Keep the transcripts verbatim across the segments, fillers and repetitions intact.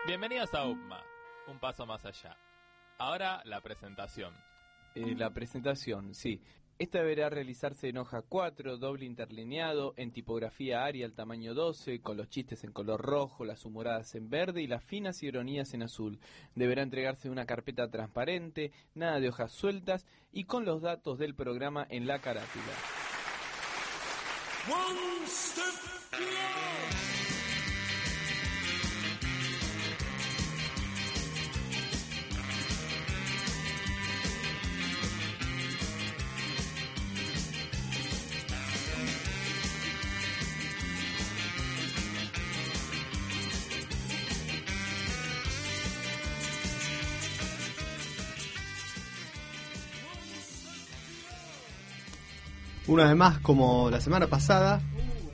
Bienvenidos a U P M A, un paso más allá. Ahora la presentación. Eh, la presentación, sí. Esta deberá realizarse en hoja cuatro, doble interlineado, en tipografía Arial tamaño doce, con los chistes en color rojo, las humoradas en verde y las finas ironías en azul. Deberá entregarse en una carpeta transparente, nada de hojas sueltas y con los datos del programa en la carátula. One step beyond. Una vez más, como la semana pasada,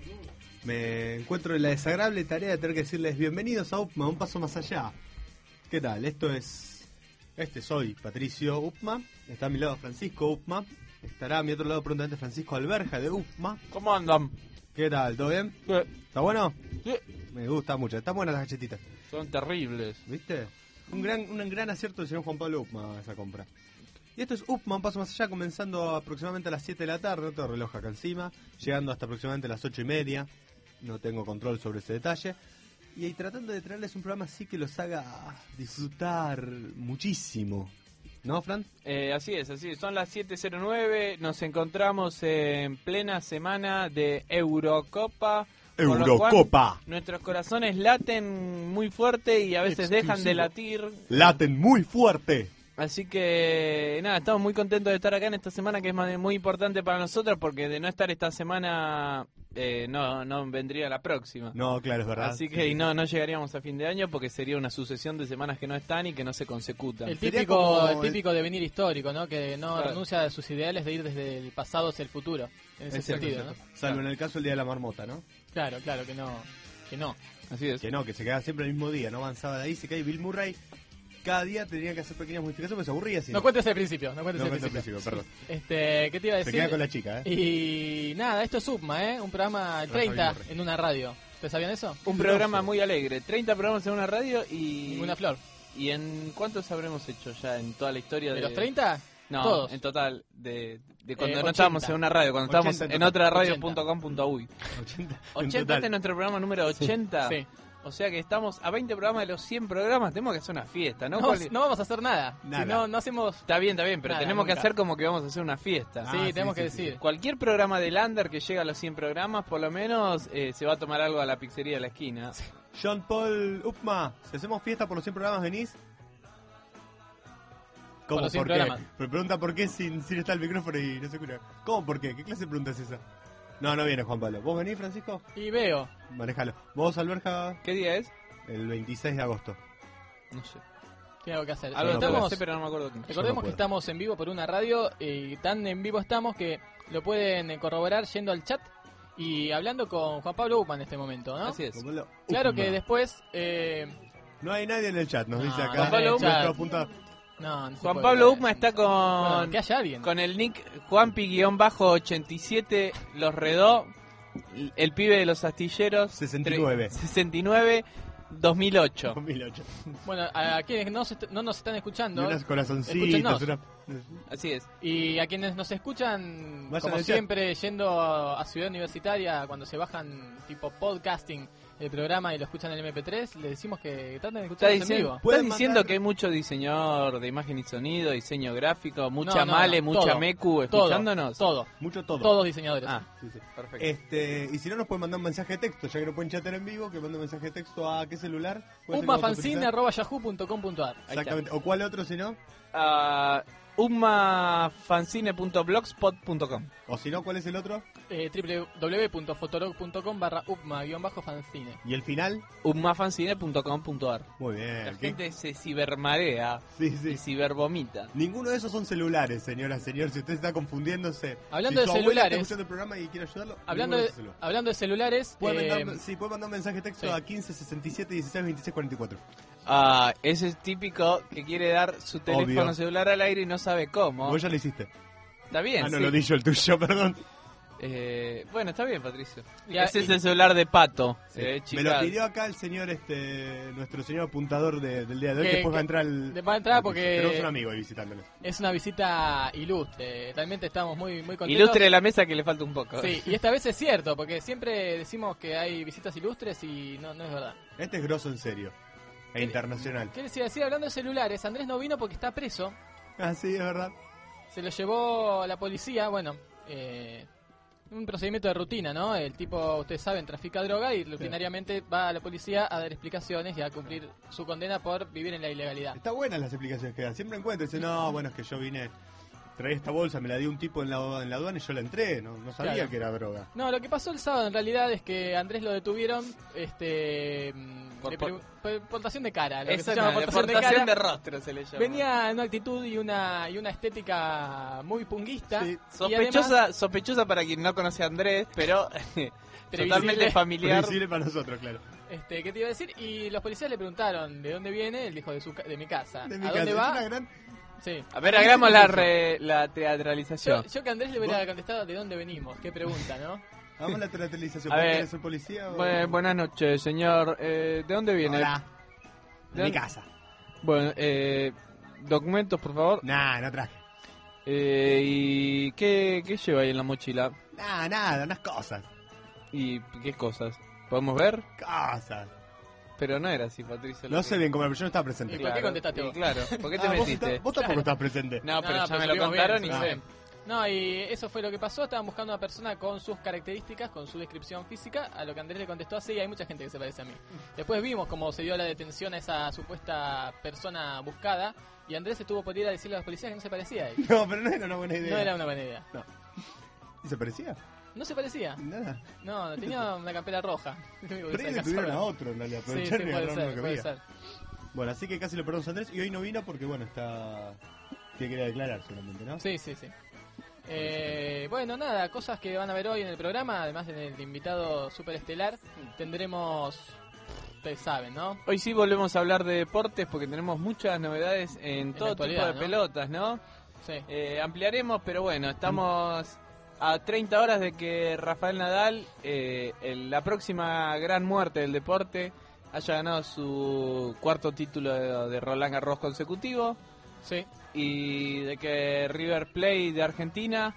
me encuentro en la desagradable tarea de tener que decirles bienvenidos a U P M A, un paso más allá. ¿Qué tal? Esto es... Este soy Patricio U P M A, está a mi lado Francisco U P M A, estará a mi otro lado prontamente Francisco Alberja de U P M A. ¿Cómo andan? ¿Qué tal? ¿Todo bien? Sí. ¿Está bueno? Sí. Me gusta mucho, están buenas las galletitas. Son terribles. ¿Viste? Un gran, un gran acierto del señor Juan Pablo U P M A esa compra. Y esto es U P M A, un paso más allá, comenzando aproximadamente a las siete de la tarde, no tengo reloj acá encima, llegando hasta aproximadamente las ocho y media, no tengo control sobre ese detalle, y ahí tratando de traerles un programa así que los haga disfrutar muchísimo. ¿No, Fran? Eh, así es, así es. Son las siete cero nueve, nos encontramos en plena semana de Eurocopa. Con lo cual, Eurocopa. nuestros corazones laten muy fuerte y a veces Exclusivo. dejan de latir. Laten muy fuerte. Así que nada, estamos muy contentos de estar acá en esta semana que es muy importante para nosotros porque de no estar esta semana eh, no no vendría la próxima. No, claro, es verdad. Así que sí. y no no llegaríamos a fin de año porque sería una sucesión de semanas que no están y que no se consecutan. El Sería típico, como el típico devenir histórico, ¿no? Que no Claro. renuncia a sus ideales de ir desde el pasado hacia el futuro. En ese Es cierto, sentido, es cierto. ¿no? Salvo en el caso del Día de la Marmota, ¿no? Claro, claro, que no. Que no. Así es. Que no, que se quedaba siempre el mismo día, no avanzaba de ahí, se cae Bill Murray. Cada día tenía que hacer pequeñas modificaciones porque se aburría. Si No cuentes el principio, no cuentes No el cuento el principio. principio, perdón. Este, ¿qué te iba a Se decir? queda con la chica, ¿eh? Y nada, esto es U P M A, ¿eh? Un programa Rafa treinta Villarreal. en una radio. ¿Ustedes sabían eso? Un programa muy alegre, treinta programas en una radio y Ninguna flor. ¿Y en cuántos habremos hecho ya en toda la historia de, ¿De los treinta? No, Todos. en total de, de cuando Eh, no ochenta. estábamos en una radio, cuando estábamos ochenta en en total. otra radio punto com punto uy. ochenta. En ochenta total. este es nuestro programa número ochenta. Sí. O sea que estamos a veinte programas de los cien programas, tenemos que hacer una fiesta, ¿no? No, ¿Cuál- no vamos a hacer nada. Nada. Si no, no hacemos... Está bien, está bien, pero Nada, tenemos que nunca. hacer como que vamos a hacer una fiesta. Ah, sí, sí, tenemos sí, que sí, decir. Cualquier programa de Lander que llega a los cien programas, por lo menos, eh, se va a tomar algo a la pizzería de la esquina. John Paul U P M A, si hacemos fiesta por los cien programas, ¿venís? ¿Cómo? Por los cien ¿Por qué? programas. Me pregunta por qué sin, sin estar el micrófono y no se cura. ¿Cómo? ¿Por qué? ¿Qué clase de pregunta es esa? No, no viene Juan Pablo. ¿Vos venís, Francisco? Y veo. Manejalo. ¿Vos, Alberja? ¿Qué día es? El veintiséis de agosto. No sé. Tiene algo que hacer. Algo no tengo Estamos- que hacer, pero no me acuerdo quién. Recordemos Yo no que puedo. estamos en vivo por una radio y tan en vivo estamos que lo pueden eh, corroborar yendo al chat y hablando con Juan Pablo Upa en este momento, ¿no? Así es. Juan Pablo Claro U P M A. que después... Eh, No hay nadie en el chat, nos No, dice no acá. Juan Pablo nuestro Chat. apuntado. no, no se Juan puede Pablo creer. Upma está con, Bueno, que haya alguien. con el nick Juanpi-ochenta y siete, los redó, el pibe de los astilleros. sesenta y nueve. tre- sesenta y nueve, dos mil ocho. dos mil ocho. Bueno, a quienes no, se est- no nos están Y escuchando unas corazoncitas. Escúchenos. Una... Así es. y a quienes nos escuchan, Vayan como al chat. siempre, yendo a Ciudad Universitaria, cuando se bajan tipo podcasting el programa y lo escuchan en el eme pe tres, les decimos que traten de Está escucharnos en diciendo, vivo. Pueden estás diciendo mandar- que hay mucho diseñador de imagen y sonido, diseño gráfico, mucha No, no, male, no, mucha todo, mecu Todo, escuchándonos. todo, Mucho todo. todos diseñadores. Ah, Sí, sí. perfecto. Este, y si no nos pueden mandar un mensaje de texto, ya que no pueden chatear en vivo, que manden un mensaje de texto a qué celular. ¿Cuál es el que vamos a upmafanzine utilizar? arroba yahoo punto com punto ar. Ahí está. Exactamente. ¿O cuál otro si no? Uh, ummafanzine punto blogspot punto com. O si no, ¿cuál es el otro? Eh, doble u doble u doble u punto fotolog punto com barra upma-fanzine. ¿Y el final? ummafanzine punto com punto ar. Muy bien. La ¿Qué? gente se cibermarea Sí, y sí. cibervomita. Ninguno de esos son celulares, señora, señor. Si usted está confundiéndose. Hablando si de su abuela celulares- está escuchando el programa y quiere ayudarlo, Hablando ninguno de, es celular. hablando de celulares, Puede eh, mandar, sí, puede mandar un mensaje de texto sí. a quince sesenta y siete dieciséis veintiséis cuarenta y cuatro. Ah, ese es típico que quiere dar su teléfono Obvio. celular al aire y no sabe cómo. Vos ya lo hiciste. Está bien, ah, no sí. lo di yo el tuyo, perdón. Eh, bueno, está bien, Patricio. Ya, Ese y- es el celular de Pato. Sí. eh, Me lo chicas. pidió acá el señor, este, nuestro señor apuntador de- del día de hoy, Que- que después va a que- entrar el... de- va a entrar porque- Tenemos un amigo ahí visitándonos. Es una visita ilustre. Realmente estamos muy, muy contentos. Ilustre la mesa que le falta un poco. Sí, y esta vez es cierto, porque siempre decimos que hay visitas ilustres y no, no es verdad. Este es grosso en serio. E ¿Qué- internacional. ¿Qué les iba a decir? Hablando de celulares, Andrés no vino porque está preso. Ah, sí, es verdad. Se lo llevó la policía, bueno, eh, un procedimiento de rutina, ¿no? El tipo, ustedes saben, trafica droga y rutinariamente va a la policía a dar explicaciones y a cumplir su condena por vivir en la ilegalidad. Está buenas las explicaciones que da. Siempre encuentro, dice, no, bueno, es que yo vine, traí esta bolsa, me la dio un tipo en la, en la aduana y yo la entré, no, no sabía Claro. que era droga. No, lo que pasó el sábado en realidad es que Andrés lo detuvieron este Por- le por- pregu- por portación de cara, lo que se Esa llama es portación de deportación cara. de rostro se le llama. Venía en una actitud y una y una estética muy punguista. Sí. y Sospechosa, además, sospechosa para quien no conoce a Andrés, pero Previsible. totalmente familiar. Previsible para nosotros, claro. este, ¿qué te iba a decir? Y los policías le preguntaron de dónde viene, él dijo de, su, ca- de mi casa. De mi ¿A casa. dónde Es va? una gran... Sí. A ver, hagamos la, re- la teatralización. Yo, yo que a Andrés le hubiera contestado de dónde venimos, qué pregunta, ¿no? Vamos a la teatralización. A ¿Vos ver. querés ser policía o...? Bu- buenas noches, señor. Eh, ¿De dónde viene? Hola. De mi ¿De- casa. Bueno, eh, documentos, por favor. Nah, no traje. Eh, ¿Y qué, qué lleva ahí en la mochila? Nah, nada, unas cosas. ¿Y qué cosas? ¿Podemos ver? Cosas. Pero no era así, Patricio. lo No que- sé bien cómo era, pero yo no estaba presente. ¿Y por qué contestaste y vos? Claro, ¿por qué te Ah, vos, metiste? está- vos tampoco estabas presente. No, pero No, ya me lo supimos contaron bien, y supimos sé. bien. No, y eso fue lo que pasó. Estaban buscando una persona con sus características, con su descripción física. A lo que Andrés le contestó así, hay mucha gente que se parece a mí. Después vimos cómo se dio la detención a esa supuesta persona buscada. Y Andrés estuvo por ir a decirle a los policías que no se parecía a él. No, pero no era una buena idea. No era una buena idea. ¿Y se parecía? No se parecía. Nada. No, tenía una campera roja. Lo único que Pero se ellos le alcanzó tuvieron ver. a otro, en realidad. Sí, sí, Aprovecharon y puede agarraron lo ser, que puede había. ser. Bueno, así que casi lo perdonamos a Andrés. Y hoy no vino porque, bueno, está... Tiene que ir a declarar solamente, ¿no? Sí, sí, sí. Eh, bueno, nada, cosas que van a ver hoy en el programa, además en el invitado superestelar, tendremos, ustedes saben, ¿no? Hoy sí volvemos a hablar de deportes porque tenemos muchas novedades en, la todo tipo actualidad, de ¿no? pelotas, ¿no? Sí. Eh, ampliaremos, pero bueno, estamos a treinta horas de que Rafael Nadal, eh, el- la próxima gran muerte del deporte, haya ganado su cuarto título de, de Roland Garros consecutivo Sí, y de que River Plate de Argentina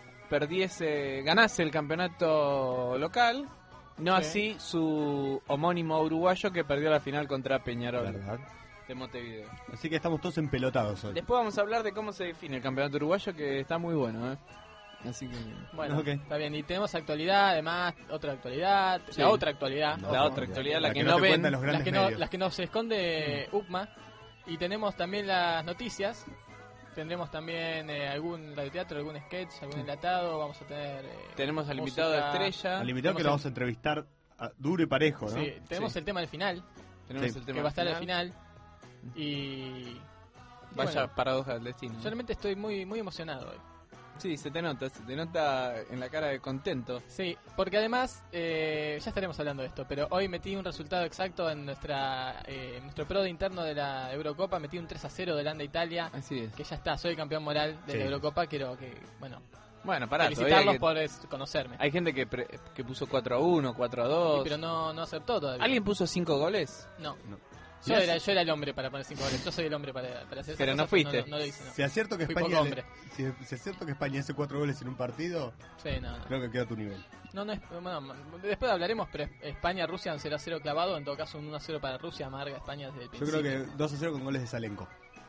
perdiese, ganase el campeonato local, no Sí. así su homónimo uruguayo que perdió la final contra Peñarol ¿Verdad? de Montevideo. Así que estamos todos empelotados hoy. Después vamos a hablar de cómo se define el campeonato uruguayo, que está muy bueno, ¿eh? Así que bueno, Ok. está bien. Y tenemos actualidad, además, otra actualidad, Sí. la otra actualidad, No, la otra actualidad, la, la que, que no no te ven. cuentan los las grandes que, no, medios. las que no se esconde U P M A. Y tenemos también las noticias. Tendremos también eh, algún radioteatro, algún sketch, algún enlatado. Vamos a tener. eh, Tenemos al música. invitado de estrella. Al invitado que tenemos lo vamos a entrevistar a duro y parejo, ¿no? Sí, tenemos Sí. el tema del final, Tenemos Sí. el tema que va a estar al final. final. Y. Vaya bueno, paradoja del destino. yo ¿no? realmente estoy muy, muy emocionado hoy. Sí, se te nota, se te nota en la cara de contento. Sí, porque además, eh, ya estaremos hablando de esto, pero hoy metí un resultado exacto en nuestra eh, nuestro pro de interno de la Eurocopa, metí un tres a cero delante de Italia, Así es. que ya está, soy campeón moral de Sí. la Eurocopa, quiero que, bueno, Bueno, pará, felicitarlos todavía que- por es- conocerme. hay gente que, pre- que puso cuatro a uno, cuatro a Sí, dos. pero no, no aceptó todavía. ¿Alguien puso cinco goles? No. No. Yo ¿Y era, hace- yo era el hombre para poner cinco goles, yo soy el hombre para, para hacer esa Pero cosa, no fuiste. No, no lo hice, no. Si es cierto que Fui España poco le- hombre. si, si es cierto que España hace cuatro goles en un partido, Sí, no, no. creo que queda a tu nivel. No, no es, bueno, después hablaremos, pero España-Rusia un cero a cero clavado, en todo caso un uno a cero para Rusia, amarga España desde el Yo principio. creo que dos a cero con goles de Salenko.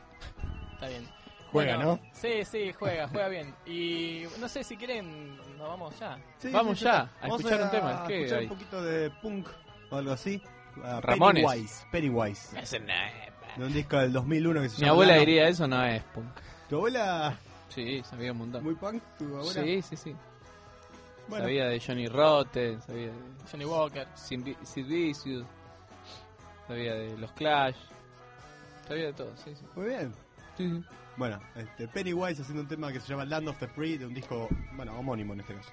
Está bien. Juega, Bueno, ¿no? Sí, sí, juega, juega bien. Y no sé si quieren, nos vamos ya. Sí, Vamos sí, ya, sí. a Vamos escuchar un a tema. ¿Qué escuchar hay? un poquito de punk o algo así. A Ramones. Pennywise. Pennywise. Ese no es. De un disco del dos mil uno que se Mi llama abuela Lano. diría eso no es punk. ¿Tu abuela Sí, sabía un montón. muy punk? ¿Tu abuela? Sí, sí, sí. Bueno, Sabía de Johnny Rotten, sabía de Johnny Walker. Sid Sid Vicious, sabía de los Clash, sabía de todo, sí, sí. muy bien. Sí, sí. Bueno, este, Pennywise haciendo un tema que se llama Land of the Free, de un disco, bueno, homónimo en este caso.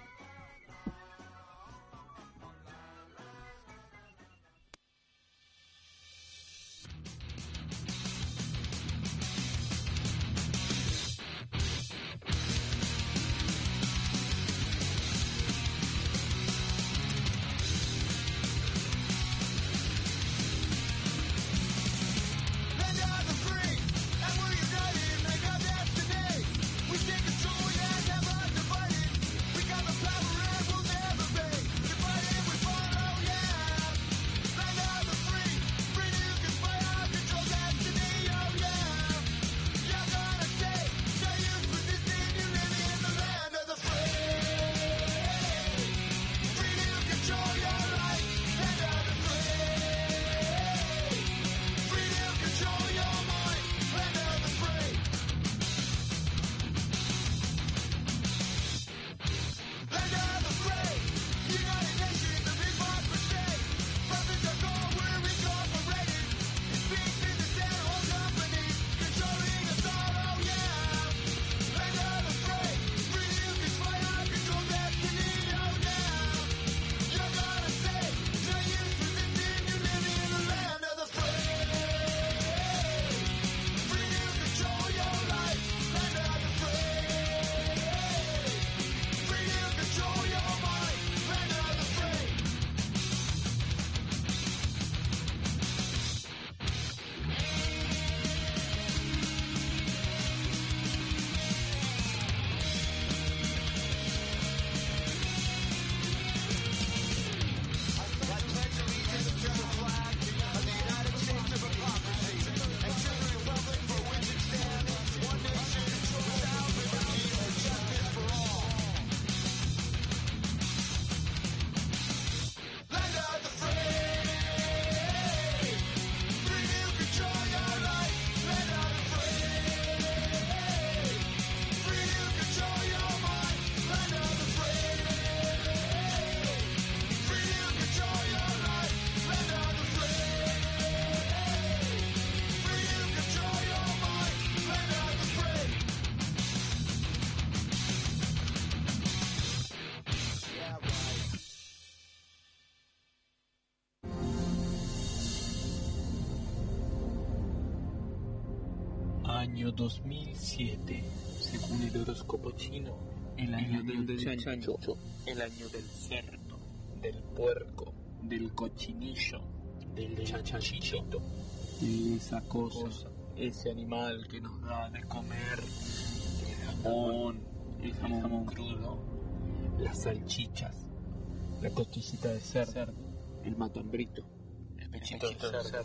Año dos mil siete, según el horóscopo chino, el año del, del chancho, el año del cerdo, del puerco, del cochinillo, del chanchito, esa cosa, ese animal que nos da de comer, el jamón, el jamón crudo, las salchichas, la costillita de cerdo, el matambrito, el pechito de cerdo.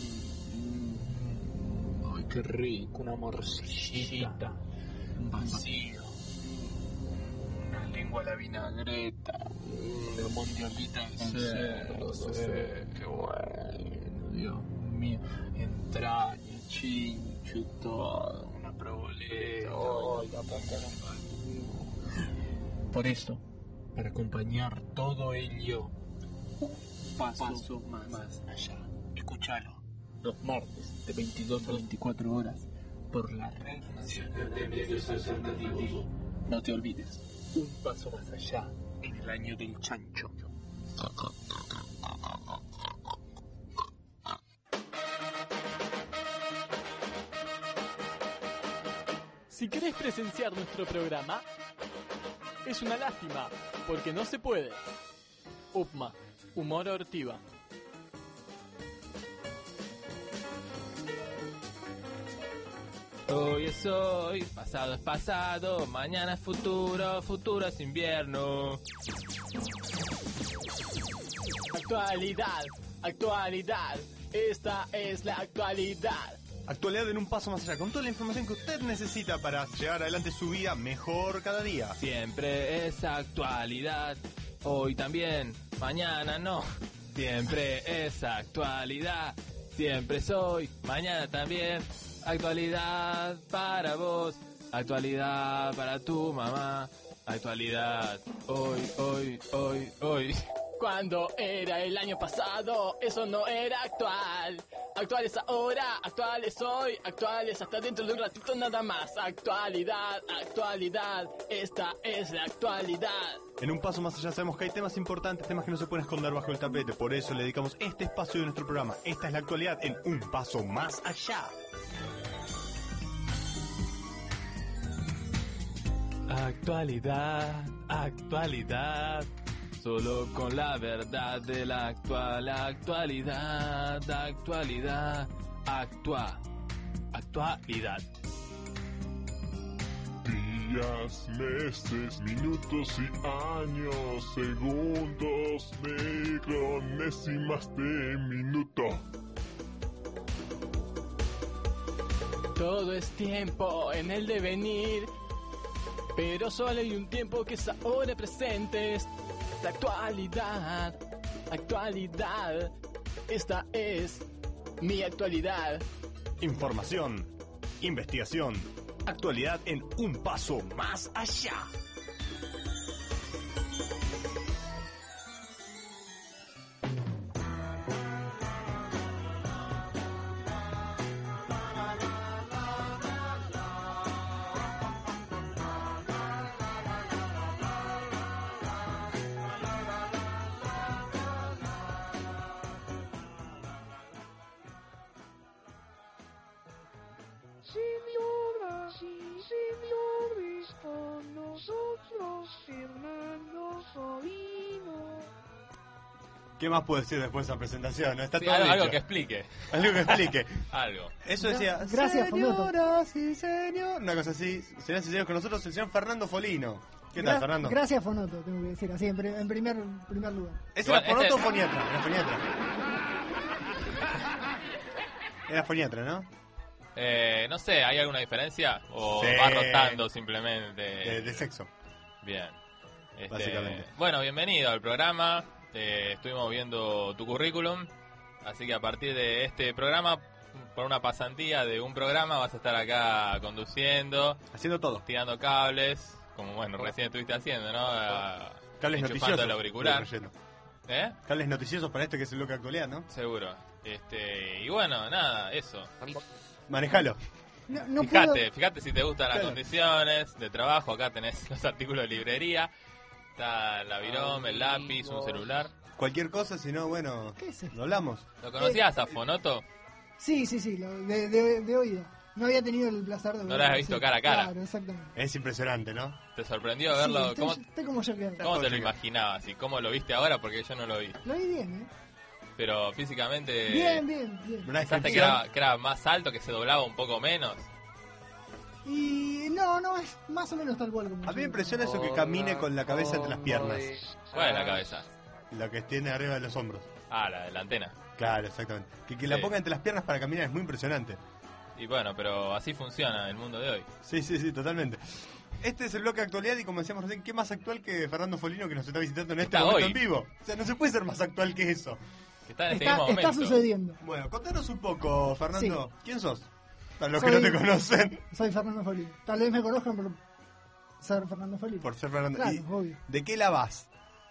Ay, qué rico, una morcillita, un vacío, una lengua a la vinagreta, una mondialita de cerdo, qué bueno, Dios mío, entraña, chincho, todo, una proboleta, ay, la punta de un palito. Por eso, para acompañar todo ello, un paso, paso más, más allá. Escúchalo. Los martes de veintidós a veinticuatro horas por la Red Nacional de Medios Alternativos. No te olvides, un paso más allá en el año del chancho. Si querés presenciar nuestro programa, es una lástima, porque no se puede. Upma, humor ortiva. Hoy es hoy, pasado es pasado, mañana es futuro, futuro es invierno. Actualidad, actualidad, esta es la actualidad. Actualidad en un paso más allá, con toda la información que usted necesita para llevar adelante su vida mejor cada día. Siempre es actualidad, hoy también, mañana no. Siempre es actualidad, siempre soy, mañana también. Actualidad para vos, actualidad para tu mamá, actualidad hoy, hoy, hoy, hoy. Cuando era el año pasado, eso no era actual. Actual es ahora, actual es hoy, actual es hasta dentro de un ratito nada más. Actualidad, actualidad, esta es la actualidad. En un paso más allá sabemos que hay temas importantes, temas que no se pueden esconder bajo el tapete. Por eso le dedicamos este espacio de nuestro programa. Esta es la actualidad en un paso más allá. Actualidad, actualidad, solo con la verdad de la actual actualidad, actualidad, actua, actualidad. Días, meses, minutos y años, segundos, micronésimas de minuto. Todo es tiempo en el devenir, pero solo hay un tiempo que es ahora presente. Es la actualidad, actualidad, esta es mi actualidad. Información, investigación, actualidad en un paso más allá. Señoras y señores, con nosotros Fernando Sabino. ¿Qué más puedo decir después de esa presentación? ¿No? Está Sí, todo algo, dicho. algo que explique. Algo que explique. Algo. Eso decía, Gracias, señoras y señor. Una cosa así. Señoras y señores, con nosotros el señor Fernando Folino. ¿Qué tal, Gra- Fernando? Gracias, Fonoto, tengo que decir así, en, pri- en primer, primer lugar. ¿Es Igual, era Fonoto este- o Foniatra? Era Foniatra. Era Foniatra, ¿no? Eh, no sé, ¿hay alguna diferencia? ¿O Sí. va rotando simplemente? De, de sexo. Bien. Este, Básicamente. Bueno, bienvenido al programa. Eh, estuvimos viendo tu currículum. Así que a partir de este programa, por una pasantía de un programa, vas a estar acá conduciendo, Haciendo todo. tirando cables, como bueno, recién estuviste haciendo, ¿no? A- Cables enchufando noticiosos. el auricular. Estoy relleno. ¿Eh? Cables noticiosos para este que es el bloque de actualidad, ¿no? Seguro. Este, y bueno, nada, eso. Manejalo. No, no Fíjate, puedo, fíjate si te gustan las Claro. condiciones de trabajo. Acá tenés los artículos de librería. Está la virome, el lápiz, un celular. Cualquier cosa, si no, bueno, ¿Qué es esto? lo hablamos. ¿Lo conocías a Fonoto? Sí, sí, sí, lo- de, de, de oído. no había tenido el placer de No verlo, lo has visto sí. cara a cara. Claro, exactamente. Es impresionante, ¿no? ¿Te sorprendió verlo? Sí, estoy, ¿Cómo, estoy como yo quiero. cómo te lo imaginabas? ¿Y cómo lo viste ahora? Porque yo no lo vi. Lo vi bien, ¿eh? Pero físicamente... Bien, bien, bien. Una ¿Pensaste que descripción. era, que era más alto, que se doblaba un poco menos? Y no, no, es más o menos tal cual como A mí me yo. impresiona eso que camine con la cabeza entre las piernas. ¿Cuál es la cabeza? La que tiene arriba de los hombros. Ah, la de la antena. Claro, exactamente. Que, que la Sí. ponga entre las piernas para caminar es muy impresionante. Y bueno, pero así funciona el mundo de hoy. Sí, sí, sí, totalmente. Este es el bloque de actualidad y como decíamos recién, ¿qué más actual que Fernando Folino que nos está visitando en este Está momento hoy. en vivo? O sea, no se puede ser más actual que eso. Que está en este Está, mismo está momento. sucediendo. Bueno, contanos un poco, Fernando. ¿Quién sos? Para los que Soy- no te conocen. Soy Fernando Folino. Tal vez me conozcan por ser Fernando Folino. Por ser Fernando. Claro, ¿Y obvio. de qué la vas?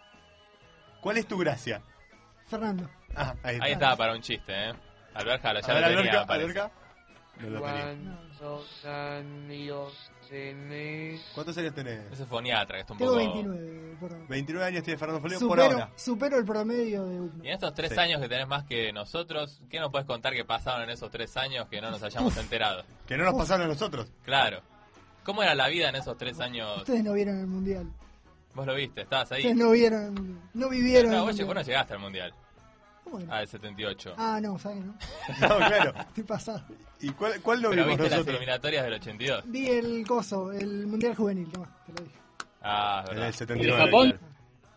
¿Cuál es tu gracia? Fernando. Ah, ahí está. Ahí estaba para un chiste, ¿eh? Alberja ya A ver, lo tenía, Alberca, parece. Alberca. No lo tenía. ¿Cuántos años tenés? ¿Cuántos años tenés? Ese es foniatra, que está un Tengo poco... veintinueve, perdón. veintinueve años tiene Fernando Folino por Supero, ahora. supero el promedio de Ucma. Y en estos tres Sí. años que tenés más que nosotros, ¿qué nos puedes contar que pasaron en esos tres años que no nos hayamos enterado? Que no nos Uf. pasaron a nosotros. Claro. ¿Cómo era la vida en esos tres años? Ustedes no vieron el mundial. Vos lo viste, estabas ahí. Ustedes no vieron el mundial. No vivieron No, el vos, mundial. vos no llegaste al mundial. ¿Cómo que no? Ah, del setenta y ocho. Ah, no, ¿sabes? No. No, claro. Estoy pasado. ¿Y cuál, cuál no Pero vimos viste las nosotros? eliminatorias del ochenta y dos. Vi el coso, el mundial juvenil, toma, te lo dije. Ah, es En verdad. el setenta y nueve. Japón? claro.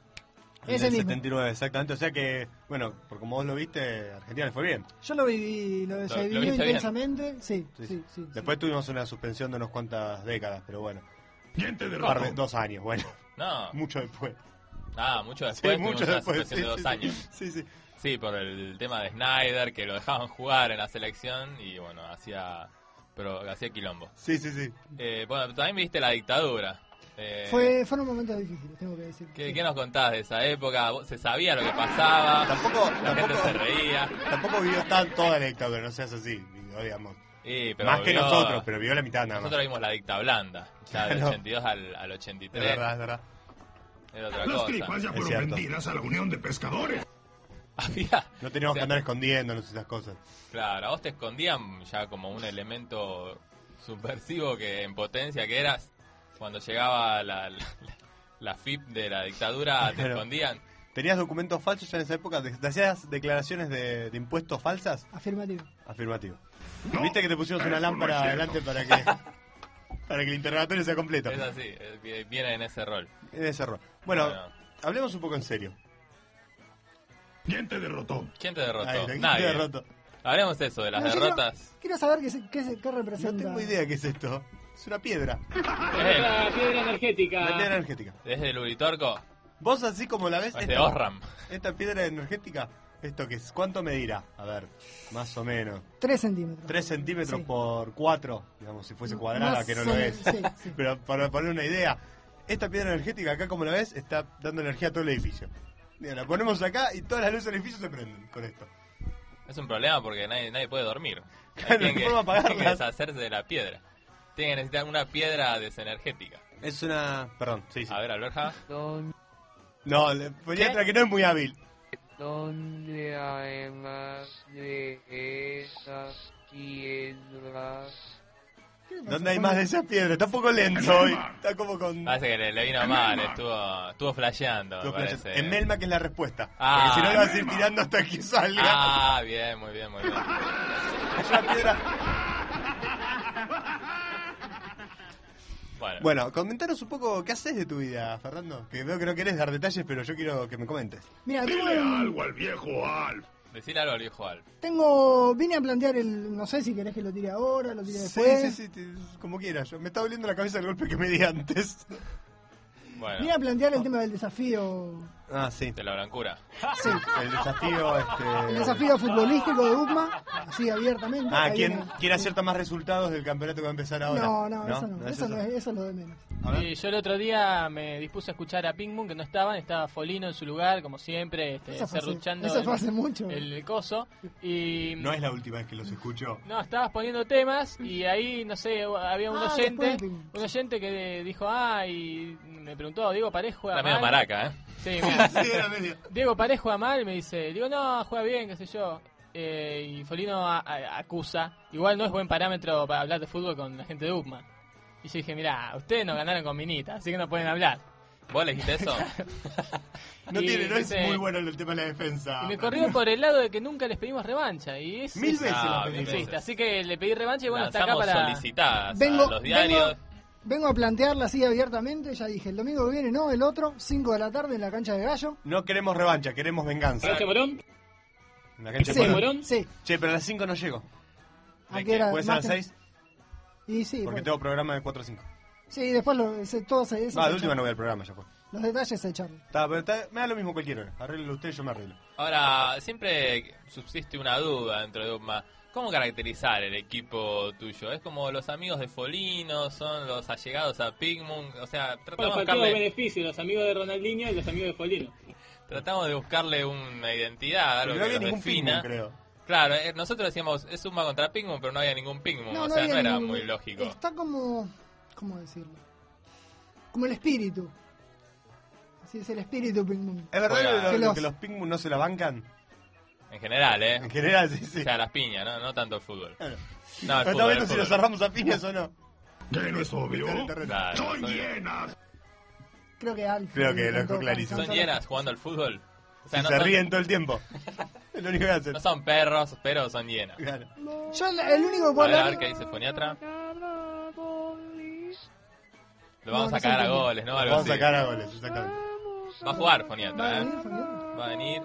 En Ese el mismo. setenta y nueve, exactamente. O sea que, bueno, por como vos lo viste, Argentina le fue bien. Yo lo viví, lo, se lo vivió viste bien. intensamente. Sí, Sí, sí, sí. sí. Después tuvimos una suspensión de unas cuantas décadas, pero bueno. ¿Quién te Un par de- derrotó? dos años, bueno. No. Mucho después. Ah, mucho Sí, después. mucho tuvimos una después. suspensión Sí, de dos sí, años. sí, sí. Sí, por el tema de Snyder, que lo dejaban jugar en la selección y bueno, hacía pero hacía quilombo. Sí, sí, sí. Eh, bueno, también viste la dictadura. Eh, Fue, fueron momentos difíciles, tengo que decir. ¿qué, Sí. qué nos contás de esa época? ¿Vos- ¿Se sabía lo que pasaba? Tampoco, La gente tampoco, se reía. tampoco vivió tan toda la dictadura, no seas así, digamos. Sí, pero Más que vio- nosotros, pero vivió la mitad nada más. Nosotros vimos la dicta blanda, ya del Claro. ochenta y dos al, al ochenta y Es tres. verdad, es verdad. Era otra Las cosa. tripas ya Es fueron cierto. vendidas a la Unión de Pescadores. Había, No teníamos o sea, que andar escondiéndonos esas cosas. Claro, a vos te escondían ya como un elemento subversivo que en potencia que eras. Cuando llegaba la, la, la F I P de la dictadura, te Claro. escondían. ¿Tenías documentos falsos ya en esa época? ¿Te hacías declaraciones de, de impuestos falsas? Afirmativo. Afirmativo. No, ¿Viste que te pusimos una eso no lámpara es adelante para que para que el interrogatorio sea completo? Es así, eh, viene en ese rol. En ese error. Bueno, Bueno. hablemos un poco en serio. ¿Quién te derrotó? ¿Quién te derrotó? Ahí está, ¿quién Nadie. te derrotó? Hablemos eso, de las No, yo derrotas. Quiero, quiero saber qué, se- qué, se- qué No representa. tengo idea qué es esto. Es una piedra. Es La piedra energética. Una piedra energética. ¿Es de Luritorco? Vos así como la ves, ¿O es de esta, Osram? esta piedra energética, ¿esto qué es? ¿Cuánto medirá? A ver, más o menos. Tres centímetros. tres centímetros Sí. por cuatro, digamos, si fuese cuadrada, Más que no o lo menos, es. sí, sí. Pero para poner una idea, esta piedra energética acá, como la ves, está dando energía a todo el edificio. Mira, la ponemos acá y todas las luces del edificio se prenden con esto. Es un problema porque nadie, nadie puede dormir. Claro, Tienen no que, podemos apagarlas. tienen que deshacerse de la piedra. Tienen que necesitar una piedra desenergética. Es una... Perdón, sí, sí. A ver, Alberja. ¿Dónde, No, le ponía ¿Qué? otra que no es muy hábil. dónde hay más de esas piedras? ¿Qué le pasa, ¿Dónde hay Juan? más de esa piedra? Está un poco lento hoy. Está como con... Parece que le, le vino mal, estuvo, estuvo flasheando, me Dos flechas. parece. En Melma que es la respuesta. Ah. Porque si no lo vas a ir tirando hasta que salga. Ah, bien, muy bien, muy bien. Es una piedra... Bueno, Bueno, comentaros un poco qué haces de tu vida, Fernando. Que veo que no querés dar detalles, pero yo quiero que me comentes. Mira, tengo, Dile un- algo al viejo Alf. decile algo al viejo Alf. tengo. Vine a plantear el. No sé si querés que lo tire ahora, lo tire Sí, después. sí, sí, te- como quieras. Yo, me está doliendo la cabeza el golpe que me di antes. Bueno, Vine a plantear el tema del desafío. Ah, sí. de la blancura. Sí. El desafío, este... El desafío futbolístico de UCMA, así abiertamente. Ah, Ahí ¿quién, viene- quién acierta más resultados del campeonato que va a empezar ahora? No, no, eso no. es eso, no es, eso es lo de menos. A ver. Y yo el otro día me dispuse a escuchar a Pink Moon, que no estaban, estaba Folino en su lugar, como siempre, este, Eso fue hace- serruchando eso fue el- hace mucho. el, el coso. Y No es la última vez que los escucho. no, estabas poniendo temas y ahí, no sé, había un Ah, oyente, después de Pink Moon. un oyente que dijo, ah, y me preguntó, Diego Parejo juega Está medio mal. maraca, ¿eh? Sí, mira, Sí, era medio. Diego Parejo juega mal, me dice, digo, no, juega bien, qué sé yo. eh, y Folino a- a- acusa, igual no es buen parámetro para hablar de fútbol con la gente de U P M A. Y yo dije, mirá, ustedes no ganaron con Minita, así que no pueden hablar. ¿Vos le dijiste eso? No Y tiene, no es dice- muy bueno el tema de la defensa. Y me corrió por el lado de que nunca les pedimos revancha. Y es, Mil es- veces Ah, la mil pedimos. existe. Así que le pedí revancha y bueno, está acá Lanzamos para... solicitadas Vengo, a los diarios. vengo, vengo a plantearla así abiertamente. Ya dije, el domingo que viene no, el otro, cinco de la tarde en la cancha de Gallo. No queremos revancha, queremos venganza. ¿Gracias, Morón? En la cancha Sí, de Morón. Morón? Sí. Che, pero a las cinco no llego. ¿A qué hora? ¿Puede ser a las Más seis? Y sí, Porque bueno. tengo programa de cuatro a cinco. Sí, después lo, ese, todo se, eso No, se de última charla. no voy al programa, ya fue. Los detalles se charlan. Está, pero está- me da lo mismo cualquier hora. Arréglelo usted, yo me arreglo. Ahora, siempre subsiste una duda dentro de U P M A. ¿Cómo caracterizar el equipo tuyo? ¿Es como los amigos de Folino? ¿Son los allegados a Pigmoon? O sea, tratamos de, Bueno, faltó buscarle, beneficios, los amigos de Ronaldinho y los amigos de Folino. tratamos de buscarle una identidad, algo Porque no que había los ningún defina. pingüino, creo. Claro, eh, nosotros decíamos, es U P M A contra Pigmoon, pero no había ningún Pigmoon. o sea, había no era ningún- muy lógico. Está como, ¿cómo decirlo? Como el espíritu. Así es el espíritu Ping Pong. ¿Es verdad Juega- que, Que los, los- que los Pingmoon no se la bancan? En general, ¿eh? En general, sí, sí. O sea, las piñas, ¿no? No tanto el fútbol. Bueno. No, el Pero está fútbol, viendo el si nos fútbol. cerramos a piñas o no. ¿Qué no es obvio? En el terreno. Claro, ¡Son son- llenas! Creo que Alf. Creo que lo intentó dejó clarísimo. ¿Son alcanzar- llenas jugando al fútbol? O sea, Y no se son, ríen todo el tiempo. Es lo único que hacen. no son perros, pero son llenas. Claro. Yo el, el único que A puedo ver, a ver hablar. qué dice Foniatra. Lo No, vamos no a se cagar a entendió. goles, ¿no? Algo Vamos a así. sacar a goles, exactamente. Va a jugar ¿Va Foniatra, a ¿eh? venir, Foniatra? Va a venir.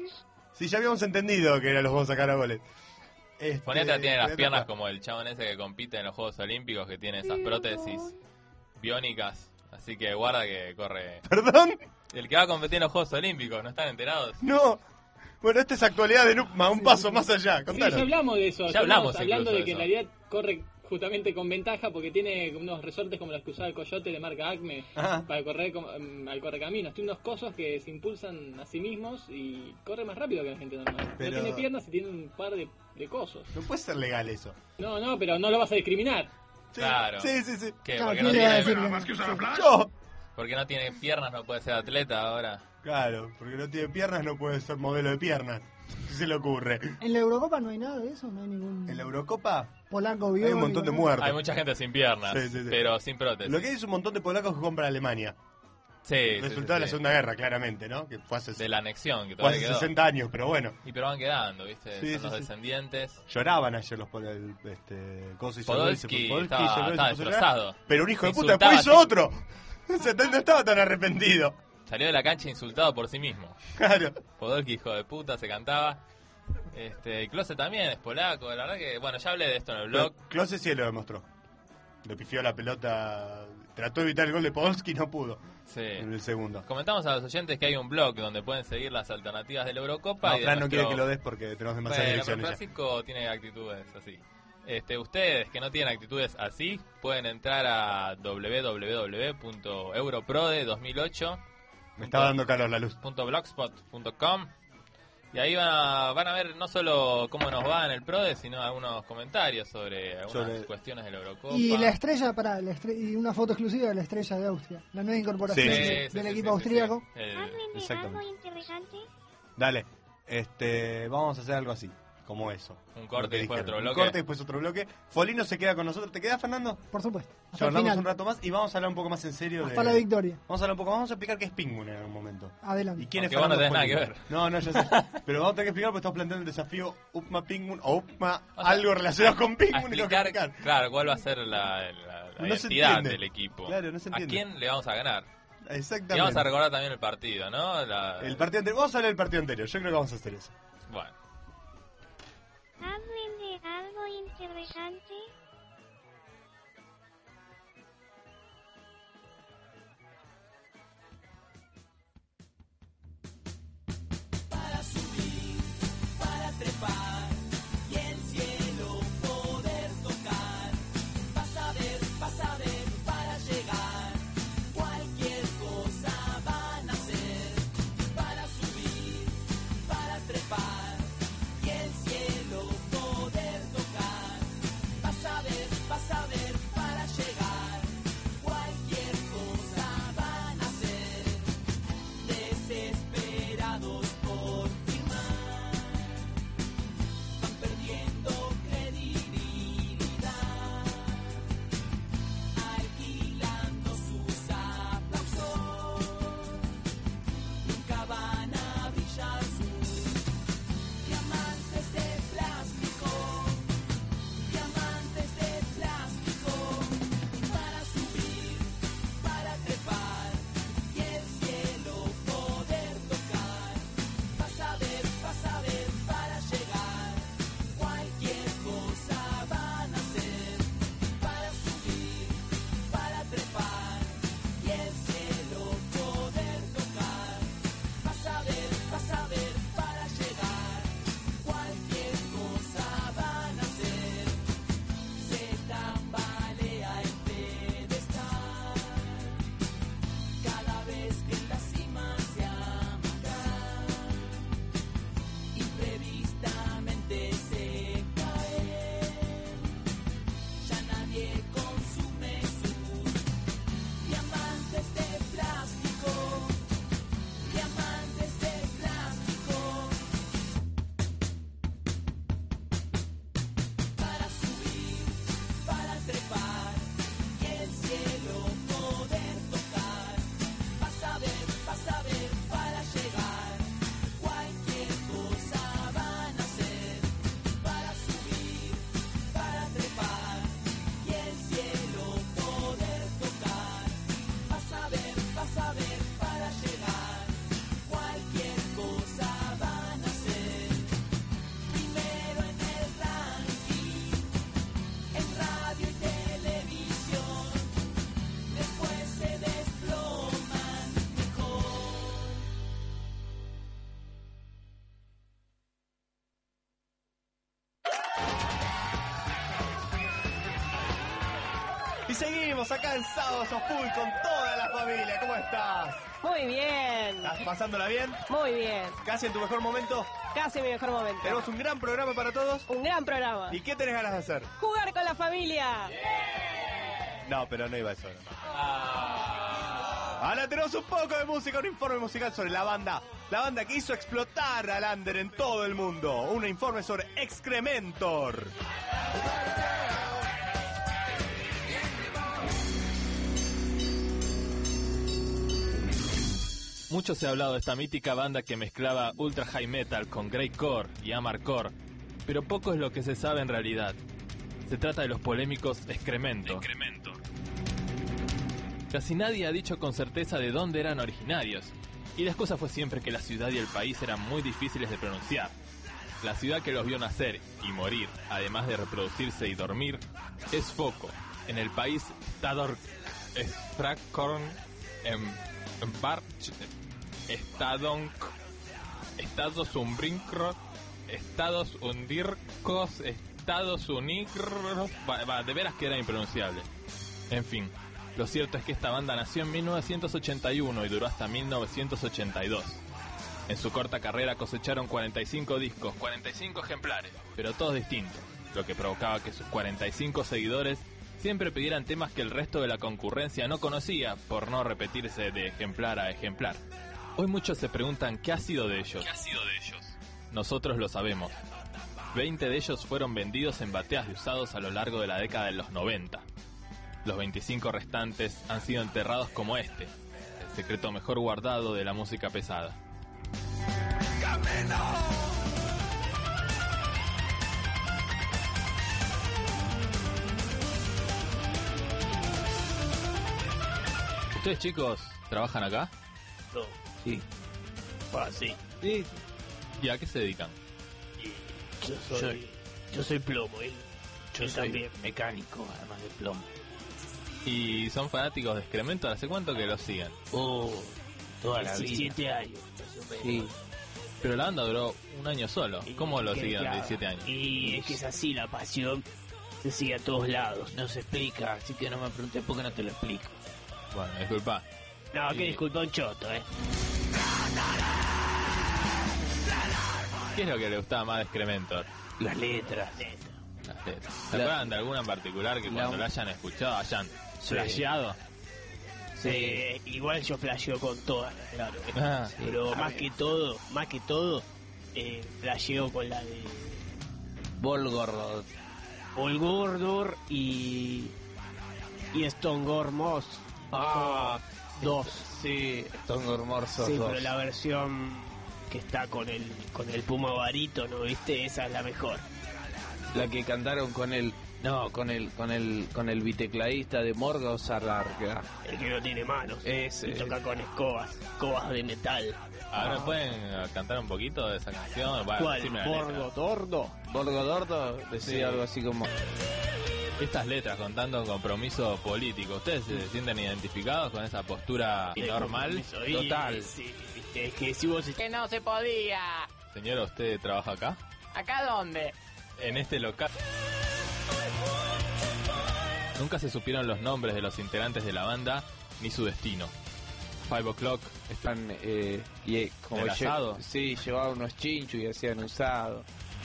Sí, ya habíamos entendido que era los vamos a sacar a goles. Este, Foniatra tiene las Foniatra piernas juega. como el chabón ese que compite en los Juegos Olímpicos, que tiene esas prótesis biónicas. Así que guarda que corre. ¿Perdón? El que va a competir en los Juegos Olímpicos, ¿no están enterados? No. Bueno, esta es actualidad de Nupma, un paso más allá. Sí, Contanos. ya hablamos de eso. Ya Estamos hablamos hablando incluso de que en de realidad corre justamente con ventaja porque tiene unos resortes como los que usaba el Coyote de marca Acme Ajá. para correr como, mm, al correcaminos. Tiene unos cosos que se impulsan a sí mismos y corre más rápido que la gente normal. Pero- No tiene piernas y tiene un par de, de cosos. No puede ser legal eso. No, no, pero no lo vas a discriminar. Sí, Claro. Sí, sí, sí. ¿Qué? Claro, Porque ¿quién no le va a tiene, decir? Nada más que usar a Flash. Yo. porque no tiene piernas, no puede ser atleta ahora. Claro, porque no tiene piernas, no puede ser modelo de piernas. ¿Qué se le ocurre? En la Eurocopa no hay nada de eso, no hay ningún En la Eurocopa polaco hay un montón de biónico, muertos. Hay mucha gente sin piernas, Sí, sí, sí. pero sin prótesis. Lo que hay es un montón de polacos que compran Alemania. Sí, sí, Resultado sí, de la sí. Segunda Guerra, claramente, ¿no? Que fue hace, De la anexión, que fue todavía hace quedó. sesenta años, pero bueno. Y pero van quedando, ¿viste? Sí, Son sí, los sí. descendientes. Lloraban ayer los pol- el, este, ¿cómo se hizo? Podolski Podolski estaba- lloró y se estaba puso a destrozado. llorar. Pero un hijo de puta Insultaba después hizo así. otro. O sea, no estaba tan arrepentido. Salió de la cancha insultado por sí mismo. Claro. Podolski, hijo de puta, se cantaba. Este, y Klose también es polaco, la verdad que, bueno, ya hablé de esto en el blog. Pero Klose sí lo demostró. Le pifió la pelota. Trató de evitar el gol de Podolski y no pudo. Sí. En el segundo. Comentamos a los oyentes que hay un blog donde pueden seguir las alternativas de la Eurocopa. No, y de Fran no nuestro- quiere que lo des porque tenemos demasiadas Bueno, pero direcciones ya. Francisco tiene actitudes así. Este, ustedes que no tienen actitudes así, pueden entrar a w w w punto europrode dos mil ocho Me estaba dando calor la luz. punto blogspot punto com y ahí van a, van a ver no solo cómo nos va en el Prode, sino algunos comentarios sobre algunas Sobre- cuestiones de la Eurocopa. Y la estrella, para y una foto exclusiva de la estrella de Austria, la nueva incorporación Sí, de- sí, del sí, sí, equipo sí, austríaco. sí. El- ¿Hablen de Exactamente. algo interesante? Dale. Este, vamos a hacer algo así. Como eso. Un corte Lo que y después dijeron. otro Un bloque. corte y después otro bloque. Folino se queda con nosotros. ¿Te quedas, Fernando? Por supuesto. Hasta Ya el hablamos final. un rato más y vamos a hablar un poco más en serio Hasta de... la victoria. Vamos a hablar un poco, vamos a explicar qué es Pingüin en algún momento. Adelante. ¿Y quién es Aunque vos no Fernando tenés nada Folino? que No, no, yo sé. Pero vamos a tener que explicar porque estamos planteando el desafío U P M A Pingüin o U P M A O sea, algo relacionado con a Pingüin y tengo que explicar, explicar. claro, cuál va a ser la, la- la No se identidad entiende. del equipo. Claro, no se ¿A entiende. quién le vamos a ganar? Exactamente. Y vamos a recordar también el partido, ¿no? La- El partido anterior. Vamos a hablar del partido anterior. Yo creo que vamos a hacer eso. Bueno. ¿Hablen de algo interesante? Para Y seguimos acá en Sábados a Full con toda la familia. ¿Cómo estás? Muy bien. ¿Estás pasándola bien? Muy bien. ¿Casi en tu mejor momento? Casi mi mejor momento. Tenemos un gran programa para todos. Un gran programa. ¿Y qué tenés ganas de hacer? Jugar con la familia. No, pero no iba eso. Ahora tenemos un poco de música, un informe musical sobre la banda. La banda que hizo explotar al under en todo el mundo. Un informe sobre Excrementor. Mucho se ha hablado de esta mítica banda que mezclaba ultra high metal con greycore y amarcore, pero poco es lo que se sabe en realidad. Se trata de los polémicos Excrementor. Casi nadie ha dicho con certeza de dónde eran originarios, y la excusa fue siempre que la ciudad y el país eran muy difíciles de pronunciar. La ciudad que los vio nacer y morir, además de reproducirse y dormir, es Foco. En el país Stador Sprakorn, en Barch, Stadonk, Estados Unbrincro, Estados Undircos, Estados Unigros, va, va, de veras que era impronunciable. En fin, lo cierto es que esta banda nació en mil novecientos ochenta y uno y duró hasta mil novecientos ochenta y dos. En su corta carrera cosecharon cuarenta y cinco discos, cuarenta y cinco ejemplares, pero todos distintos, lo que provocaba que sus cuarenta y cinco seguidores siempre pidieran temas que el resto de la concurrencia no conocía, por no repetirse de ejemplar a ejemplar. Hoy muchos se preguntan qué ha sido de ellos. ¿Qué ha sido de ellos? Nosotros lo sabemos. veinte de ellos fueron vendidos en bateas y usados a lo largo de la década de los noventa. Los veinticinco restantes han sido enterrados como este, el secreto mejor guardado de la música pesada. ¡Camino! ¿Ustedes, chicos, trabajan acá? No. Sí. Ah, sí. Sí. ¿Y a qué se dedican? Yo soy, yo soy plomo, ¿eh? Yo Yo soy también. mecánico, además de plomo. ¿Y son fanáticos de Excrementor? ¿Hace cuánto que los siguen? Oh, toda la vida. diecisiete años, más o menos. Sí. Pero la banda duró un año solo. ¿Cómo lo Que, siguen claro, diecisiete años? Y es que es así, la pasión se sigue a todos lados. No se explica, así que no me pregunté por qué no te lo explico. Bueno, disculpa. No, que Y- disculpa un choto, ¿eh? ¿Qué es lo que le gustaba más de Excrementor? Las letras. Las letras. ¿Se La- acuerdan de alguna en particular que La- cuando la hayan escuchado hayan Sí. flasheado? Sí. Eh, igual yo flasheo con todas, claro. ¿eh? Ah, Pero a más ver. que todo, más que todo, eh, flasheo con la de Volgorod. Olgordur y y Stongor Moss. Ah, dos. Sí, Stongor Morsos Sí, dos. pero la versión que está con el con el Puma barítono, ¿viste? Esa es la mejor. La que cantaron con el... No, con el con el con el bitecladista de Morgoth Alarga. El que no tiene manos. Ese. Y toca con escobas, escobas de metal. Ahora pueden eh, cantar un poquito de esa canción. Bueno, ¿Cuál? decime la letra. Borgo Tordo. Borgodordo decía Sí. algo así como... Estas letras con tanto compromiso político, ¿ustedes se sienten identificados con esa postura normal? Y- Total. Sí, viste, es que si vos Que no se podía. Señora, ¿usted trabaja acá? ¿Acá dónde? En este local. Nunca se supieron los nombres de los integrantes de la banda ni su destino. Five O'Clock Están, eh, y eh, como ¿El lle- asado? Sí, llevaban unos chinchos y hacían usado.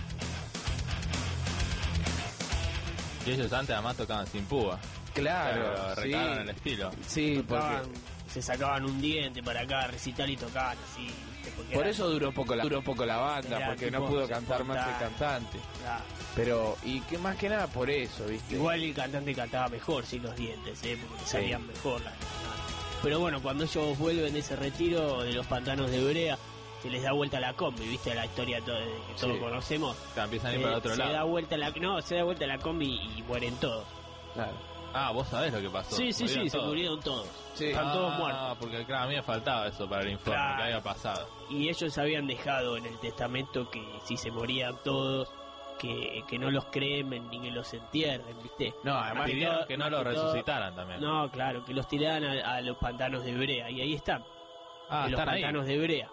y ellos antes además tocaban sin púa. Claro, Pero sí. recalaron el estilo. Sí, porque... tocaban, se sacaban un diente para cada recital y tocaban así. ¿viste? Porque Por era- eso duró poco la, duró poco la banda, Era porque tipo no pudo cantar más que espontáneo. cantante. Claro. Pero, y que más que nada por eso, ¿viste? Igual el cantante cantaba mejor sin los dientes, ¿eh? Porque le salían mejor las Pero bueno, cuando ellos vuelven de ese retiro de los pantanos de Brea, se les da vuelta la combi, ¿viste? La historia to- que todos Sí. conocemos. O sea, empiezan a ir Eh, para otro se lado. da vuelta la no, se da vuelta la combi y mueren todos. Claro. Ah, vos sabés lo que pasó. Sí, sí, Murieron sí, se todos. murieron todos. Sí. Están todos Ah, muertos. porque claro, a mí me faltaba eso para el informe, Claro. que había pasado. Y ellos habían dejado en el testamento que si se morían todos, que, que no los cremen ni que los entierren, ¿viste? No, además... Pidieron todo- que no más lo que todo- resucitaran también. No, claro, que los tiraran a, a los pantanos de Brea. Y ahí están, ah, en los están ahí. pantanos de Brea.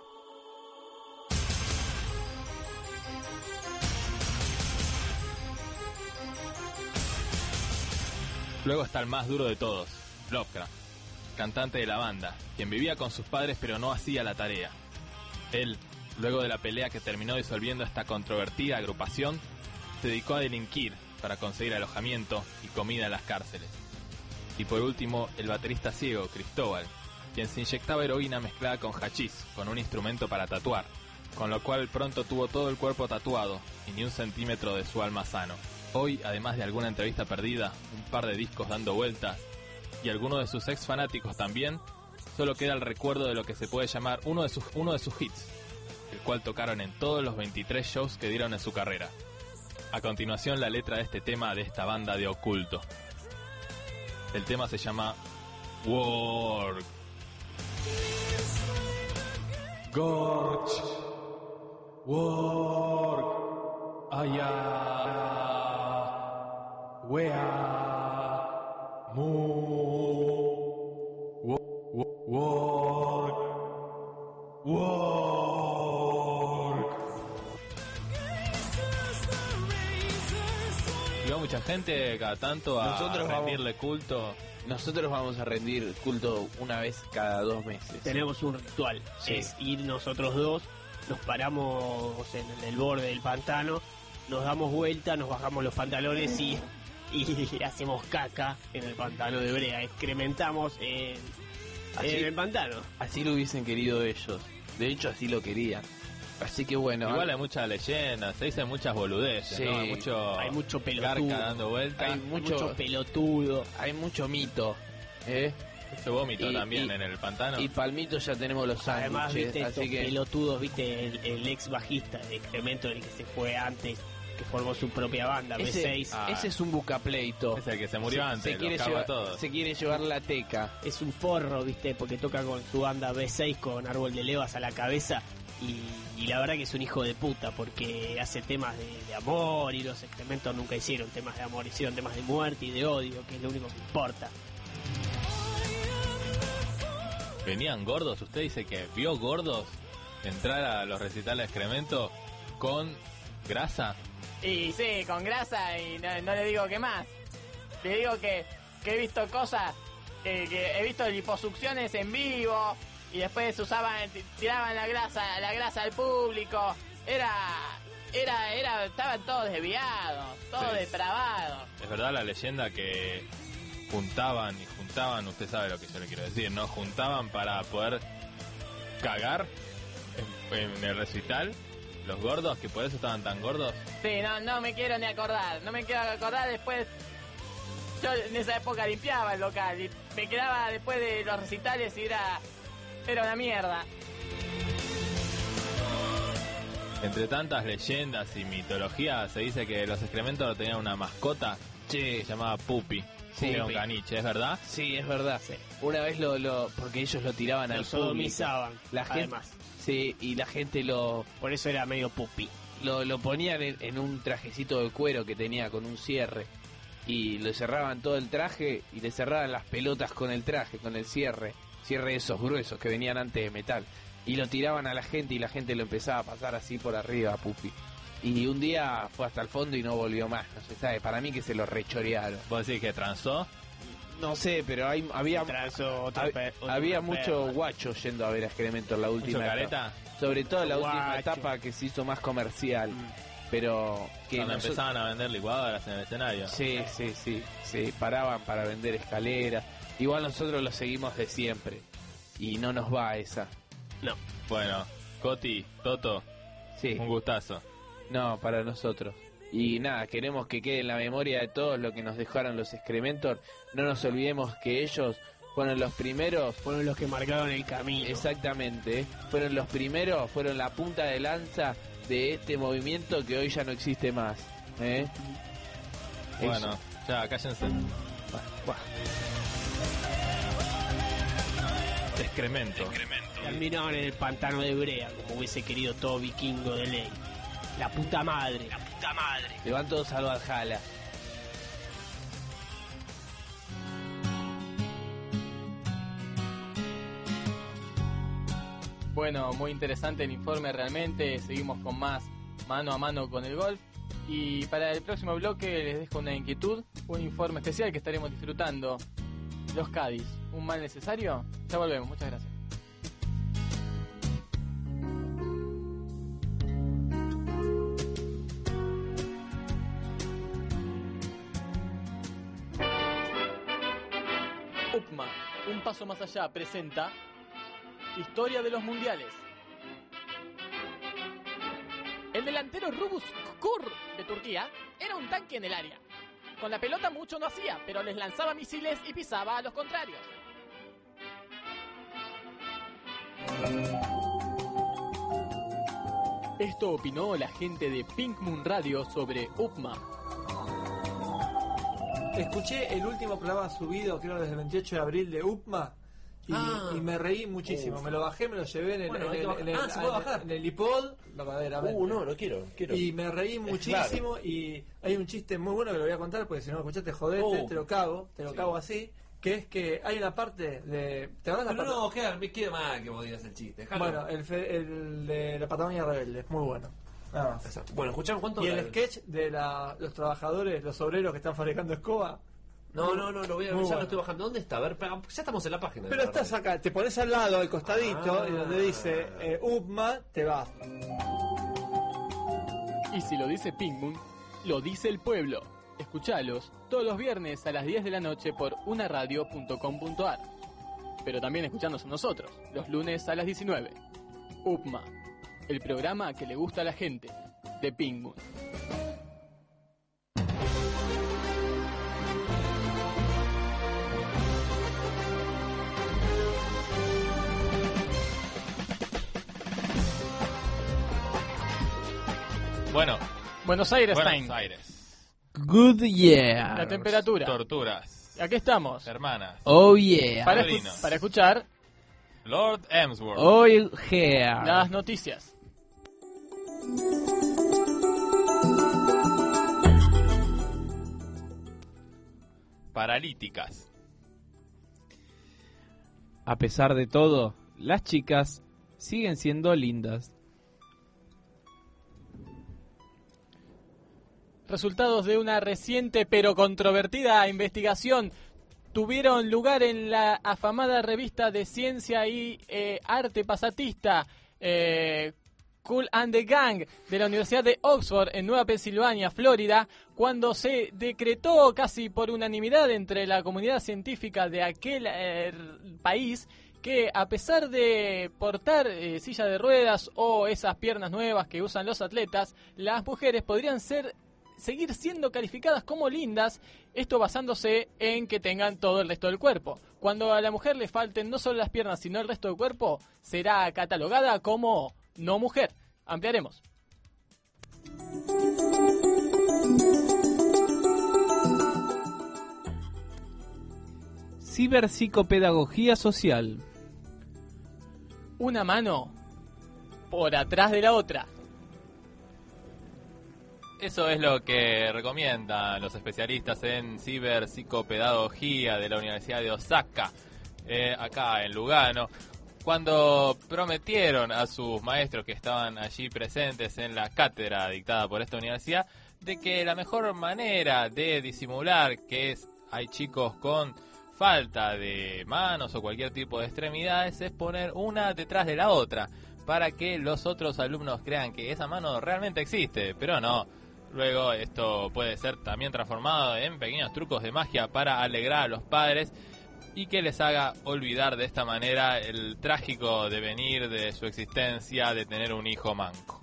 Luego está el más duro de todos, Lovecraft, cantante de la banda, quien vivía con sus padres pero no hacía la tarea. Él, luego de la pelea que terminó disolviendo esta controvertida agrupación, se dedicó a delinquir para conseguir alojamiento y comida en las cárceles. Y por último, el baterista ciego, Cristóbal, quien se inyectaba heroína mezclada con hachís, con un instrumento para tatuar, con lo cual pronto tuvo todo el cuerpo tatuado y ni un centímetro de su alma sano. Hoy, además de alguna entrevista perdida, un par de discos dando vueltas, y algunos de sus ex fanáticos también, solo queda el recuerdo de lo que se puede llamar uno de sus, uno de sus hits, el cual tocaron en todos los veintitrés shows que dieron en su carrera. A continuación, la letra de este tema de esta banda de oculto. El tema se llama Work. Gorge. Work. Allá. Wea. Mu. Work. Work. Y va mucha gente cada tanto a Nosotros vamos- rendirle culto. Nosotros vamos a rendir culto una vez cada dos meses. Tenemos un ritual, Sí. es ir nosotros dos, nos paramos en el borde del pantano, nos damos vuelta, nos bajamos los pantalones y, y hacemos caca en el pantano de brea, excrementamos en, Así- en el pantano. Así lo hubiesen querido ellos. De hecho, así lo querían. Así que bueno. Igual hay muchas leyendas, se dicen muchas boludeces, Sí. ¿no? Hay mucho, Hay mucho garca pelotudo. dando vueltas, Hay mucho, mucho pelotudo. Hay mucho mito. ¿eh? mucho vómito y- también y- en el pantano. Y palmitos ya tenemos los Además, sándwiches. viste, estos Así que pelotudos, viste, el, el ex bajista de Excremento, el que se fue antes, que formó su propia banda, B ese, seis. Ah. ese es un bucapleito. Es el que se murió Se- antes, se los quiere, caga llevar, todos. se quiere llevar la teca. Es un forro, viste, porque toca con su banda B seis con Árbol de Levas a la cabeza y, y la verdad que es un hijo de puta porque hace temas de, de amor y los Excrementos nunca hicieron temas de amor, hicieron temas de muerte y de odio, que es lo único que importa. Venían gordos, usted dice que vio gordos entrar a los recitales de excremento con grasa. Y sí, con grasa y no, no le digo qué más. Le digo que, que he visto cosas, que, que he visto liposucciones en vivo y después usaban, t- tiraban la grasa, la grasa al público. Era, era, era, estaban todos desviados, todos Sí. depravados. Es verdad la leyenda que juntaban y juntaban, usted sabe lo que yo le quiero decir, ¿no? Juntaban para poder cagar en, en el recital. Los gordos, que por eso estaban tan gordos. Sí, no, no me quiero ni acordar, no me quiero acordar después. Yo en esa época limpiaba el local y me quedaba después de los recitales y era, era una mierda. Entre tantas leyendas y mitologías, se dice que los excrementos tenían una mascota que se llamaba Pupi. Sí. Era un caniche, ¿es verdad? Sí, es verdad. Una vez lo, lo porque ellos lo tiraban Lo al público. sodomizaban, La gente, además. sí, y la gente lo Por eso era medio pupi. lo, lo ponían en, en un trajecito de cuero que tenía con un cierre y le cerraban todo el traje y le cerraban las pelotas con el traje, con el cierre, cierre esos gruesos que venían antes de metal y lo tiraban a la gente y la gente lo empezaba a pasar así por arriba a Pupi. Y un día fue hasta el fondo y no volvió más, no se sabe, para mí que se lo rechorearon. ¿Vos decís que transó? No sé, pero hay, había Trazo otro hab- pe- otro había perro. mucho guacho yendo a ver a Excremento en la última ¿Mucho etapa. careta? Sobre todo en la Guacho. última etapa que se hizo más comercial. Mm. Pero que Cuando noso- empezaban a vender licuadoras en el escenario. Sí, sí, sí, sí, paraban para vender escaleras. Igual nosotros lo seguimos de siempre y no nos va esa. No. Bueno, Coti, Toto, Sí, un gustazo. no, para nosotros. Y nada, queremos que quede en la memoria de todos lo que nos dejaron los Excrementor. No nos olvidemos que ellos fueron los primeros. Fueron los que marcaron el camino. Exactamente, ¿eh? Fueron los primeros, fueron la punta de lanza de este movimiento que hoy ya no existe más. ¿eh? Bueno, Eso. ya, cállense. Buah. Excremento. Terminaron en el pantano de brea, como hubiese querido todo vikingo de ley. La puta madre. La puta madre. Se van todos al Valhalla. Bueno, muy interesante el informe realmente. Seguimos con más mano a mano con el golf. Y para el próximo bloque les dejo una inquietud, un informe especial que estaremos disfrutando. Los Cádiz, ¿un mal necesario? Ya volvemos, muchas gracias. UPMA, un paso más allá, presenta Historia de los Mundiales. El delantero Rubus Kur de Turquía era un tanque en el área. Con la pelota mucho no hacía, pero les lanzaba misiles y pisaba a los contrarios. Esto opinó la gente de Pink Moon Radio sobre UPMA. Escuché el último programa subido, creo desde el veintiocho de abril, de UPMA. Y, Ah. y me reí muchísimo. Uf. Me lo bajé, me lo llevé en el, Bueno, en hay el, que bajar. en el- Ah, ¿se puede en- bajar? en el iPod, verdaderamente. Uh, no, lo quiero, quiero. Y me reí muchísimo. Y hay un chiste muy bueno que lo voy a contar, porque si no lo escuchaste, jodete, Oh. te lo cago, te lo Sí. cago así. Que es que hay una parte de. ¿Te acuerdas No, la no, parte? no, me queda mal que vos digas el chiste. Dejalo. Bueno, el, fe- el de la Patagonia Rebelde, muy bueno. Nada más. Exacto. Bueno, escuchamos cuánto. Y el dura? sketch de la, los trabajadores, los obreros que están fabricando escoba. No, no, no, lo voy a Muy ya bueno. lo estoy bajando. ¿Dónde está? A ver, pa- ya estamos en la página. Pero de la estás radio. acá, te pones al lado, al costadito, Ah. y donde dice eh, UPMA, te vas. Y si lo dice Pink Moon, lo dice el pueblo. Escuchalos todos los viernes a las diez de la noche por unaradio punto com punto ar. Pero también escuchanos a nosotros, los lunes a las diecinueve. UPMA, el programa que le gusta a la gente, de Pink Moon. Bueno, Buenos Aires, Buenos time. Aires. Good yeah. La temperatura. Torturas. Aquí estamos. Hermanas. Oh yeah. Para, escu- Sobrinos. para escuchar Lord Emsworth. Oh yeah. las noticias. Paralíticas. A pesar de todo, las chicas siguen siendo lindas. Resultados de una reciente pero controvertida investigación tuvieron lugar en la afamada revista de ciencia y eh, arte pasatista eh, Kool and the Gang de la Universidad de Oxford en Nueva Pensilvania, Florida, cuando se decretó casi por unanimidad entre la comunidad científica de aquel eh, país que a pesar de portar eh, silla de ruedas o esas piernas nuevas que usan los atletas, las mujeres podrían ser seguir siendo calificadas como lindas, esto basándose en que tengan todo el resto del cuerpo. Cuando a la mujer le falten no solo las piernas, sino el resto del cuerpo, será catalogada como no mujer. Ampliaremos. Ciberpsicopedagogía social. Una mano por atrás de la otra. Eso es lo que recomiendan los especialistas en ciberpsicopedagogía de la Universidad de Osaka, eh, acá en Lugano, cuando prometieron a sus maestros que estaban allí presentes en la cátedra dictada por esta universidad, de que la mejor manera de disimular que es, hay chicos con falta de manos o cualquier tipo de extremidades es poner una detrás de la otra, para que los otros alumnos crean que esa mano realmente existe, pero no. Luego esto puede ser también transformado en pequeños trucos de magia para alegrar a los padres y que les haga olvidar de esta manera el trágico devenir de su existencia de tener un hijo manco.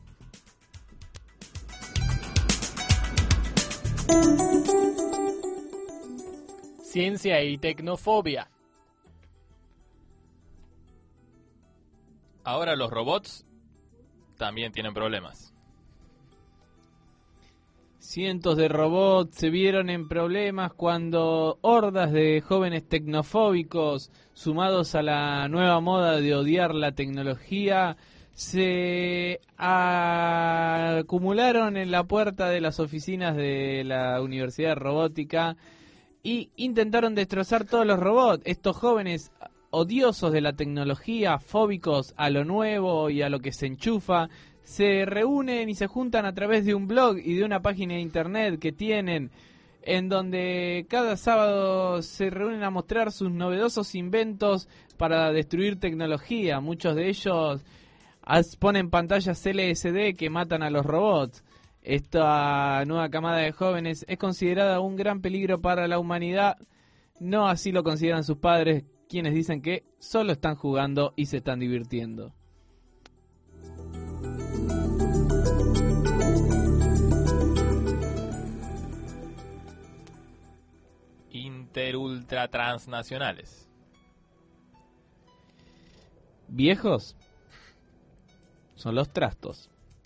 Ciencia y tecnofobia. Ahora los robots también tienen problemas. Cientos de robots se vieron en problemas cuando hordas de jóvenes tecnofóbicos, sumados a la nueva moda de odiar la tecnología, se acumularon en la puerta de las oficinas de la Universidad de Robótica y intentaron destrozar todos los robots. Estos jóvenes odiosos de la tecnología, fóbicos a lo nuevo y a lo que se enchufa, se reúnen y se juntan a través de un blog y de una página de internet que tienen, en donde cada sábado se reúnen a mostrar sus novedosos inventos para destruir tecnología. Muchos de ellos as- ponen pantallas L C D que matan a los robots. Esta nueva camada de jóvenes es considerada un gran peligro para la humanidad. No así lo consideran sus padres, quienes dicen que solo están jugando y se están divirtiendo. Interultra transnacionales. Viejos son los trastos.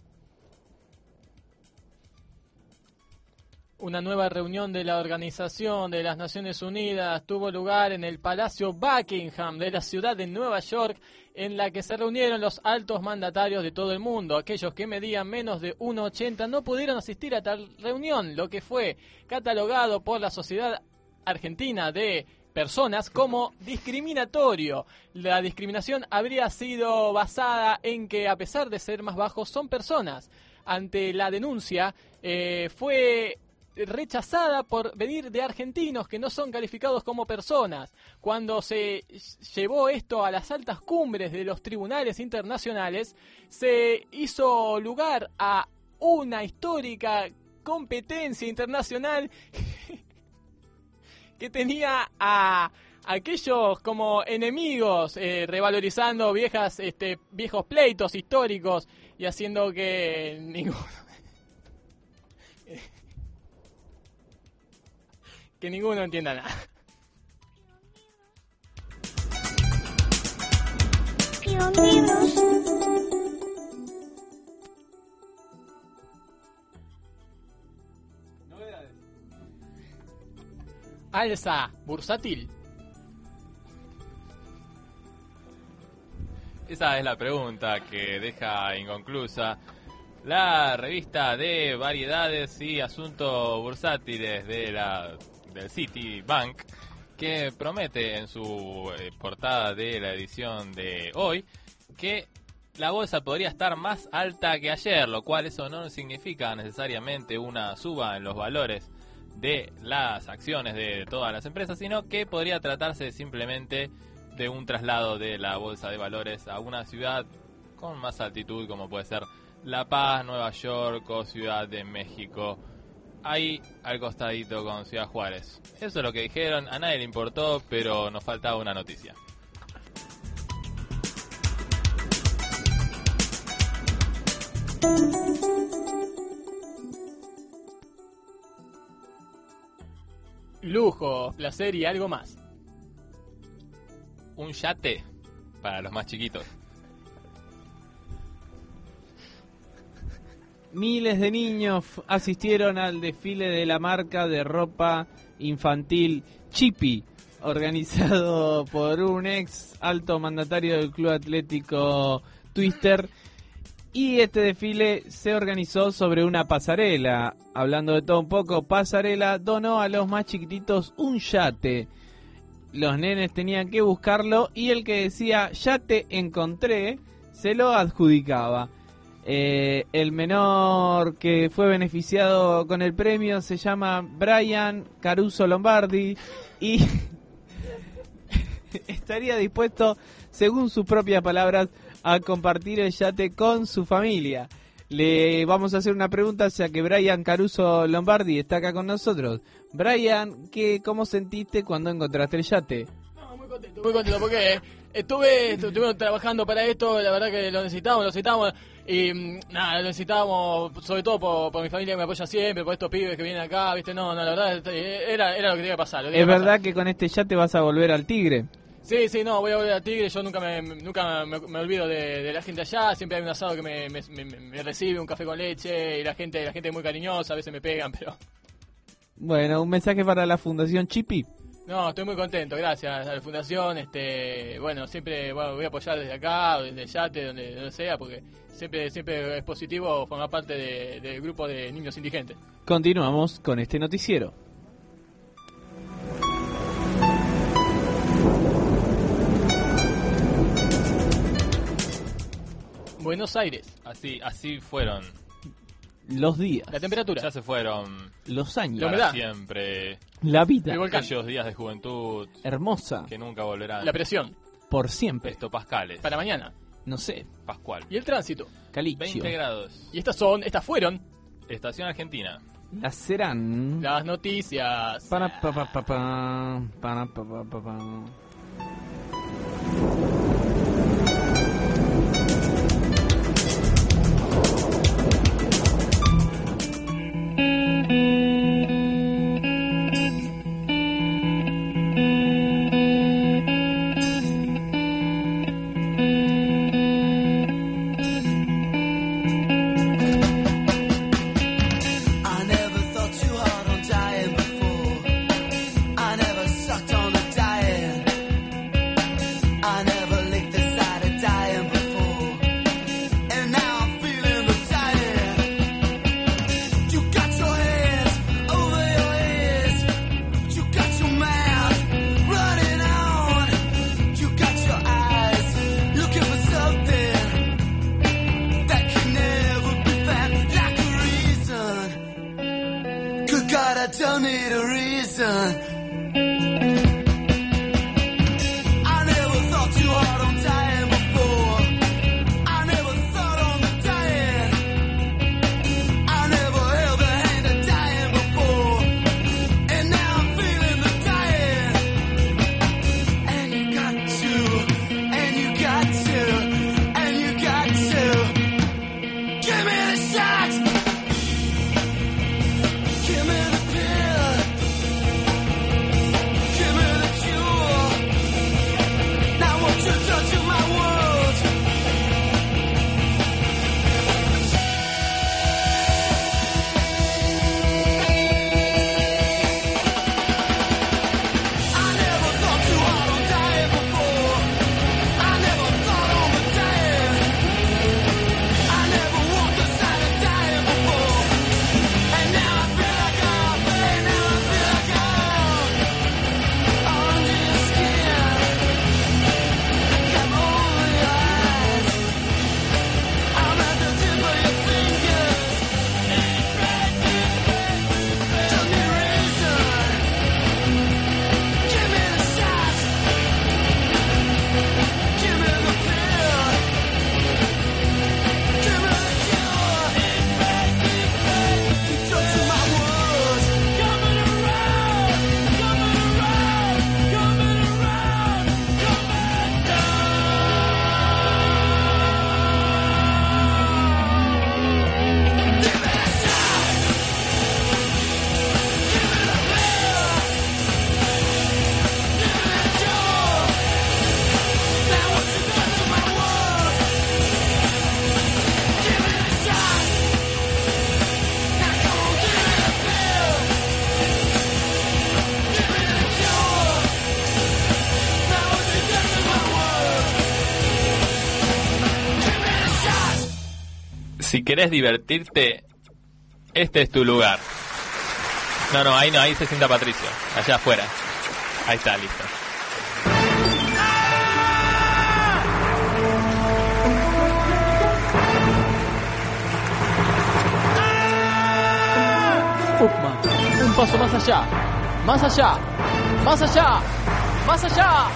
Una nueva reunión de la Organización de las Naciones Unidas tuvo lugar en el Palacio Buckingham de la ciudad de Nueva York, en la que se reunieron los altos mandatarios de todo el mundo. Aquellos que medían menos de uno ochenta no pudieron asistir a tal reunión, lo que fue catalogado por la Sociedad Argentina de Personas como discriminatorio. La discriminación habría sido basada en que, a pesar de ser más bajos, son personas. Ante la denuncia, eh, fue rechazada por venir de argentinos que no son calificados como personas. Cuando se llevó esto a las altas cumbres de los tribunales internacionales, se hizo lugar a una histórica competencia internacional que tenía a aquellos como enemigos, eh, revalorizando viejas, este, viejos pleitos históricos y haciendo que ninguno que ninguno entienda nada. Alza bursátil. Esa es la pregunta que deja inconclusa la revista de variedades y asuntos bursátiles de la del Citibank, que promete en su eh, portada de la edición de hoy que la bolsa podría estar más alta que ayer, lo cual eso no significa necesariamente una suba en los valores de las acciones de todas las empresas, sino que podría tratarse simplemente de un traslado de la bolsa de valores a una ciudad con más altitud, como puede ser La Paz, Nueva York o Ciudad de México, ahí al costadito con Ciudad Juárez. Eso es lo que dijeron, a nadie le importó, pero nos faltaba una noticia. Lujo, placer y algo más. Un yate para los más chiquitos. Miles de niños f- asistieron al desfile de la marca de ropa infantil Chippy, organizado por un ex alto mandatario del Club Atlético Twister. Y este desfile se organizó sobre una pasarela. Hablando de todo un poco, Pasarela donó a los más chiquititos un yate. Los nenes tenían que buscarlo y el que decía yate encontré se lo adjudicaba. Eh, el menor que fue beneficiado con el premio se llama Brian Caruso Lombardi y estaría dispuesto, según sus propias palabras, a compartir el yate con su familia. Le vamos a hacer una pregunta, ya que Brian Caruso Lombardi está acá con nosotros. Brian, ¿qué, ¿cómo sentiste cuando encontraste el yate? No, muy contento, muy contento porque estuve, estuve trabajando para esto, la verdad que lo necesitábamos, lo necesitábamos y mm, nada, lo necesitábamos sobre todo por, por mi familia que me apoya siempre, por estos pibes que vienen acá, viste, no, no, la verdad era, era lo que tenía que pasar. Lo que ¿Es tenía que verdad pasar. que con este yate vas a volver al Tigre? Sí, sí, no, voy a volver a Tigre, yo nunca me nunca me, me olvido de, de la gente allá, siempre hay un asado que me, me, me, me recibe, un café con leche, y la gente la gente es muy cariñosa, a veces me pegan, pero... Bueno, un mensaje para la Fundación Chippy. No, estoy muy contento, gracias a la Fundación, este, bueno, siempre bueno, voy a apoyar desde acá, desde el Yate, donde, donde sea, porque siempre siempre es positivo formar parte de- del grupo de niños indigentes. Continuamos con este noticiero. Buenos Aires. Así, así fueron. Los días. La temperatura. Ya se fueron. Los años. La Para humedad. siempre. La vida. El volcán. Aquellos días de juventud Hermosa. que nunca volverán. La presión. Por siempre. Esto, Pascales. Para mañana. No sé. Pascual. Y el tránsito. Calicio. veinte grados. Y estas son, estas fueron Estación Argentina. Las serán. las noticias. Para pa pa pa pa. Para pa pa pa pa. I never thought too hard on dying before. I never sucked on the diet. I never licked the side of dying before. And now I'm feeling the diet. You got your hands over your ears. You got your mouth running on. You got your eyes looking for something that can never be found, like a reason. Good God, I don't need a reason. I never thought too hard on dying before. I never thought on the dying. I never held the hand of dying before. And now I'm feeling the dying. And you got to, and you got to, and you got to. Give me the shot. Give me the pill. Give me the cure. Now won't you touch my world? I never thought too hard on dying before. I never thought on the dying. I never walked the side of dying before. And now I feel like I'm, and now I feel like I'm under your skin. Come over your eyes. I'm at the tip of your fingers. Tell me reason. Give me the shot. Give me the pill. Give me the cure. You touch my words. Coming around. Coming around. Coming around. Coming down. Give me the shot. Give me the pill. Give me the cure. Now what you done to my world? Give me the shot. Now come on, give me the pill. Give me the cure. Now what you done to my world? Give me the shot. Si querés divertirte, este es tu lugar. No, no, ahí no, ahí se sienta Patricio. Allá afuera. Ahí está, listo. Upma. Un paso más allá. Más allá. Más allá. Más allá.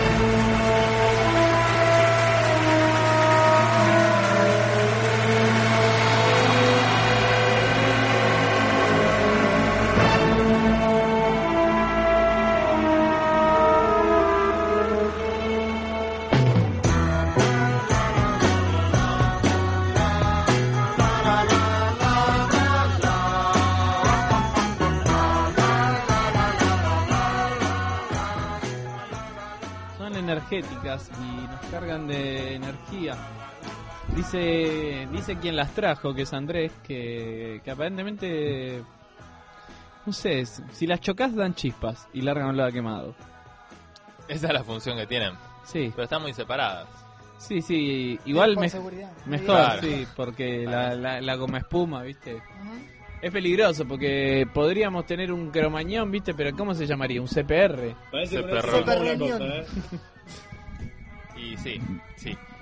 Son energéticas y nos cargan de energía. Dice dice quien las trajo, que es Andrés, que, que aparentemente, no sé, si las chocas dan chispas y largan olor a quemado. Esa es la función que tienen. Sí. Pero están muy separadas. Sí, sí, igual Por me, seguridad. mejor, Claro. sí, porque la, la, la goma espuma, ¿viste? Es peligroso porque podríamos tener un cromañón, ¿viste? Pero ¿cómo se llamaría? ¿Un C P R? Parece Se que no perró. se una cosa, ¿eh? Y sí, sí.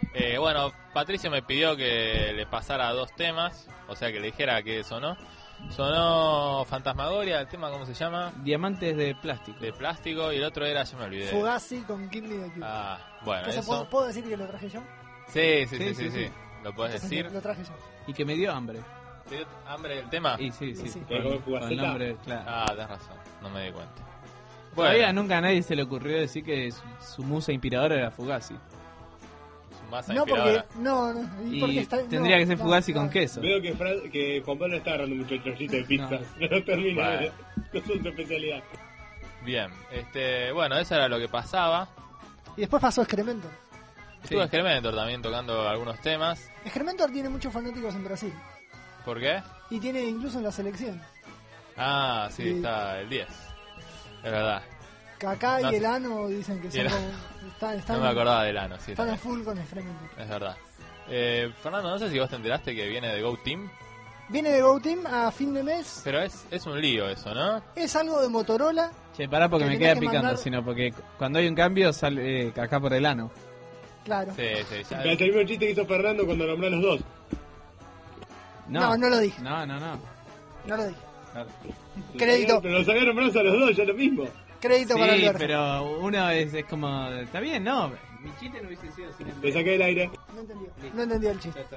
Eh, bueno, Patricio me pidió que le pasara dos temas, o sea que le dijera que sonó. Sonó Fantasmagoria, el tema, ¿cómo se llama? Diamantes de plástico. De plástico, y el otro era, ya me olvidé. Fugazi con Kid Me The Cube. Ah, bueno, Entonces, eso. ¿puedo, ¿puedo decir que lo traje yo? Sí, sí, sí, Sí, sí, sí, sí. sí. Lo podés Entonces, decir. Lo traje yo. Y que me dio hambre. ¿Te dio hambre el tema? Y sí, sí. Sí, sí. Con, con el nombre, claro. Ah, tenés razón, no me di cuenta. Todavía nunca a nadie se le ocurrió decir que su, su musa inspiradora era Fugazi. Su masa No, porque. inspiradora. No, no. Y porque está, tendría no, que ser no, Fugazi no. con queso. Veo que, Fran- que Juan Pablo está agarrando mucho el trollito de pizza. No, no termina. Bueno. eh. No son su especialidad. Bien, este, bueno, eso era lo que pasaba. Y después pasó Excrementor. Estuvo Excrementor también tocando algunos temas. Excrementor tiene muchos fanáticos en Brasil. ¿Por qué? Y tiene incluso en la selección. Ah, sí, Sí. está el diez. Es verdad. Kaká No y sé. Elano dicen que Y son el- como. Están, están, No me acordaba del ano, sí. Están a también. full con Excrementor. Es verdad. Eh, Fernando, no sé si vos te enteraste que viene de Go Team, Viene de Go Team a fin de mes. pero es, es un lío eso, ¿no? Es algo de Motorola. Che, pará porque Que me tenés queda que picando, mandar- sino porque cuando hay un cambio sale eh, acá por el ano. Claro. Sí, sí, ya. Es el mismo chiste que hizo Fernando cuando nombró a los dos. No, no lo dije. No, no, no. No lo dije. Crédito. Pero los había nombrado a los dos, ya lo mismo. Crédito para Sí, Alberto. pero uno es, es como... Está bien, ¿no? Mi chiste no hubiese sido sin el... Le saqué el aire. No entendió. No entendió el chiste.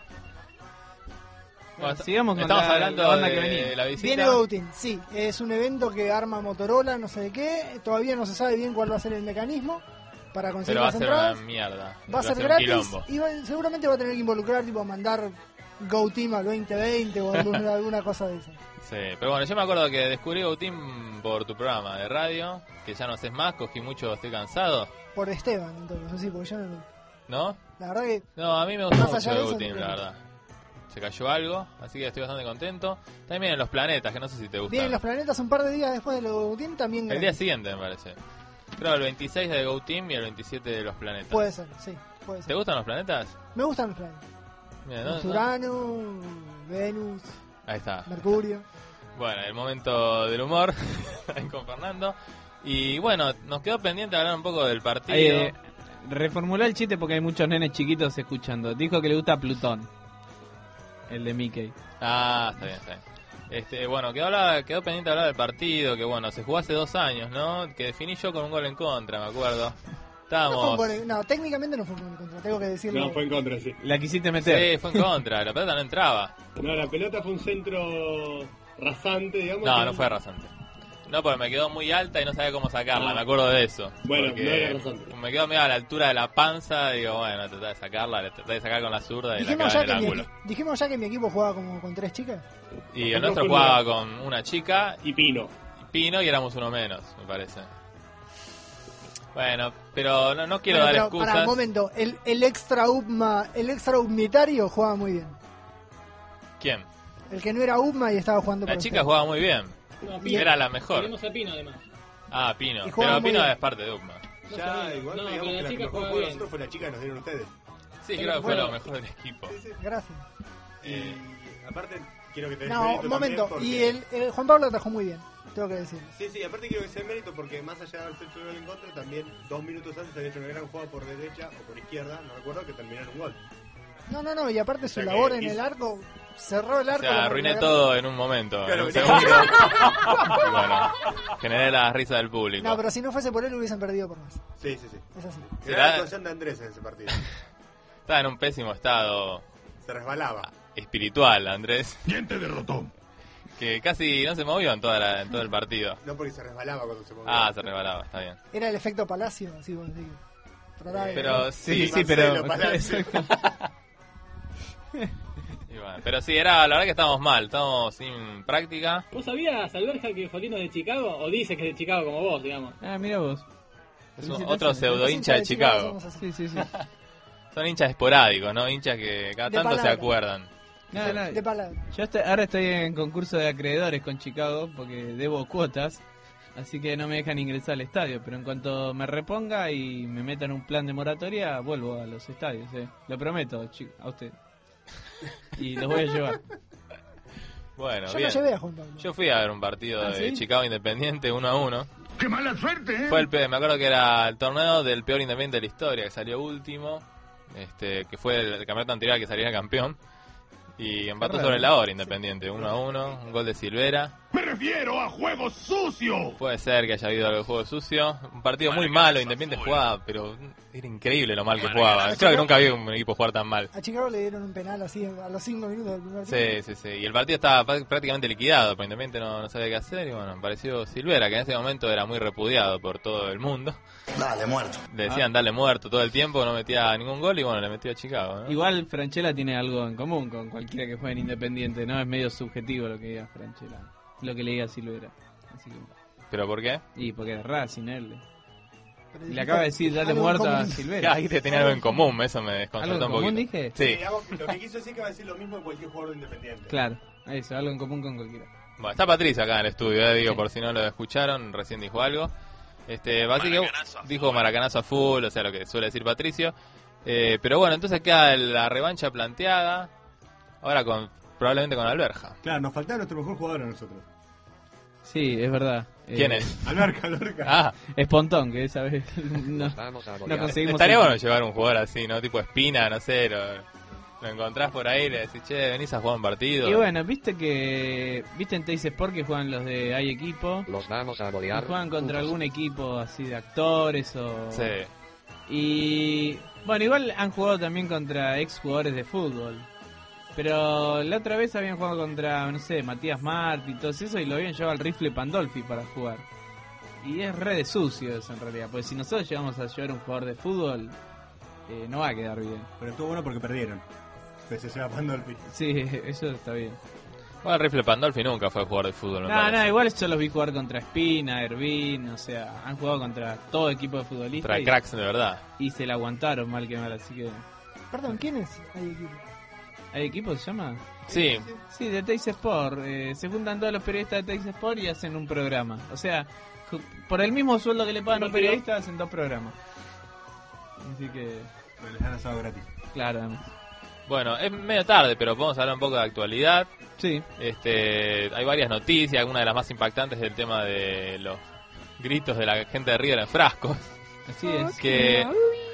Bueno, sigamos con Estamos la, hablando la banda de que venía. la visita. Viene Go Team, sí. Es un evento que arma Motorola, no sé de qué. Todavía no se sabe bien cuál va a ser el mecanismo para conseguir Pero va a las ser entradas. una mierda. Va a ser un gratis quilombo. y va- seguramente va a tener que involucrar, tipo, mandar Go Team al veinte veinte o alguna, alguna cosa de eso. Sí, pero bueno, yo me acuerdo que descubrí Go Team por tu programa de radio, que ya no haces más, cogí mucho, estoy cansado, Por Esteban, entonces, sí, porque yo no. ¿no? La verdad que. No, a mí me gusta Más mucho allá de Go eso, Team, no la creo. verdad. Se cayó algo, así que estoy bastante contento. También vienen los planetas, que no sé si te gustan. Vienen los planetas un par de días después de lo Go Team también. El día gratis. siguiente, me parece. Creo el veintiséis de Go Team y el veintisiete de los planetas. Puede ser, sí, puede ser. ¿Te gustan los planetas? Me gustan los planetas. Mira, ¿no? Urano, Venus, Ahí está. Mercurio. Bueno, el momento del humor ahí con Fernando. Y bueno, nos quedó pendiente hablar un poco del partido. Eh, reformulá el chiste porque hay muchos nenes chiquitos escuchando. Dijo que le gusta Plutón. El de Mickey. Ah, está bien, está bien. Este, bueno, quedó, hablar- quedó pendiente hablar del partido, que bueno, se jugó hace dos años, ¿no? Que definí yo con un gol en contra, me acuerdo. No, fue Estábamos... un gol- no, técnicamente no fue un gol en contra, tengo que decirlo. No, fue en contra, sí. La quisiste meter. Sí, fue en contra, la pelota no entraba. No, la pelota fue un centro rasante, digamos. No, que- no fue rasante. No, porque me quedó muy alta y no sabía cómo sacarla, Ah. me acuerdo de eso. Bueno, Porque no era rasante. me quedó medio a la altura de la panza, digo, bueno, traté de sacarla, la traté de sacar con la zurda y la Dijimos clavé ya, en que el mi, ángulo. equi- dijimos ya que mi equipo jugaba como con tres chicas. Y el No, nuestro fue jugaba una- con una chica Y Pino. y Pino y éramos uno menos, me parece. Bueno, pero no, no quiero Bueno, dar pero, pará, excusas. un momento, el, el extra UPMA, el extra unitario jugaba muy bien. ¿Quién? El que no era UPMA y estaba jugando La por chica ustedes. jugaba muy bien. No, Pino. Era la mejor. Tenemos a Pino además. Ah, Pino. Y jugaba Pero muy Pino bien. es parte de UPMA. No Ya, sabía. igual No, digamos pero que la la que chica mejor juega jugó de bien. nosotros fue la chica que nos dieron ustedes. Sí, creo que fue Bueno. lo mejor del equipo. Gracias. Eh, Y aparte, quiero que te des No, mérito un momento, también y porque- el, el Juan Pablo atajó muy bien, tengo que decir. Sí, sí, aparte quiero que sea mérito porque más allá de haber hecho un gol en contra, también dos minutos antes había hecho una gran jugada por derecha o por izquierda, no recuerdo, que terminó en un gol. No, no, no, y aparte su O sea que labor en hizo- el arco, cerró el O arco. sea, la- arruiné la- todo en un momento, Claro, en un venía- segundo. Y bueno, generé la risa del público. No, pero si no fuese por él hubiesen perdido por más. Sí, sí, sí. Es así. Era Será- la actuación de Andrés en ese partido. Estaba en un pésimo estado Se resbalaba. espiritual, Andrés, ¿Quién te derrotó? que casi no se movió en, toda la- en todo el partido. No porque se resbalaba cuando se movía. Ah, se rebalaba, está bien. Era el efecto Palacio, así vos decís. Trataba de- Pero sí, Sí, sí, pero... Marcelo Palacio. Y bueno, pero sí, era la verdad que estábamos mal, estábamos sin práctica. ¿Vos sabías, Alberja, que Jolino es de Chicago? O dice que es de Chicago como vos, digamos. Ah, mira vos. Es un- Felicitaciones. otro pseudo Los hincha de hinchas Chicago. somos así. Sí, sí, sí. Son hinchas esporádicos, ¿no? Hinchas que cada De tanto se palabra. acuerdan. No, no, De palabra. yo estoy- ahora estoy en concurso de acreedores con Chicago porque debo cuotas, así que no me dejan ingresar al estadio, pero en cuanto me reponga y me metan un plan de moratoria, vuelvo a los estadios, eh. Lo prometo, chi- a usted. Y los voy a llevar. Bueno, Yo bien. lo llevé a Juan Pablo. Yo fui a ver un partido ¿Ah, de sí? Chicago Independiente uno a uno. ¡Qué mala suerte, eh! Fue el pe- me acuerdo que era el torneo del peor Independiente de la historia, que salió último. este, que fue el, el campeonato anterior al que saliera campeón. Y empató Qué sobre raro. la hora Independiente, uno a uno, un gol de Silvera. ¡Me refiero a juego sucio! Puede ser que haya habido algo de juego sucio. Un partido muy malo, Independiente jugaba, pero era increíble lo mal que jugaba. Creo que nunca había un equipo jugar tan mal. A Chicago le dieron un penal así a los cinco minutos del primer tiempo. Sí, sí, sí. Y el partido estaba pr- prácticamente liquidado, pero Independiente no, no sabía qué hacer. Y bueno, apareció Silvera, que en ese momento era muy repudiado por todo el mundo. Dale, muerto. Le decían darle muerto todo el tiempo, no metía ningún gol y bueno, le metió a Chicago, ¿no? Igual Franchella tiene algo en común con cualquiera que juegue en Independiente, ¿no? Es medio subjetivo lo que diga Franchella, lo que le diga Silvera. Así que... ¿Pero por qué? Y porque es Racing él. Pero Y le acaba de decir darle algo en muerto a común. Silvera. Ahí te tenía algo en común, eso me ¿Algo desconcertó en un común poquito. dije? Sí. digamos que lo que quiso decir es que va a decir lo mismo de cualquier jugador de Independiente. Claro, eso, algo en común con cualquiera. Bueno, está Patricia acá en el estudio, eh, digo, por si no lo escucharon, recién dijo algo. Este, básicamente dijo maracanazo a full, o sea, lo que suele decir Patricio. Eh, pero bueno, entonces queda la revancha planteada, ahora con probablemente con Alberja. Claro, nos faltaba nuestro mejor jugador a nosotros. Sí, es verdad. ¿Quién Eh, es? Alberca, Alberca. Ah, Espontón, que esa vez no, no conseguimos... estaría el- bueno llevar un jugador así, ¿no? Tipo Espina, no sé, lo, lo encontrás por ahí y le decís, che, venís a jugar un partido. Y bueno, viste que viste en Teis Sport que juegan los de Hay Equipo. Los vamos a Y golear. juegan contra algún equipo así de actores o... Sí. Y bueno, igual han jugado también contra ex jugadores de fútbol. Pero la otra vez habían jugado contra, no sé, Matías Martí y todo eso, y lo habían llevado al rifle Pandolfi para jugar. Y es re de sucio eso en realidad, porque si nosotros llegamos a llevar un jugador de fútbol, eh, no va a quedar bien. Pero estuvo bueno porque perdieron. Que se lleva Pandolfi. Sí, eso está bien. Bueno, el rifle Pandolfi nunca fue jugador de fútbol, me No, parece. no, igual yo los vi jugar contra Espina, Hervín, o sea, han jugado contra todo equipo de futbolistas. Contra y- cracks de verdad. Y se la aguantaron mal que mal, así que... Perdón, ¿quién es? Hay equipo. ¿Hay equipo se llama? Sí. Sí, de Teis Sport. Eh, se juntan todos los periodistas de Teis Sport y hacen un programa. O sea, ju- por el mismo sueldo que le pagan a los periodistas, hacen dos programas. Así que... Pero les han asado gratis. Claro, además. Bueno, es medio tarde, pero podemos hablar un poco de actualidad. Sí. Este, hay varias noticias, una de las más impactantes es el tema de los gritos de la gente de River en frascos. Así es. Que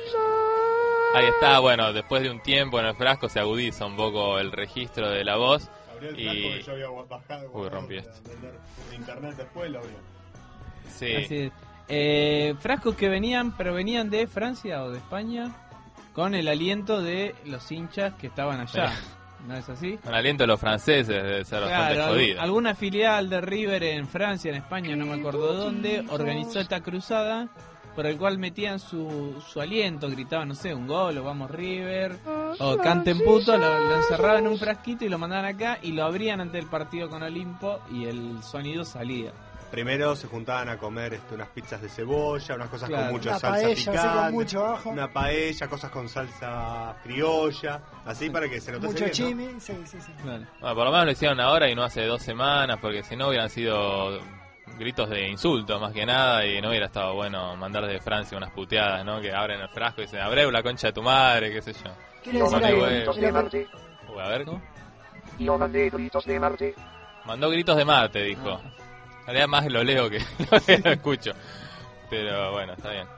ahí está, bueno, después de un tiempo en el frasco se agudiza un poco el registro de la voz. Abrió el Y... frasco que yo había bajado. Uy, rompí esto. En internet después lo abrió. Sí. Así es. Eh, frascos que venían, pero venían de Francia o de España, con el aliento de los hinchas que estaban allá. ¿No es así? Con aliento de los franceses debe ser bastante Claro, jodido. algún- alguna filial de River en Francia, en España, no me acuerdo dónde, organizó esta cruzada por el cual metían su, su aliento, gritaban, no sé, un gol o vamos River, o canten puto, lo, lo encerraban en un frasquito y lo mandaban acá y lo abrían ante el partido con Olimpo y el sonido salía. Primero se juntaban a comer este, unas pizzas de cebolla, unas cosas Claro. con mucha Una salsa paella, así picante, con mucho ajo. una paella, cosas con salsa criolla, así para que se notase Mucho bien, chimi, sí, sí, sí. Claro. Bueno, por lo menos lo hicieron ahora y no hace dos semanas, porque si no hubieran sido gritos de insulto más que nada y no hubiera estado bueno mandar de Francia unas puteadas, ¿no? Que abren el frasco y dicen, Abreu, la concha de tu madre, qué sé yo. ¿Quiere Yo decir mandé algo? gritos de Marte. Uy, a ver, ¿cómo? Yo mandé gritos de Marte. Mandó gritos de Marte, dijo. En realidad más lo leo que lo, que lo escucho. Pero bueno, está bien.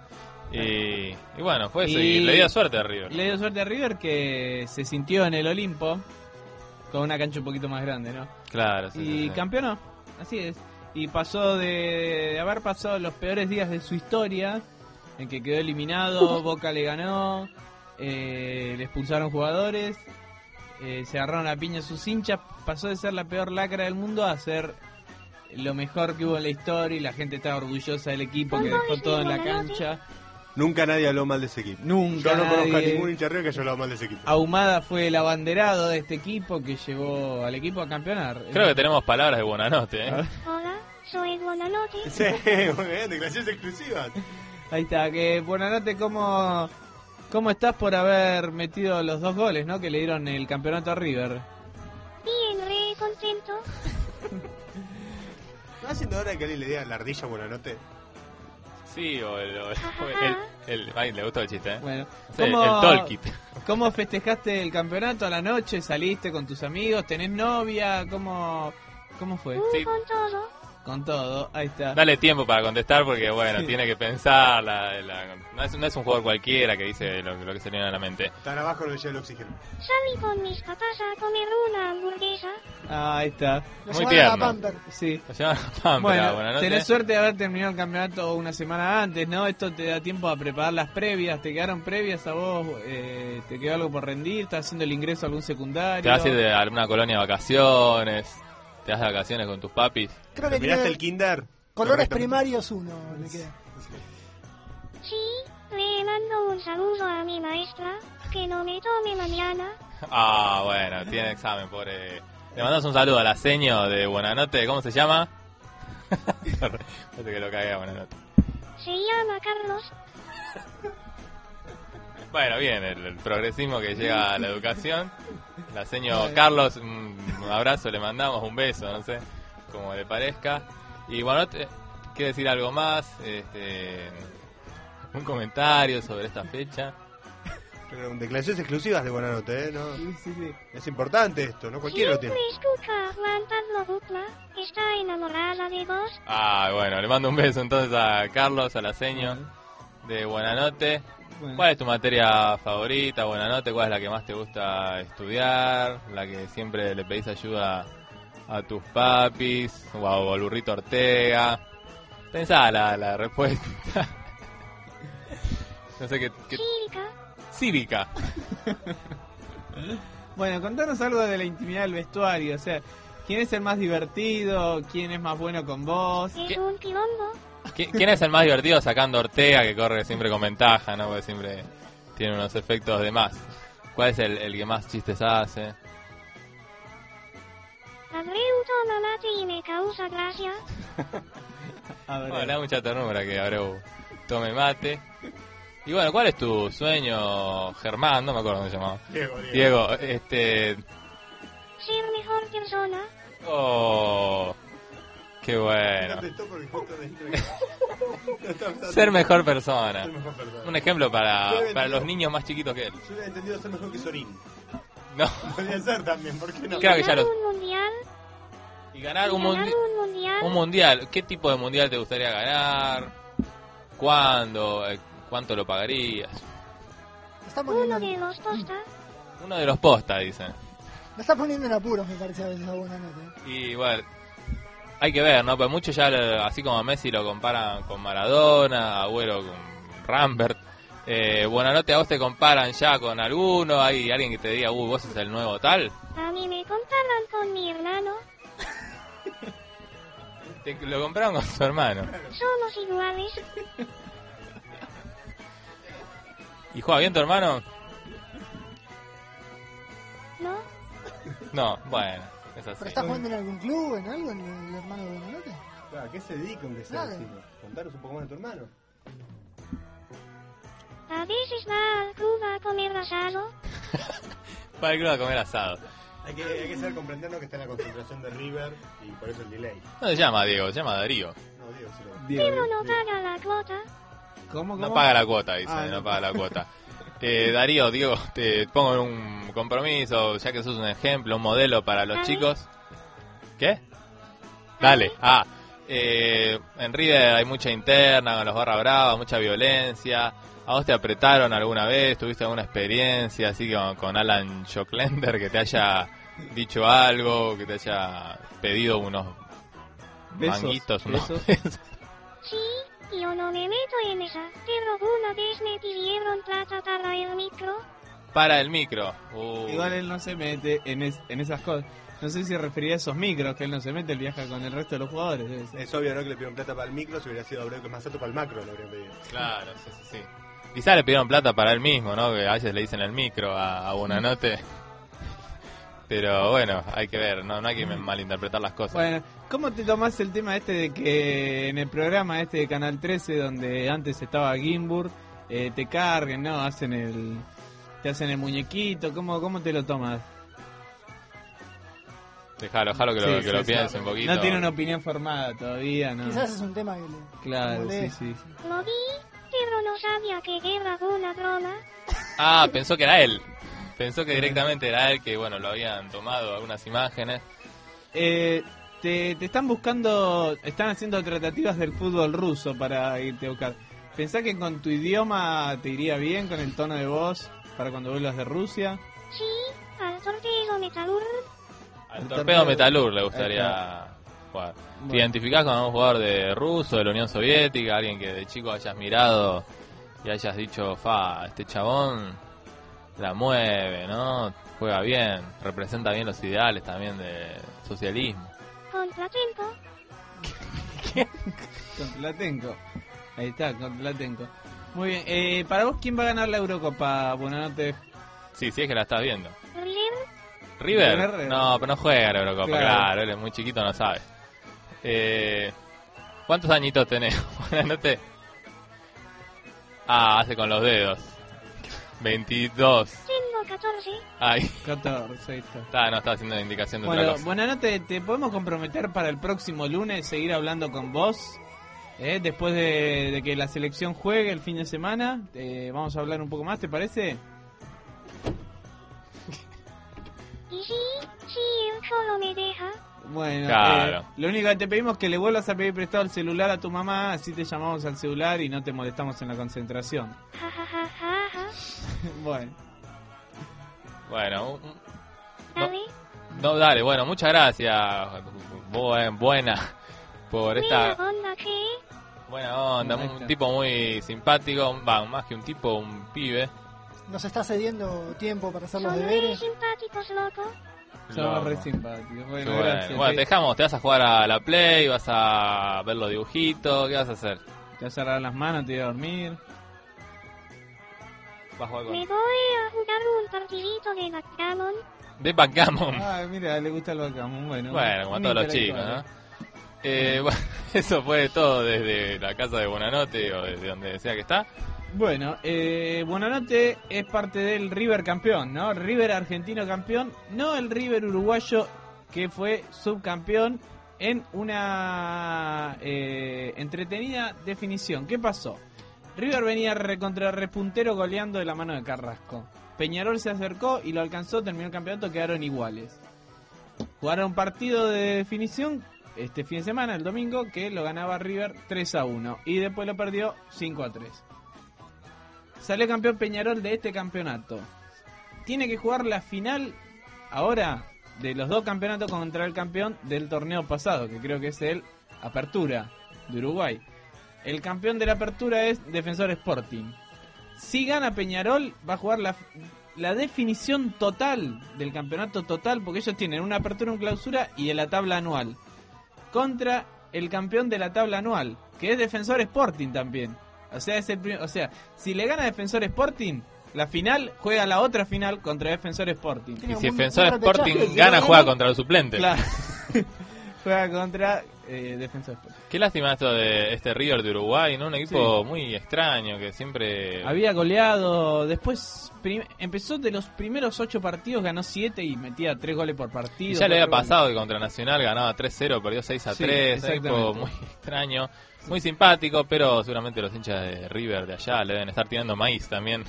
Y, y bueno, fue eso. Y, le dio suerte a River. Le dio suerte a River que se sintió en el Olimpo con una cancha un poquito más grande, ¿no? Claro, sí, Y sí, sí. campeonó, así es. Y pasó de, de haber pasado los peores días de su historia, en que quedó eliminado, Boca le ganó, eh, le expulsaron jugadores, eh, se agarraron a piña sus hinchas, pasó de ser la peor lacra del mundo a ser lo mejor que hubo en la historia y la gente estaba orgullosa del equipo que dejó todo en la cancha. Nunca nadie habló mal de ese equipo. Nunca Yo no conozco a nadie. ningún hincha de River que haya hablado mal de ese equipo. Ahumada fue el abanderado de este equipo que llevó al equipo a campeonar. Creo que tenemos palabras de Buonanotte, ¿eh? Hola, soy Buonanotte. Sí, muy bien, declaraciones exclusivas. Ahí está, que Buonanotte, ¿cómo, ¿cómo estás por haber metido los dos goles, no? Que le dieron el campeonato a River. Bien, re contento. ¿No haciendo hora que alguien le diga la ardilla Buenanote? Sí, o el... o el, el, el- ay, le gustó el chiste, ¿eh? Bueno, Sí, ¿cómo, el Tolkit. ¿cómo festejaste el campeonato a la noche? ¿Saliste con tus amigos? ¿Tenés novia? ¿Cómo, cómo fue? Uh, Sí. con todo. Con todo, ahí está. Dale tiempo para contestar porque, bueno, Sí. tiene que pensar. La, la- no, es, no es un jugador cualquiera que dice lo, lo que se le viene a la mente. Tan abajo no le llega el oxígeno. Salí con mis papás a comer una hamburguesa. Ah, ahí está. Lo Muy llevaron a tierno. Pamper. Sí. Lo llaman Pampera, Bueno, buenas noches. tenés suerte de haber terminado el campeonato una semana antes, ¿no? Esto te da tiempo a preparar las previas. ¿Te quedaron previas a vos? Eh, ¿Te quedó algo por rendir? ¿Estás haciendo el ingreso a algún secundario? Te vas a ir de alguna colonia de vacaciones. Te vas de vacaciones con tus papis. Creo que ¿Terminaste tiene el kinder? colores Correctamente. primarios uno, le queda. Sí, le mando un saludo a mi maestra, que no me tome mañana. Ah, bueno, tiene examen, pobre. Le mandas un saludo a la seño de Buenanote. ¿Cómo se llama? No sé que lo cagué a Buenanote. Se llama Carlos. Bueno, bien, el, el progresismo que llega a la educación. La señor Carlos, un, un abrazo, le mandamos un beso, no sé, como le parezca. Y bueno, te, quiere decir algo más, este, un comentario sobre esta fecha. Pero declaraciones exclusivas de Buenanote, ¿eh? ¿No? Sí, sí, sí. Es importante esto, ¿no? Cualquiera lo tiene. Siempre escucha a Juan Pablo Butla. Está enamorada de vos. Ah, bueno, le mando un beso entonces a Carlos, a la seño de Buenanote. Bueno. ¿Cuál es tu materia favorita, Buenanote? ¿Cuál es la que más te gusta estudiar? ¿La que siempre le pedís ayuda a tus papis? ¿O a Burrito Ortega? Pensá la, la respuesta. No sé qué... qué... Cívica. Cívica. Bueno, contanos algo de la intimidad del vestuario. O sea, ¿quién es el más divertido? ¿Quién es más bueno con vos? Es un quilombo. ¿Qui- ¿Quién es el más divertido sacando a Ortega, que corre siempre con ventaja, ¿no? Porque siempre tiene unos efectos de más. ¿Cuál es el, el que más chistes hace? Abreu toma mate y me causa gracia. A ver, Bueno, le da mucha ternura que Abreu tome mate. Y bueno, ¿cuál es tu sueño, Germán? No me acuerdo cómo se llamaba. Diego, Diego. Diego, este... Ser mejor persona. Oh, qué bueno. Contestó porque justo dentro de- Ser mejor persona. Ser mejor persona. Un ejemplo para, Yo hubiera para los entendido- niños más chiquitos que él. Yo hubiera entendido ser mejor que Sorín. No. Podría ser también, ¿por qué no? Claro que ya Ganar lo... un mundial. Y ganar y un, ganar mundi- un mundial. un mundial. ¿Qué tipo de mundial te gustaría ganar? ¿Cuándo? Eh, ¿Cuánto lo pagarías? Está Uno poniendo, de los posta. Uno de los postas, dicen. lo está poniendo en apuros, me parece a veces a Buenanote. Y bueno, hay que ver, ¿no? Pues muchos ya, lo- así como a Messi lo comparan con Maradona, a Agüero con Rambert. Eh, Buenanote, a vos te comparan ya con alguno. Hay alguien que te diga, uy, vos sos el nuevo tal. A mí me comparan con mi hermano. Te, lo compraron con su hermano. Somos iguales. ¿Y juega bien tu hermano? ¿No? No, bueno, es así. ¿Pero está jugando en algún club, en algo, en el hermano de Buenanote? Claro, ¿a qué se dedica aunque sea Claro. vecino? Contanos un poco más de tu hermano. A veces va al club a comer asado. Para el club a comer asado. Hay que, hay que saber comprendernos que está en la concentración de River y por eso el delay. No se llama Diego, se llama Darío. No, Diego, sí lo Diego, Pero no paga la cuota. ¿Cómo, cómo? No paga la cuota, dice, Ah, no no. paga la cuota. Eh, Darío, Diego, te pongo en un compromiso, ya que sos un ejemplo, un modelo para los Dale. chicos. ¿Qué? Dale. Ah, eh, en River hay mucha interna con los barra brava, mucha violencia. ¿A vos te apretaron alguna vez? ¿Tuviste alguna experiencia así con, con Alan Schocklender que te haya dicho algo, que te haya pedido unos Besos, manguitos, unos besos. besos? Sí, yo no me meto en esa. Pero una vez me pidieron plata para el micro. Para el micro. Uh. Igual él no se mete en, es- en esas cosas. No sé si refería a esos micros, que él no se mete, él viaja con el resto de los jugadores. debe ser. Es obvio, ¿no? Que le pidieron plata para el micro, si hubiera sido Abreu que es más alto para el macro, lo habrían pedido. Claro, sí, sí, sí. Quizá le pidieron plata para él mismo, ¿no? Que a veces le dicen el micro a, a Buenanote. Pero bueno, hay que ver, no, no hay que malinterpretar las cosas. Bueno, ¿cómo te tomás el tema este de que en el programa este de Canal trece, donde antes estaba Gimbur, eh, te carguen, ¿no? Hacen el, te hacen el muñequito, ¿cómo, cómo te lo tomas? Déjalo, déjalo que, lo, Sí, que sí, lo sí. piense un poquito. No tiene una opinión formada todavía, ¿no? Quizás es un tema que le Claro, sí, molesta. sí. Lo vi, pero no sabía que era una broma. Ah, pensó que era él. Pensó que directamente era él, que bueno, lo habían tomado algunas imágenes. Eh, te, te están buscando, están haciendo tratativas del fútbol ruso para irte a buscar. ¿Pensás que con tu idioma te iría bien, con el tono de voz, para cuando vuelvas de Rusia? Sí, al Torpedo Metalur. Al Torpedo Metalur le gustaría jugar. ¿Te Bueno. identificás con un jugador de ruso, de la Unión Soviética, alguien que de chico hayas mirado y hayas dicho, fa, este chabón la mueve, ¿no? Juega bien, representa bien los ideales también de socialismo? Contratempo. Contratenco. Ahí está, Contratenco. Muy bien, eh, para vos, ¿quién va a ganar la Eurocopa? Buenanote. Sí, sí, es que la estás viendo. River. ¿River? River. No, pero no juega la Eurocopa, Claro. claro, él es muy chiquito, no sabe. Eh, ¿Cuántos añitos tenés? Buenanote. Ah, hace con los dedos. veintidós. Tengo catorce. Ay. catorce, ahí está. Está, no, estaba haciendo la indicación de Bueno, otra cosa. Buenanote, ¿te podemos comprometer para el próximo lunes seguir hablando con vos? Eh, después de, de que la selección juegue el fin de semana, eh, vamos a hablar un poco más, ¿te parece? Y sí, sí, él solo me deja. Bueno, Claro. eh, lo único que te pedimos es que le vuelvas a pedir prestado el celular a tu mamá, así te llamamos al celular y no te molestamos en la concentración. Ja, ja, ja, ja, ja. Bueno, Bueno, un- un- Dale. no, dale, bueno, muchas gracias. Buen, buena por Mira, esta onda que. buena onda. Ahí Un está. tipo muy simpático, va, más que un tipo, un pibe. Nos está cediendo tiempo para hacer los Son muy deberes. simpáticos, loco. somos Loco. re simpáticos. Qué Bueno, bueno. gracias. Bueno, te, te dejamos, te vas a jugar a la Play, vas a ver los dibujitos, ¿qué vas a hacer? te vas a lavar las manos, te voy a dormir. Vas a jugar Me con... voy a jugar un partidito de backgammon. De Backgammon. Ah, mira, le gusta el backgammon. Bueno, Bueno, como a un todos los chicos, intelectual. ¿no? Eh, bueno, eso fue todo desde la casa de Buenanote o desde donde sea que está. Bueno, eh, Buenanote es parte del River campeón, ¿no? River argentino campeón, no el River uruguayo que fue subcampeón en una eh, entretenida definición. ¿Qué pasó? River venía recontra repuntero goleando de la mano de Carrasco. Peñarol se acercó y lo alcanzó, terminó el campeonato, quedaron iguales. Jugaron un partido de definición este fin de semana, el domingo, que lo ganaba River tres a uno y después lo perdió cinco a tres. Salió campeón Peñarol de este campeonato. Tiene que jugar la final ahora de los dos campeonatos contra el campeón del torneo pasado, que creo que es el Apertura de Uruguay. El campeón de la Apertura es Defensor Sporting. Si gana Peñarol, va a jugar la, la definición total del campeonato total, porque ellos tienen una apertura, una clausura y de la tabla anual. Contra el campeón de la tabla anual, que es Defensor Sporting también. O sea, es el prim- o sea, si le gana Defensor Sporting, la final juega la otra final contra Defensor Sporting. Y si Defensor Sporting gana, juega contra los suplentes. Claro. Juega contra eh, Defensor Sporting. Qué lástima esto de este River de Uruguay, ¿no? Un equipo muy extraño que siempre... Había goleado, después prim- empezó de los primeros ocho partidos, ganó siete y metía tres goles por partido. Y ya le había cuatro pasado que contra Nacional ganaba tres cero, perdió seis a Sí, tres, un equipo exactamente. muy extraño, muy simpático, pero seguramente los hinchas de River de allá le deben estar tirando maíz también